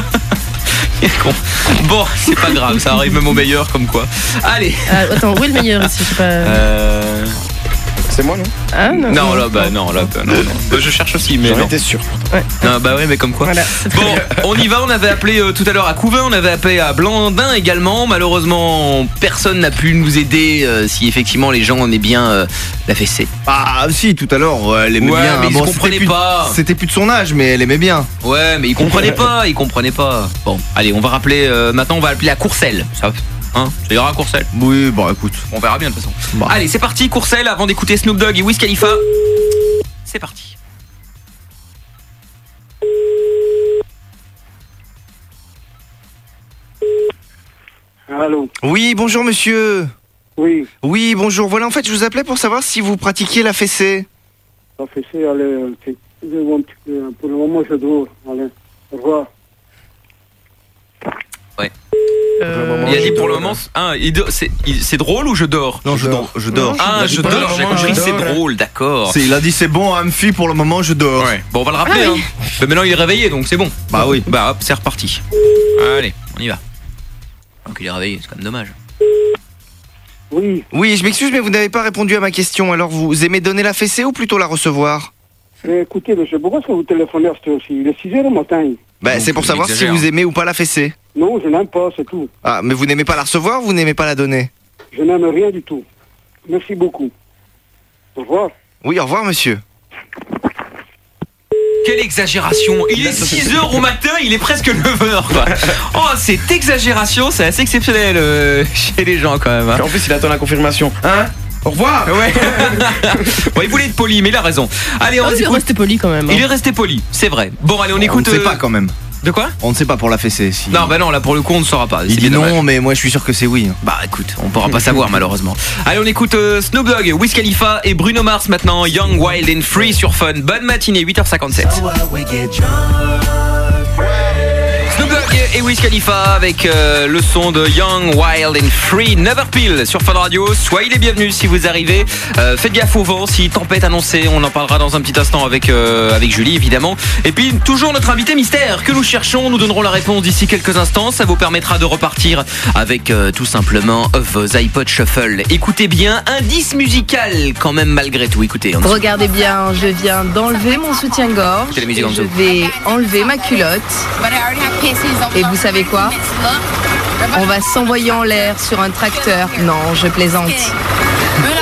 Bon, c'est pas grave, ça arrive même au meilleur comme quoi. Allez. Attends, où est le meilleur ici? Je sais pas. C'est moi, non? Ah, non. Non, là, non. Je cherche aussi, mais. J'en non. étais sûr. Ouais. Non, bah ouais, mais comme quoi. Voilà, bon, on y va. On avait appelé tout à l'heure à Couvain, on avait appelé à Blandin également. Malheureusement, personne n'a pu nous aider si effectivement les gens aimaient bien la fessée. Ah, si, tout à l'heure, elle aimait bien. Mais ils comprenaient pas. C'était plus de son âge, mais elle aimait bien. Ouais, mais ils comprenaient pas. Bon, allez, on va rappeler. Maintenant, on va appeler à Courcelles. Ça ira à Courcelles. Oui, bon écoute, on verra bien de toute façon. Bon. Allez, c'est parti Courcelles avant d'écouter Snoop Dogg et Wiz Khalifa. C'est parti. Allô. Oui, bonjour monsieur. Oui. Oui, bonjour. Voilà, en fait, je vous appelais pour savoir si vous pratiquiez la fessée. La fessée, allez, pour le moment je dors. Allez, au revoir. Ouais. Il a dit pour le moment, c'est drôle ou je dors? Non, je dors. Ah, je dors, j'ai compris, c'est drôle, d'accord. Il a dit c'est bon, Amphi, pour le moment, je dors. Ouais. Bon, on va le rappeler, hein. Mais maintenant il est réveillé, donc c'est bon. Bah oui. Bah hop, c'est reparti. Allez, on y va. Donc il est réveillé, c'est quand même dommage. Oui. Oui, je m'excuse, mais vous n'avez pas répondu à ma question. Alors, vous aimez donner la fessée ou plutôt la recevoir? Écoutez, monsieur, pourquoi est-ce que vous téléphonez à cette heure-ci? Il est 6h le matin. Bah, c'est pour savoir si vous aimez ou pas la fessée. Non, je n'aime pas, c'est tout. Ah, mais vous n'aimez pas la recevoir ou vous n'aimez pas la donner? Je n'aime rien du tout. Merci beaucoup. Au revoir. Oui, au revoir, monsieur. Quelle exagération! Il est 6h au matin, il est presque 9h quoi. Oh, cette exagération, c'est assez exceptionnel chez les gens quand même. Hein. En plus, il attend la confirmation. Hein? Au revoir. Ouais. Bon, il voulait être poli, mais il a raison. Allez, on il est resté poli quand même. Il est resté poli, c'est vrai. Bon, allez, on écoute. On ne sait pas quand même. De quoi? On ne sait pas pour la fessée. Si... Non, bah non, là pour le coup, on ne saura pas. Il dit non, mais moi je suis sûr que c'est oui. Bah écoute, on pourra pas savoir malheureusement. Allez, on écoute Snoop Dogg, Wiz Khalifa et Bruno Mars maintenant. Young, Wild and Free sur Fun. Bonne matinée, 8h57. Snoop Dogg et Wiz Khalifa avec le son de Young, Wild and Free, Never Peel sur Fun Radio. Soyez les bienvenus si vous arrivez. Faites gaffe au vent, si tempête annoncée, on en parlera dans un petit instant avec Julie évidemment. Et puis toujours notre invité mystère que nous cherchons, nous donnerons la réponse d'ici quelques instants. Ça vous permettra de repartir avec tout simplement vos iPod Shuffle. Écoutez bien, indice musical quand même malgré tout. Écoutez. Regardez bien, je viens d'enlever mon soutien-gorge. Je vais enlever ma culotte. Et vous savez quoi? On va s'envoyer en l'air sur un tracteur. Non, je plaisante.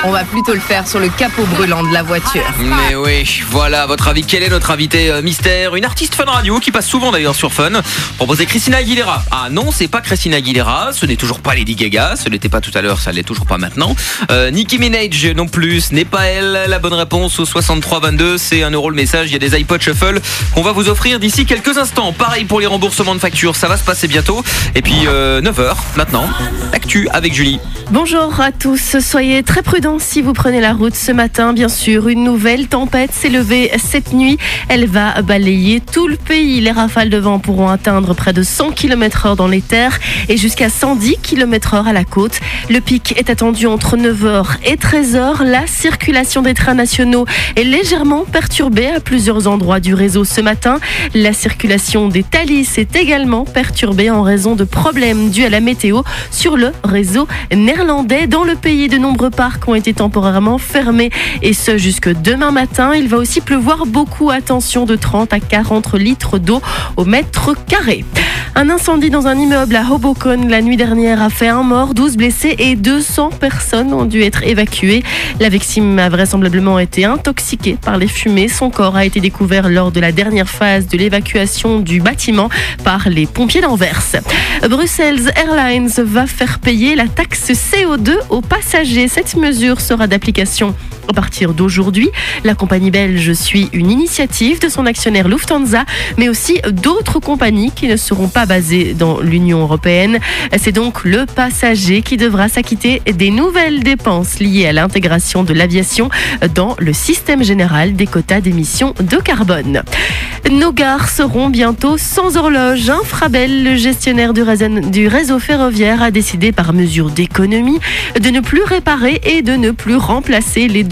On va plutôt le faire sur le capot brûlant de la voiture. Mais oui, voilà, à votre avis, quel est notre invité mystère? Une artiste Fun Radio qui passe souvent d'ailleurs sur Fun. Proposez Christina Aguilera. Ah non, c'est pas Christina Aguilera, ce n'est toujours pas Lady Gaga, ce n'était pas tout à l'heure, ça l'est toujours pas maintenant. Nicki Minaj non plus, ce n'est pas elle. La bonne réponse au 6322, c'est 1 € le message. Il y a des iPod Shuffle qu'on va vous offrir d'ici quelques instants. Pareil pour les remboursements de factures, ça va se passer bientôt. Et puis 9h maintenant, l'actu avec Julie. Bonjour à tous, soyez très prudents si vous prenez la route ce matin. Bien sûr, une nouvelle tempête s'est levée cette nuit. Elle va balayer tout le pays. Les rafales de vent pourront atteindre près de 100 km/h dans les terres et jusqu'à 110 km/h à la côte. Le pic est attendu entre 9h et 13h. La circulation des trains nationaux est légèrement perturbée à plusieurs endroits du réseau ce matin. La circulation des Thalys est également perturbée en raison de problèmes dus à la météo sur le réseau néerlandais. Dans le pays, de nombreux parcs ont été temporairement fermés et ce jusque demain matin. Il va aussi pleuvoir beaucoup. Attention, de 30 à 40 litres d'eau au mètre carré. Un incendie dans un immeuble à Hoboken la nuit dernière a fait 1 mort, 12 blessés et 200 personnes ont dû être évacuées. La victime a vraisemblablement été intoxiquée par les fumées. Son corps a été découvert lors de la dernière phase de l'évacuation du bâtiment par les pompiers d'Anvers. Brussels Airlines va faire payer la taxe CO2 aux passagers. Cette mesure sera d'application à partir d'aujourd'hui. La compagnie belge suit une initiative de son actionnaire Lufthansa, mais aussi d'autres compagnies qui ne seront pas basées dans l'Union européenne. C'est donc le passager qui devra s'acquitter des nouvelles dépenses liées à l'intégration de l'aviation dans le système général des quotas d'émissions de carbone. Nos gares seront bientôt sans horloge. Infrabel, le gestionnaire du réseau ferroviaire, a décidé par mesure d'économie de ne plus réparer et de ne plus remplacer les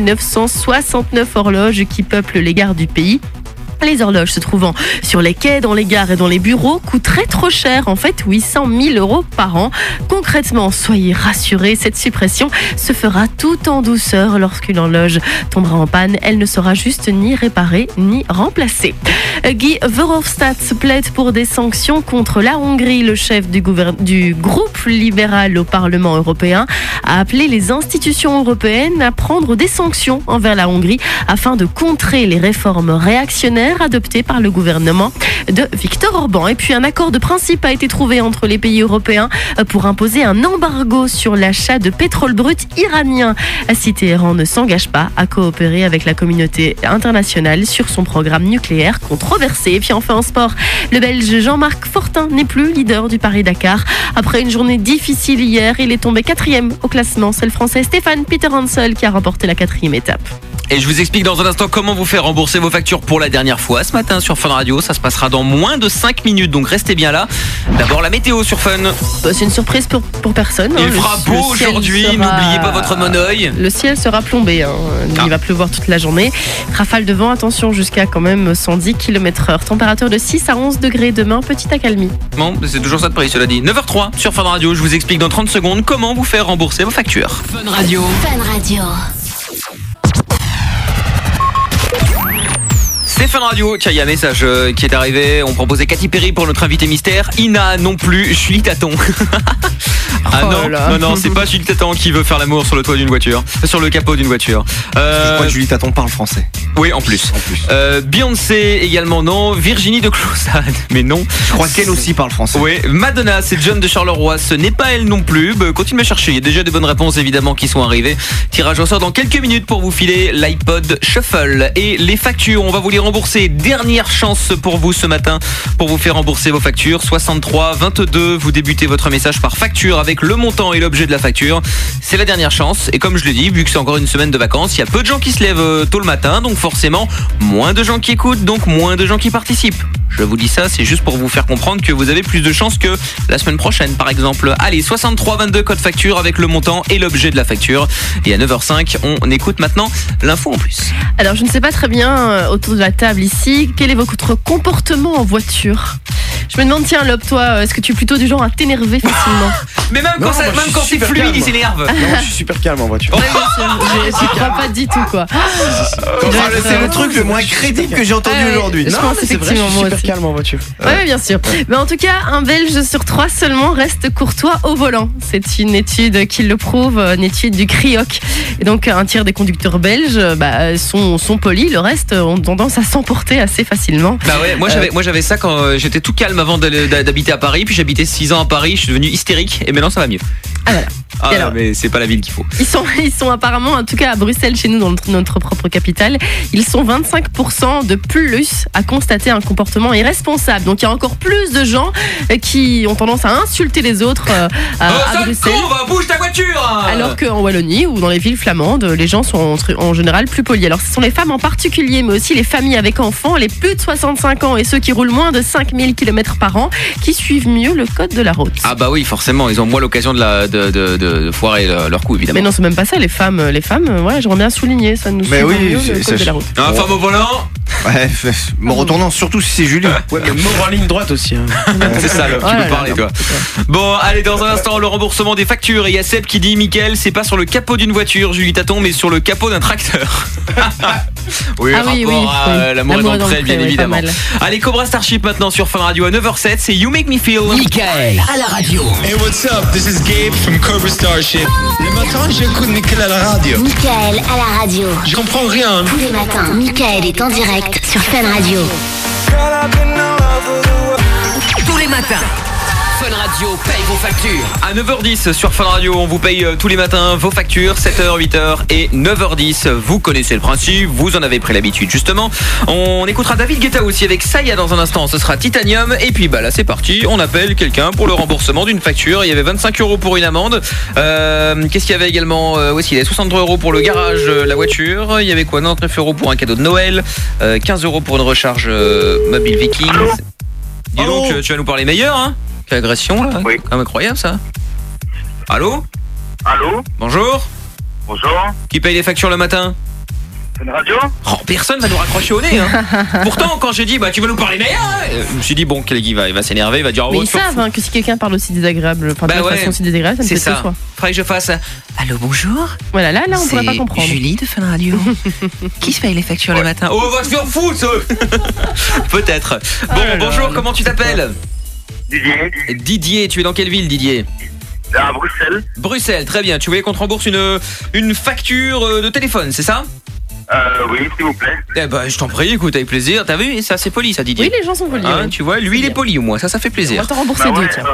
2969 horloges qui peuplent les gares du pays. Les horloges se trouvant sur les quais, dans les gares et dans les bureaux coûteraient trop cher, en fait 800 000 € par an. Concrètement, soyez rassurés, cette suppression se fera tout en douceur. Lorsqu'une horloge tombera en panne, elle ne sera juste ni réparée ni remplacée. Guy Verhofstadt plaide pour des sanctions contre la Hongrie. Le chef du groupe libéral au Parlement européen a appelé les institutions européennes à prendre des sanctions envers la Hongrie afin de contrer les réformes réactionnaires adopté par le gouvernement de Viktor Orban. Et puis un accord de principe a été trouvé entre les pays européens pour imposer un embargo sur l'achat de pétrole brut iranien si Téhéran ne s'engage pas à coopérer avec la communauté internationale sur son programme nucléaire controversé. Et puis enfin en sport, le Belge Jean-Marc Fortin n'est plus leader du Paris-Dakar. Après une journée difficile hier, il est tombé 4e au classement. C'est le Français Stéphane Peter Hansel qui a remporté la 4e étape. Et je vous explique dans un instant comment vous faire rembourser vos factures pour la dernière fois ce matin sur Fun Radio. Ça se passera dans moins de 5 minutes, donc restez bien là. D'abord la météo sur Fun. C'est une surprise pour personne. Il fera beau aujourd'hui, n'oubliez pas votre monoeil. Le ciel sera plombé, il va pleuvoir toute la journée. Rafale de vent, attention, jusqu'à quand même 110 km/h. Température de 6 à 11 degrés demain, petite accalmie. Bon, c'est toujours ça de prix, cela dit. 9h03 sur Fun Radio, je vous explique dans 30 secondes comment vous faire rembourser vos factures. Fun Radio. Fun Radio. C'est Fun Radio. Tiens, il y a un message qui est arrivé. On proposait Katy Perry pour notre invité mystère. Ina non plus, Julie Taton. Ah non, c'est pas Julie Taton qui veut faire l'amour sur le toit d'une voiture, sur le capot d'une voiture. Je crois que Julie Taton parle français. Oui, en plus. Beyoncé également non. Virginie de Clousade, mais non. Je crois qu'elle aussi parle français. Oui, Madonna, c'est John de Charleroi, ce n'est pas elle non plus. Continuez à chercher, il y a déjà des bonnes réponses évidemment qui sont arrivées. Tirage au sort dans quelques minutes pour vous filer l'iPod Shuffle et les factures. On va vous les rembourser. Dernière chance pour vous ce matin pour vous faire rembourser vos factures. 63 22, vous débutez votre message par facture avec le montant et l'objet de la facture. C'est la dernière chance et comme je l'ai dit, vu que c'est encore une semaine de vacances, il y a peu de gens qui se lèvent tôt le matin, donc forcément moins de gens qui écoutent, donc moins de gens qui participent. Je vous dis ça, c'est juste pour vous faire comprendre que vous avez plus de chances que la semaine prochaine par exemple. Allez, 63 22 code facture avec le montant et l'objet de la facture. Et à 9h05, on écoute maintenant l'info en plus. Alors je ne sais pas très bien autour de la table ici, quel est votre comportement en voiture ? Je me demande, tiens Lob, toi, est-ce que tu es plutôt du genre à t'énerver facilement ? Mais même quand c'est fluide, il s'énerve. Non, je suis super calme en voiture. J'y crois pas du tout, quoi. C'est le truc le moins crédible que j'ai entendu aujourd'hui. Je pense c'est vrai, je suis moi super aussi. calme en voiture. Ouais, bien sûr. Mais en tout cas, un Belge sur 3 seulement reste courtois au volant. C'est une étude qui le prouve, une étude du CRIOC. Et donc, un tiers des conducteurs belges sont polis. Le reste ont tendance à s'emporter assez facilement. Bah ouais, moi j'avais ça quand j'étais tout calme avant d'habiter à Paris. Puis j'habitais 6 ans à Paris, je suis devenu hystérique. Et maintenant ça va mieux. Ah voilà. Alors, mais c'est pas la ville qu'il faut. Ils sont apparemment, en tout cas à Bruxelles, chez nous, dans notre propre capitale, ils sont 25% de plus à constater un comportement irresponsable. Donc il y a encore plus de gens qui ont tendance à insulter les autres à Bruxelles. Bouge ta voiture. Alors qu'en Wallonie ou dans les villes flamandes, les gens sont en général plus polis. Alors ce sont les femmes en particulier, mais aussi les familles avec enfants, les plus de 65 ans et ceux qui roulent moins de 5000 km par an, qui suivent mieux le code de la route. Ah bah oui, forcément, ils ont moins l'occasion de foirer leur coup, évidemment. Mais non, c'est même pas ça, les femmes, ouais, j'aimerais bien souligner, ça nous suit mieux le code de la route. Un femme au volant. Ouais, me retournant, surtout si c'est Julie. Ouais, mais mort en ligne droite aussi. C'est ça, là, tu peux parler, toi. Bon, allez, dans un instant, le remboursement des factures. Et il y a Seb qui dit, Mickaël, c'est pas sur le capot d'une voiture, Julie Taton, mais sur le capot d'un tracteur. Oui, l'amour est dans le prêt, bien évidemment. Allez, Cobra Starship maintenant sur Fun Radio à 9h07, c'est You Make Me Feel. Mickaël à la radio. Hey, what's up? This is Gabe from Cobra Starship. Le matin, j'écoute Mickaël à la radio. Mickaël à la radio. Je comprends rien. Tous les matins, Mickaël est en direct sur Fun Radio. Tous les matins, Fun Radio paye vos factures. À 9h10 sur Fun Radio, on vous paye tous les matins vos factures, 7h, 8h et 9h10. Vous connaissez le principe, vous en avez pris l'habitude justement. On écoutera David Guetta aussi avec Saya dans un instant, ce sera Titanium. Et puis bah là c'est parti, on appelle quelqu'un pour le remboursement d'une facture. Il y avait 25 € pour une amende. Qu'est-ce qu'il y avait également où est-ce qu'il y avait 63 € pour le garage, la voiture. Il y avait quoi, 99 € pour un cadeau de Noël, 15 € pour une recharge mobile Viking. Dis donc, tu vas nous parler meilleur, hein? Quelle agression là, oui. Quand même incroyable ça. Allô? Allô? Bonjour. Bonjour. Qui paye les factures le matin? Fun Radio? Oh, personne va nous raccrocher au nez, hein. Pourtant quand j'ai dit tu vas nous parler meilleur, je me suis dit bon, il va s'énerver, il va dire mais ils savent que si quelqu'un parle aussi désagréable, de façon aussi désagréable, ça me fait ça. Faudrait que je fasse allô, bonjour. Voilà, là on pourrait pas comprendre. Julie de Fun Radio. Qui se paye les factures le matin? Oh, va se faire foutre. Peut-être. Bon, bonjour, comment tu t'appelles? Didier, tu es dans quelle ville, Didier? À Bruxelles. Bruxelles, très bien. Tu voulais qu'on te rembourse une facture de téléphone, c'est ça? Oui, s'il vous plaît. Eh ben, je t'en prie, écoute, avec plaisir. T'as vu, ça c'est poli, ça, Didier. Oui, les gens sont polis. Hein, tu vois, lui il est poli au moins, ça fait plaisir. On va t'en rembourser deux, tiens.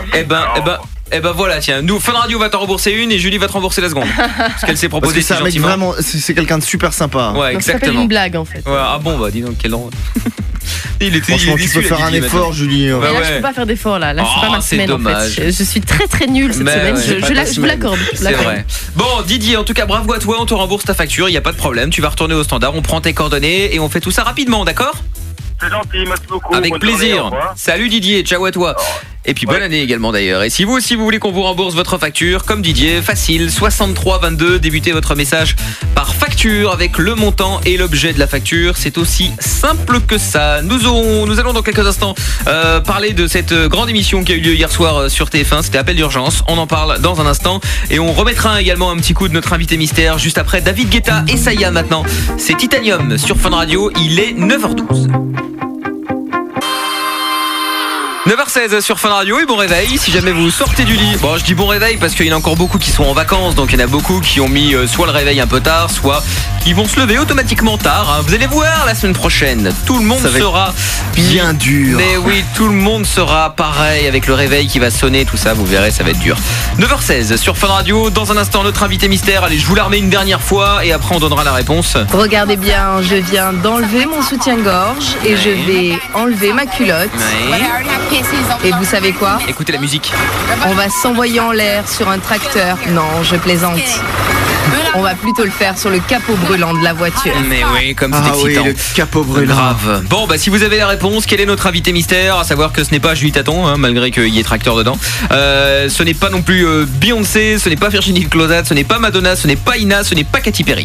Eh ben voilà, tiens, nous Fun Radio va t'en rembourser une et Julie va te rembourser la seconde. Parce qu'elle s'est proposé ça, mec, vraiment, c'est quelqu'un de super sympa. Ouais, donc exactement. ça s'appelle une blague en fait. Ouais, ah bon, bah dis donc, quel drôle. Franchement, tu peux faire un effort, Julie. Mais là, je peux pas faire d'effort là. Là, c'est pas ma semaine dommage. en fait. Je suis très très nulle cette semaine. Je vous l'accorde. C'est vrai. Bon, Didier, en tout cas, bravo à toi. On te rembourse ta facture. Il y a pas de problème. Tu vas retourner au standard. On prend tes coordonnées et on fait tout ça rapidement, d'accord? C'est gentil, merci beaucoup. Avec plaisir. Salut Didier, ciao à toi. Et puis bonne année également d'ailleurs. Et si vous aussi vous voulez qu'on vous rembourse votre facture, comme Didier, facile, 63 22, débutez votre message par facture avec le montant et l'objet de la facture. C'est aussi simple que ça. Nous allons dans quelques instants parler de cette grande émission qui a eu lieu hier soir sur TF1. C'était Appel d'urgence. On en parle dans un instant. Et on remettra également un petit coup de notre invité mystère juste après David Guetta et Saya maintenant. C'est Titanium sur Fun Radio. Il est 9h12. 9h16 sur Fun Radio et bon réveil si jamais vous sortez du lit. Bon, je dis bon réveil parce qu'il y en a encore beaucoup qui sont en vacances, donc il y en a beaucoup qui ont mis soit le réveil un peu tard, soit qui vont se lever automatiquement tard, hein. Vous allez voir la semaine prochaine, tout le monde sera bien dur. Mais oui, tout le monde sera pareil avec le réveil qui va sonner, tout ça, vous verrez, ça va être dur. 9h16 sur Fun Radio, dans un instant notre invité mystère. Allez, je vous la remets une dernière fois et après on donnera la réponse. Regardez bien, je viens d'enlever mon soutien-gorge et je vais enlever ma culotte. Et vous savez quoi? Écoutez la musique. On va s'envoyer en l'air sur un tracteur. Non, je plaisante. On va plutôt le faire sur le capot brûlant de la voiture. Mais oui, comme c'est excitant. Oui, le capot brûlant. Grave. Bon, bah si vous avez la réponse, quel est notre invité mystère? À savoir que ce n'est pas Julie Taton, hein, malgré qu'il y ait tracteur dedans. Ce n'est pas non plus Beyoncé, ce n'est pas Virginie Closat, ce n'est pas Madonna, ce n'est pas Ina, ce n'est pas Katy Perry.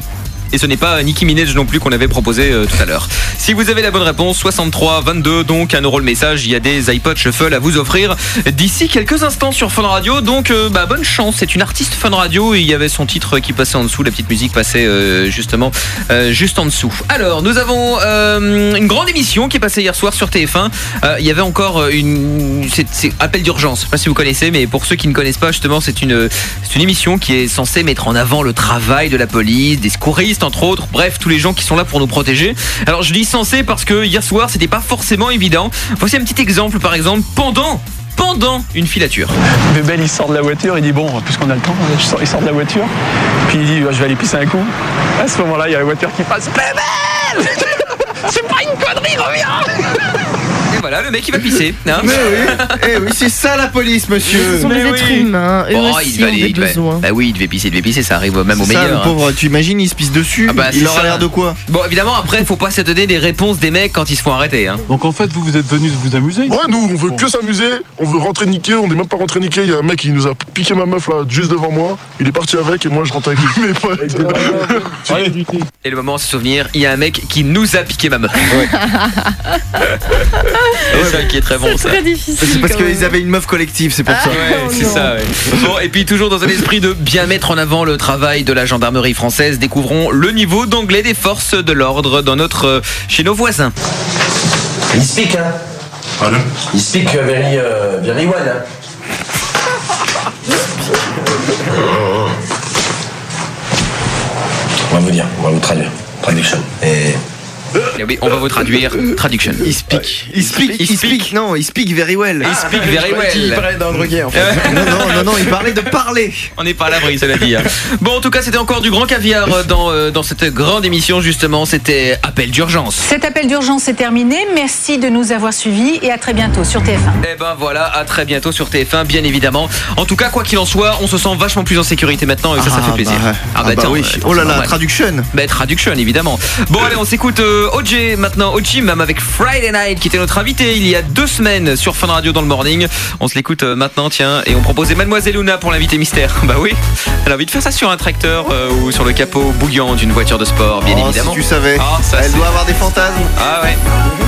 Et ce n'est pas Nicki Minaj non plus qu'on avait proposé tout à l'heure. Si vous avez la bonne réponse, 63 22, donc 1 € le message. Il y a des iPod Shuffle à vous offrir d'ici quelques instants sur Fun Radio. Donc bonne chance. C'est une artiste Fun Radio et il y avait son titre qui passait en dessous. La petite musique passait justement juste en dessous. Alors nous avons une grande émission qui est passée hier soir sur TF1. Il y avait encore c'est Appel d'urgence. Je sais pas si vous connaissez, mais pour ceux qui ne connaissent pas, justement, c'est une émission qui est censée mettre en avant le travail de la police, des secouristes entre autres, bref, tous les gens qui sont là pour nous protéger. Alors je dis censé parce que hier soir c'était pas forcément évident. Voici un petit exemple, par exemple, pendant une filature. Bébel il sort de la voiture, il dit bon, puisqu'on a le temps, il sort de la voiture, puis il dit je vais aller pisser un coup. À ce moment-là il y a la voiture qui passe. Bébel c'est pas une connerie, reviens. Et voilà, le mec il va pisser. Hein. Mais oui, c'est ça la police, monsieur. Ce sont des êtres humains. Eux aussi ont des besoins. Bah oui, il devait pisser, ça arrive même au meilleur. Le pauvre, tu imagines, il se pisse dessus. Il aura l'air de quoi? Bon, évidemment, après, faut pas s'étonner des réponses des mecs quand ils se font arrêter. Hein. Donc en fait, vous êtes venus vous amuser? Ouais, nous, on veut que s'amuser. On veut rentrer niquer. On n'est même pas rentré niquer. Il y a un mec qui nous a piqué ma meuf là, juste devant moi. Il est parti avec et moi je rentre avec mes potes. Et le moment, ce souvenir, il y a un mec qui nous a piqué ma meuf. Ouais. C'est ça qui est très bon. C'est très difficile. C'est parce qu'ils avaient une meuf collective, c'est pour ça. Ouais, c'est ça. Ouais. Bon, et puis toujours dans un esprit de bien mettre en avant le travail de la gendarmerie française, découvrons le niveau d'anglais des forces de l'ordre chez nos voisins. Il speak, hein? Pardon? Il speak very well, hein? On va vous traduire. Traduction. Et oui, on va vous traduire. Traduction. Il speak very well. Il speak very well. Il parlait d'un drogué en fait. Non, il parlait de parler. On n'est pas à l'abri, cela dit. Hein. Bon, en tout cas, c'était encore du grand caviar dans cette grande émission, justement. C'était Appel d'urgence. Cet appel d'urgence est terminé. Merci de nous avoir suivis et à très bientôt sur TF1. Et ben voilà, à très bientôt sur TF1, bien évidemment. En tout cas, quoi qu'il en soit, on se sent vachement plus en sécurité maintenant et ça fait plaisir. Tiens, oui. Oh là là, traduction. Traduction, évidemment. Bon, allez, on s'écoute OJ maintenant, OJ même avec Friday Night qui était notre invité il y a 2 semaines sur Fun Radio dans le morning. On se l'écoute maintenant, tiens, et on proposait Mademoiselle Luna pour l'invité mystère. Bah oui, elle a envie de faire ça sur un tracteur ou sur le capot bouillant d'une voiture de sport, bien évidemment. Si tu savais, elle doit avoir des fantasmes. Ah ouais.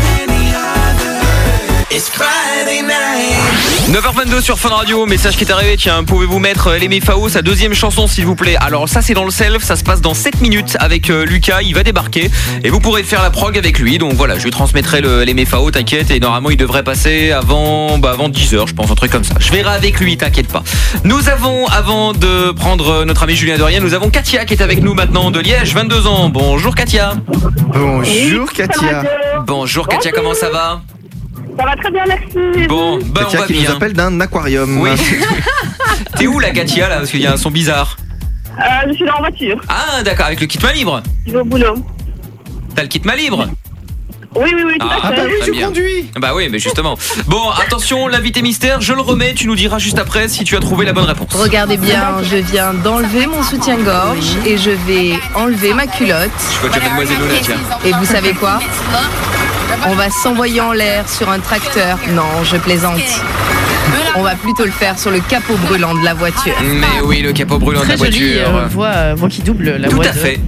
9h22 sur Fun Radio, message qui est arrivé, tiens, pouvez-vous mettre l'Aimé Fao, sa deuxième chanson s'il vous plaît. Alors ça c'est dans le self, ça se passe dans 7 minutes avec Lucas, il va débarquer et vous pourrez faire la prog avec lui. Donc voilà, je lui transmettrai l'Aimé Fao, t'inquiète, et normalement il devrait passer avant 10h je pense, un truc comme ça. Je verrai avec lui, t'inquiète pas. Nous avons, avant de prendre notre ami Julien Dorien, nous avons Katia qui est avec nous maintenant de Liège, 22 ans. Bonjour Katia. Bonjour Katia. Bonjour Katia, comment ça va? Ça va très bien, merci. Bon, on va qui bien. nous appelle d'un aquarium. Oui. T'es où la Katia là? Parce qu'il y a un son bizarre. Je suis dans la voiture. Ah d'accord, avec le kit main libre. Je vais au boulot. T'as le kit main libre? Oui, tout à fait. Bah oui, tu conduis. Bah oui, mais justement. Bon, attention, l'invité mystère, je le remets, tu nous diras juste après si tu as trouvé la bonne réponse. Regardez bien, je viens d'enlever mon soutien-gorge et je vais enlever ma culotte. Je crois que tu as Mademoiselle Luna, tiens. Et vous savez quoi? On va s'envoyer en l'air sur un tracteur. Non, je plaisante. On va plutôt le faire sur le capot brûlant de la voiture. Mais oui, le capot brûlant de la voiture. Très jolie voix qui double la voix. Tout à fait.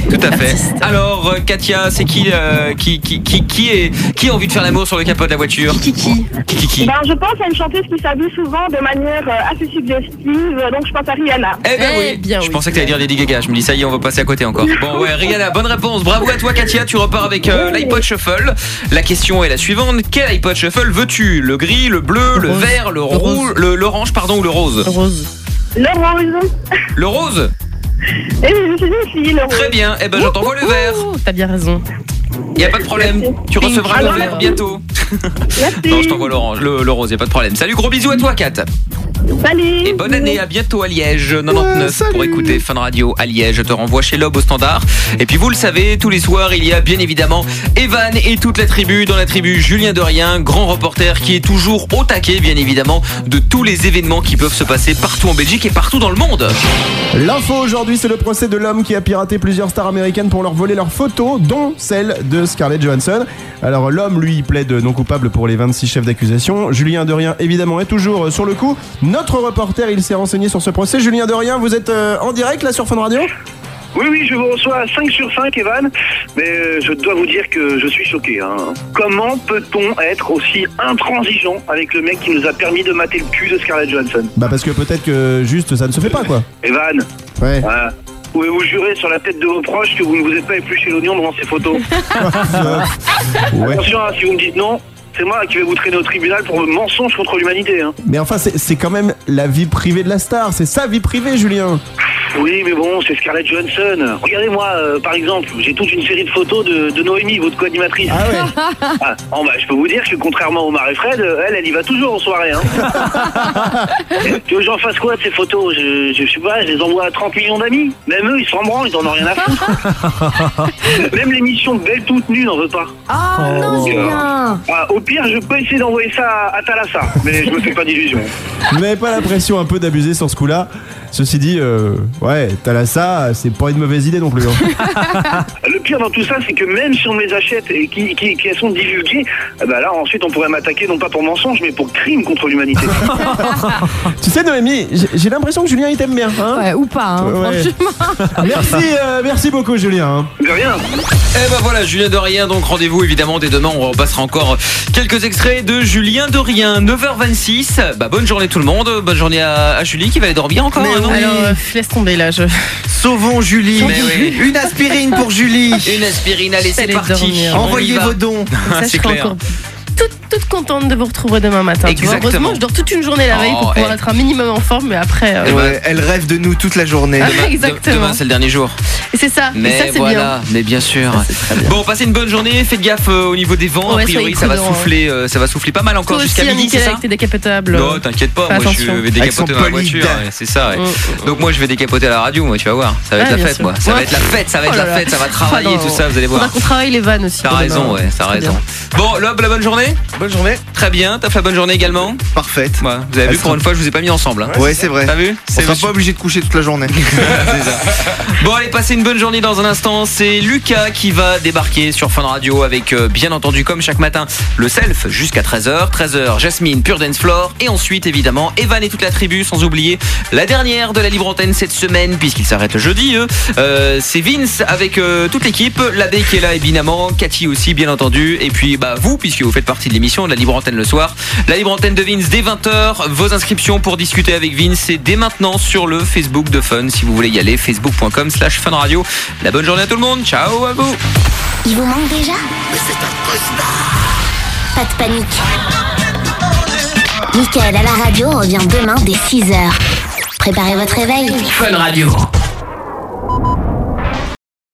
Alors, Katia, c'est qui a envie de faire l'amour sur le capot de la voiture? Qui Je pense à une chanteuse qui s'habille souvent de manière assez suggestive, donc je pense à Rihanna. Eh ben oui, bien. Je pensais que t'allais dire Lady Gaga. Je me dis ça y est, on va passer à côté encore. Bon ouais, Rihanna, bonne réponse. Bravo à toi Katia, tu repars avec l'iPod Shuffle. La question est la suivante, quel iPod Shuffle veux-tu? Le gris, le bleu, le vert, le rouge, l'orange pardon, ou le rose? Le rose. Le rose? Et je suis une fille, le rose. Très bien, eh ben je t'envoie le vert. T'as bien raison. Y a pas de problème, tu recevras le vert bientôt. Merci. Non, je t'envoie l'orange, le rose, y a pas de problème. Salut, gros bisous à toi Kat. Salut. Et bonne année, à bientôt à Liège 99 pour écouter Fun Radio à Liège. Je te renvoie chez Lob au standard. Et puis vous le savez, tous les soirs il y a bien évidemment Evan et toute la tribu. Dans la tribu, Julien Dorien, grand reporter qui est toujours au taquet bien évidemment de tous les événements qui peuvent se passer partout en Belgique et partout dans le monde. L'info aujourd'hui, c'est le procès de l'homme qui a piraté plusieurs stars américaines pour leur voler leurs photos, dont celle de Scarlett Johansson. Alors l'homme, lui, plaide non coupable pour les 26 chefs d'accusation. Julien Dorien, évidemment, est toujours sur le coup. Notre reporter, il s'est renseigné sur ce procès. Julien Dorien, vous êtes en direct là sur Fun Radio ? Oui, je vous reçois 5 sur 5, Evan, mais je dois vous dire que je suis choqué. Hein. Comment peut-on être aussi intransigeant avec le mec qui nous a permis de mater le cul de Scarlett Johansson? Bah parce que peut-être que juste ça ne se fait pas quoi. Evan, ouais. Pouvez-vous jurer sur la tête de vos proches que vous ne vous êtes pas épluché l'oignon devant ces photos? Ouais. Attention, hein, si vous me dites non, c'est moi qui vais vous traîner au tribunal pour mensonge contre l'humanité. Hein. Mais enfin, c'est quand même la vie privée de la star, c'est sa vie privée, Julien. Oui, mais bon, c'est Scarlett Johansson. Regardez-moi, par exemple, j'ai toute une série de photos de Noémie, votre co-animatrice. Ah ouais. Bah, je peux vous dire que contrairement au Omar et Fred, elle y va toujours en soirée. Hein. Tu veux que j'en fasse quoi de ces photos? Je sais pas, je les envoie à 30 millions d'amis. Même eux, ils s'en branlent, ils en ont rien à foutre. Même l'émission de Belle toute nue n'en veut pas. Oh non, Julien. Au pire, je peux essayer d'envoyer ça à Thalassa, mais je me fais pas d'illusions. Vous n'avez pas l'impression un peu d'abuser sur ce coup-là? Ceci dit, ouais, Thalassa, c'est pas une mauvaise idée non plus. Hein. Le pire dans tout ça, c'est que même si on me les achète et qu'elles sont divulguées, bah là ensuite on pourrait m'attaquer non pas pour mensonge, mais pour crime contre l'humanité. Tu sais, Noémie, j'ai l'impression que Julien il t'aime bien. Hein, ouais, ou pas, hein, ouais. Franchement. Merci beaucoup, Julien. Hein. De rien. Et bah voilà, Julien de Rien, donc rendez-vous évidemment dès demain, on repassera encore quelques extraits de Julien de Rien, 9h26. Bah bonne journée tout le monde, bonne journée à Julie qui va aller dormir encore. Mais oui. Alors laisse tomber là, Sauvons Julie. Oui. Une aspirine pour Julie. Une aspirine, allez c'est parti. Envoyez vos dons. C'est clair. Toute contente de vous retrouver demain matin. Heureusement, je dors toute une journée la veille pour pouvoir être un minimum en forme, mais après. Elle rêve de nous toute la journée. Exactement. Demain, c'est le dernier jour. Et c'est ça. Mais ça, c'est voilà, bien. mais bien sûr. Bon, passez une bonne journée. Faites gaffe au niveau des vents. A priori, ça va souffler pas mal encore jusqu'à midi. C'est ça. Avec tes décapotables. Non, t'inquiète pas. Moi, je vais décapoter dans la voiture. C'est ça. Donc moi, je vais décapoter à la radio. Moi, tu vas voir. Ça va être la fête, moi. Ça va être la fête. Ça va travailler tout ça. Vous allez voir. Faudra qu'on travaille les vannes aussi. T'as raison, ouais. T'as raison. Bon, Lob, la bonne journée. Bonne journée. Très bien, t'as fait la bonne journée également. Parfaite. Ouais, vous avez vu, pour une fois, je vous ai pas mis ensemble. Hein. Ouais, c'est vrai. T'as vu? On sera pas obligé de coucher toute la journée. C'est ça. Bon, allez, passez une bonne journée dans un instant. C'est Lucas qui va débarquer sur Fun Radio avec, bien entendu, comme chaque matin, le self jusqu'à 13h. 13h, Jasmine, Pure Dance Floor. Et ensuite, évidemment, Evan et toute la tribu, sans oublier la dernière de la libre antenne cette semaine, puisqu'il s'arrête le jeudi. C'est Vince avec toute l'équipe. L'abbé qui est là, évidemment. Cathy aussi, bien entendu. Et puis, bah, vous, puisque vous faites partie de l'émission de la libre antenne le soir. La libre antenne de Vince dès 20h. Vos inscriptions pour discuter avec Vince, c'est dès maintenant sur le Facebook de Fun. Si vous voulez y aller, facebook.com/Fun Radio. La bonne journée à tout le monde. Ciao à vous. Il vous manque déjà? Mais c'est un cauchemar. Pas de panique. Mickaël à la radio revient demain dès 6h. Préparez votre réveil. Fun Radio.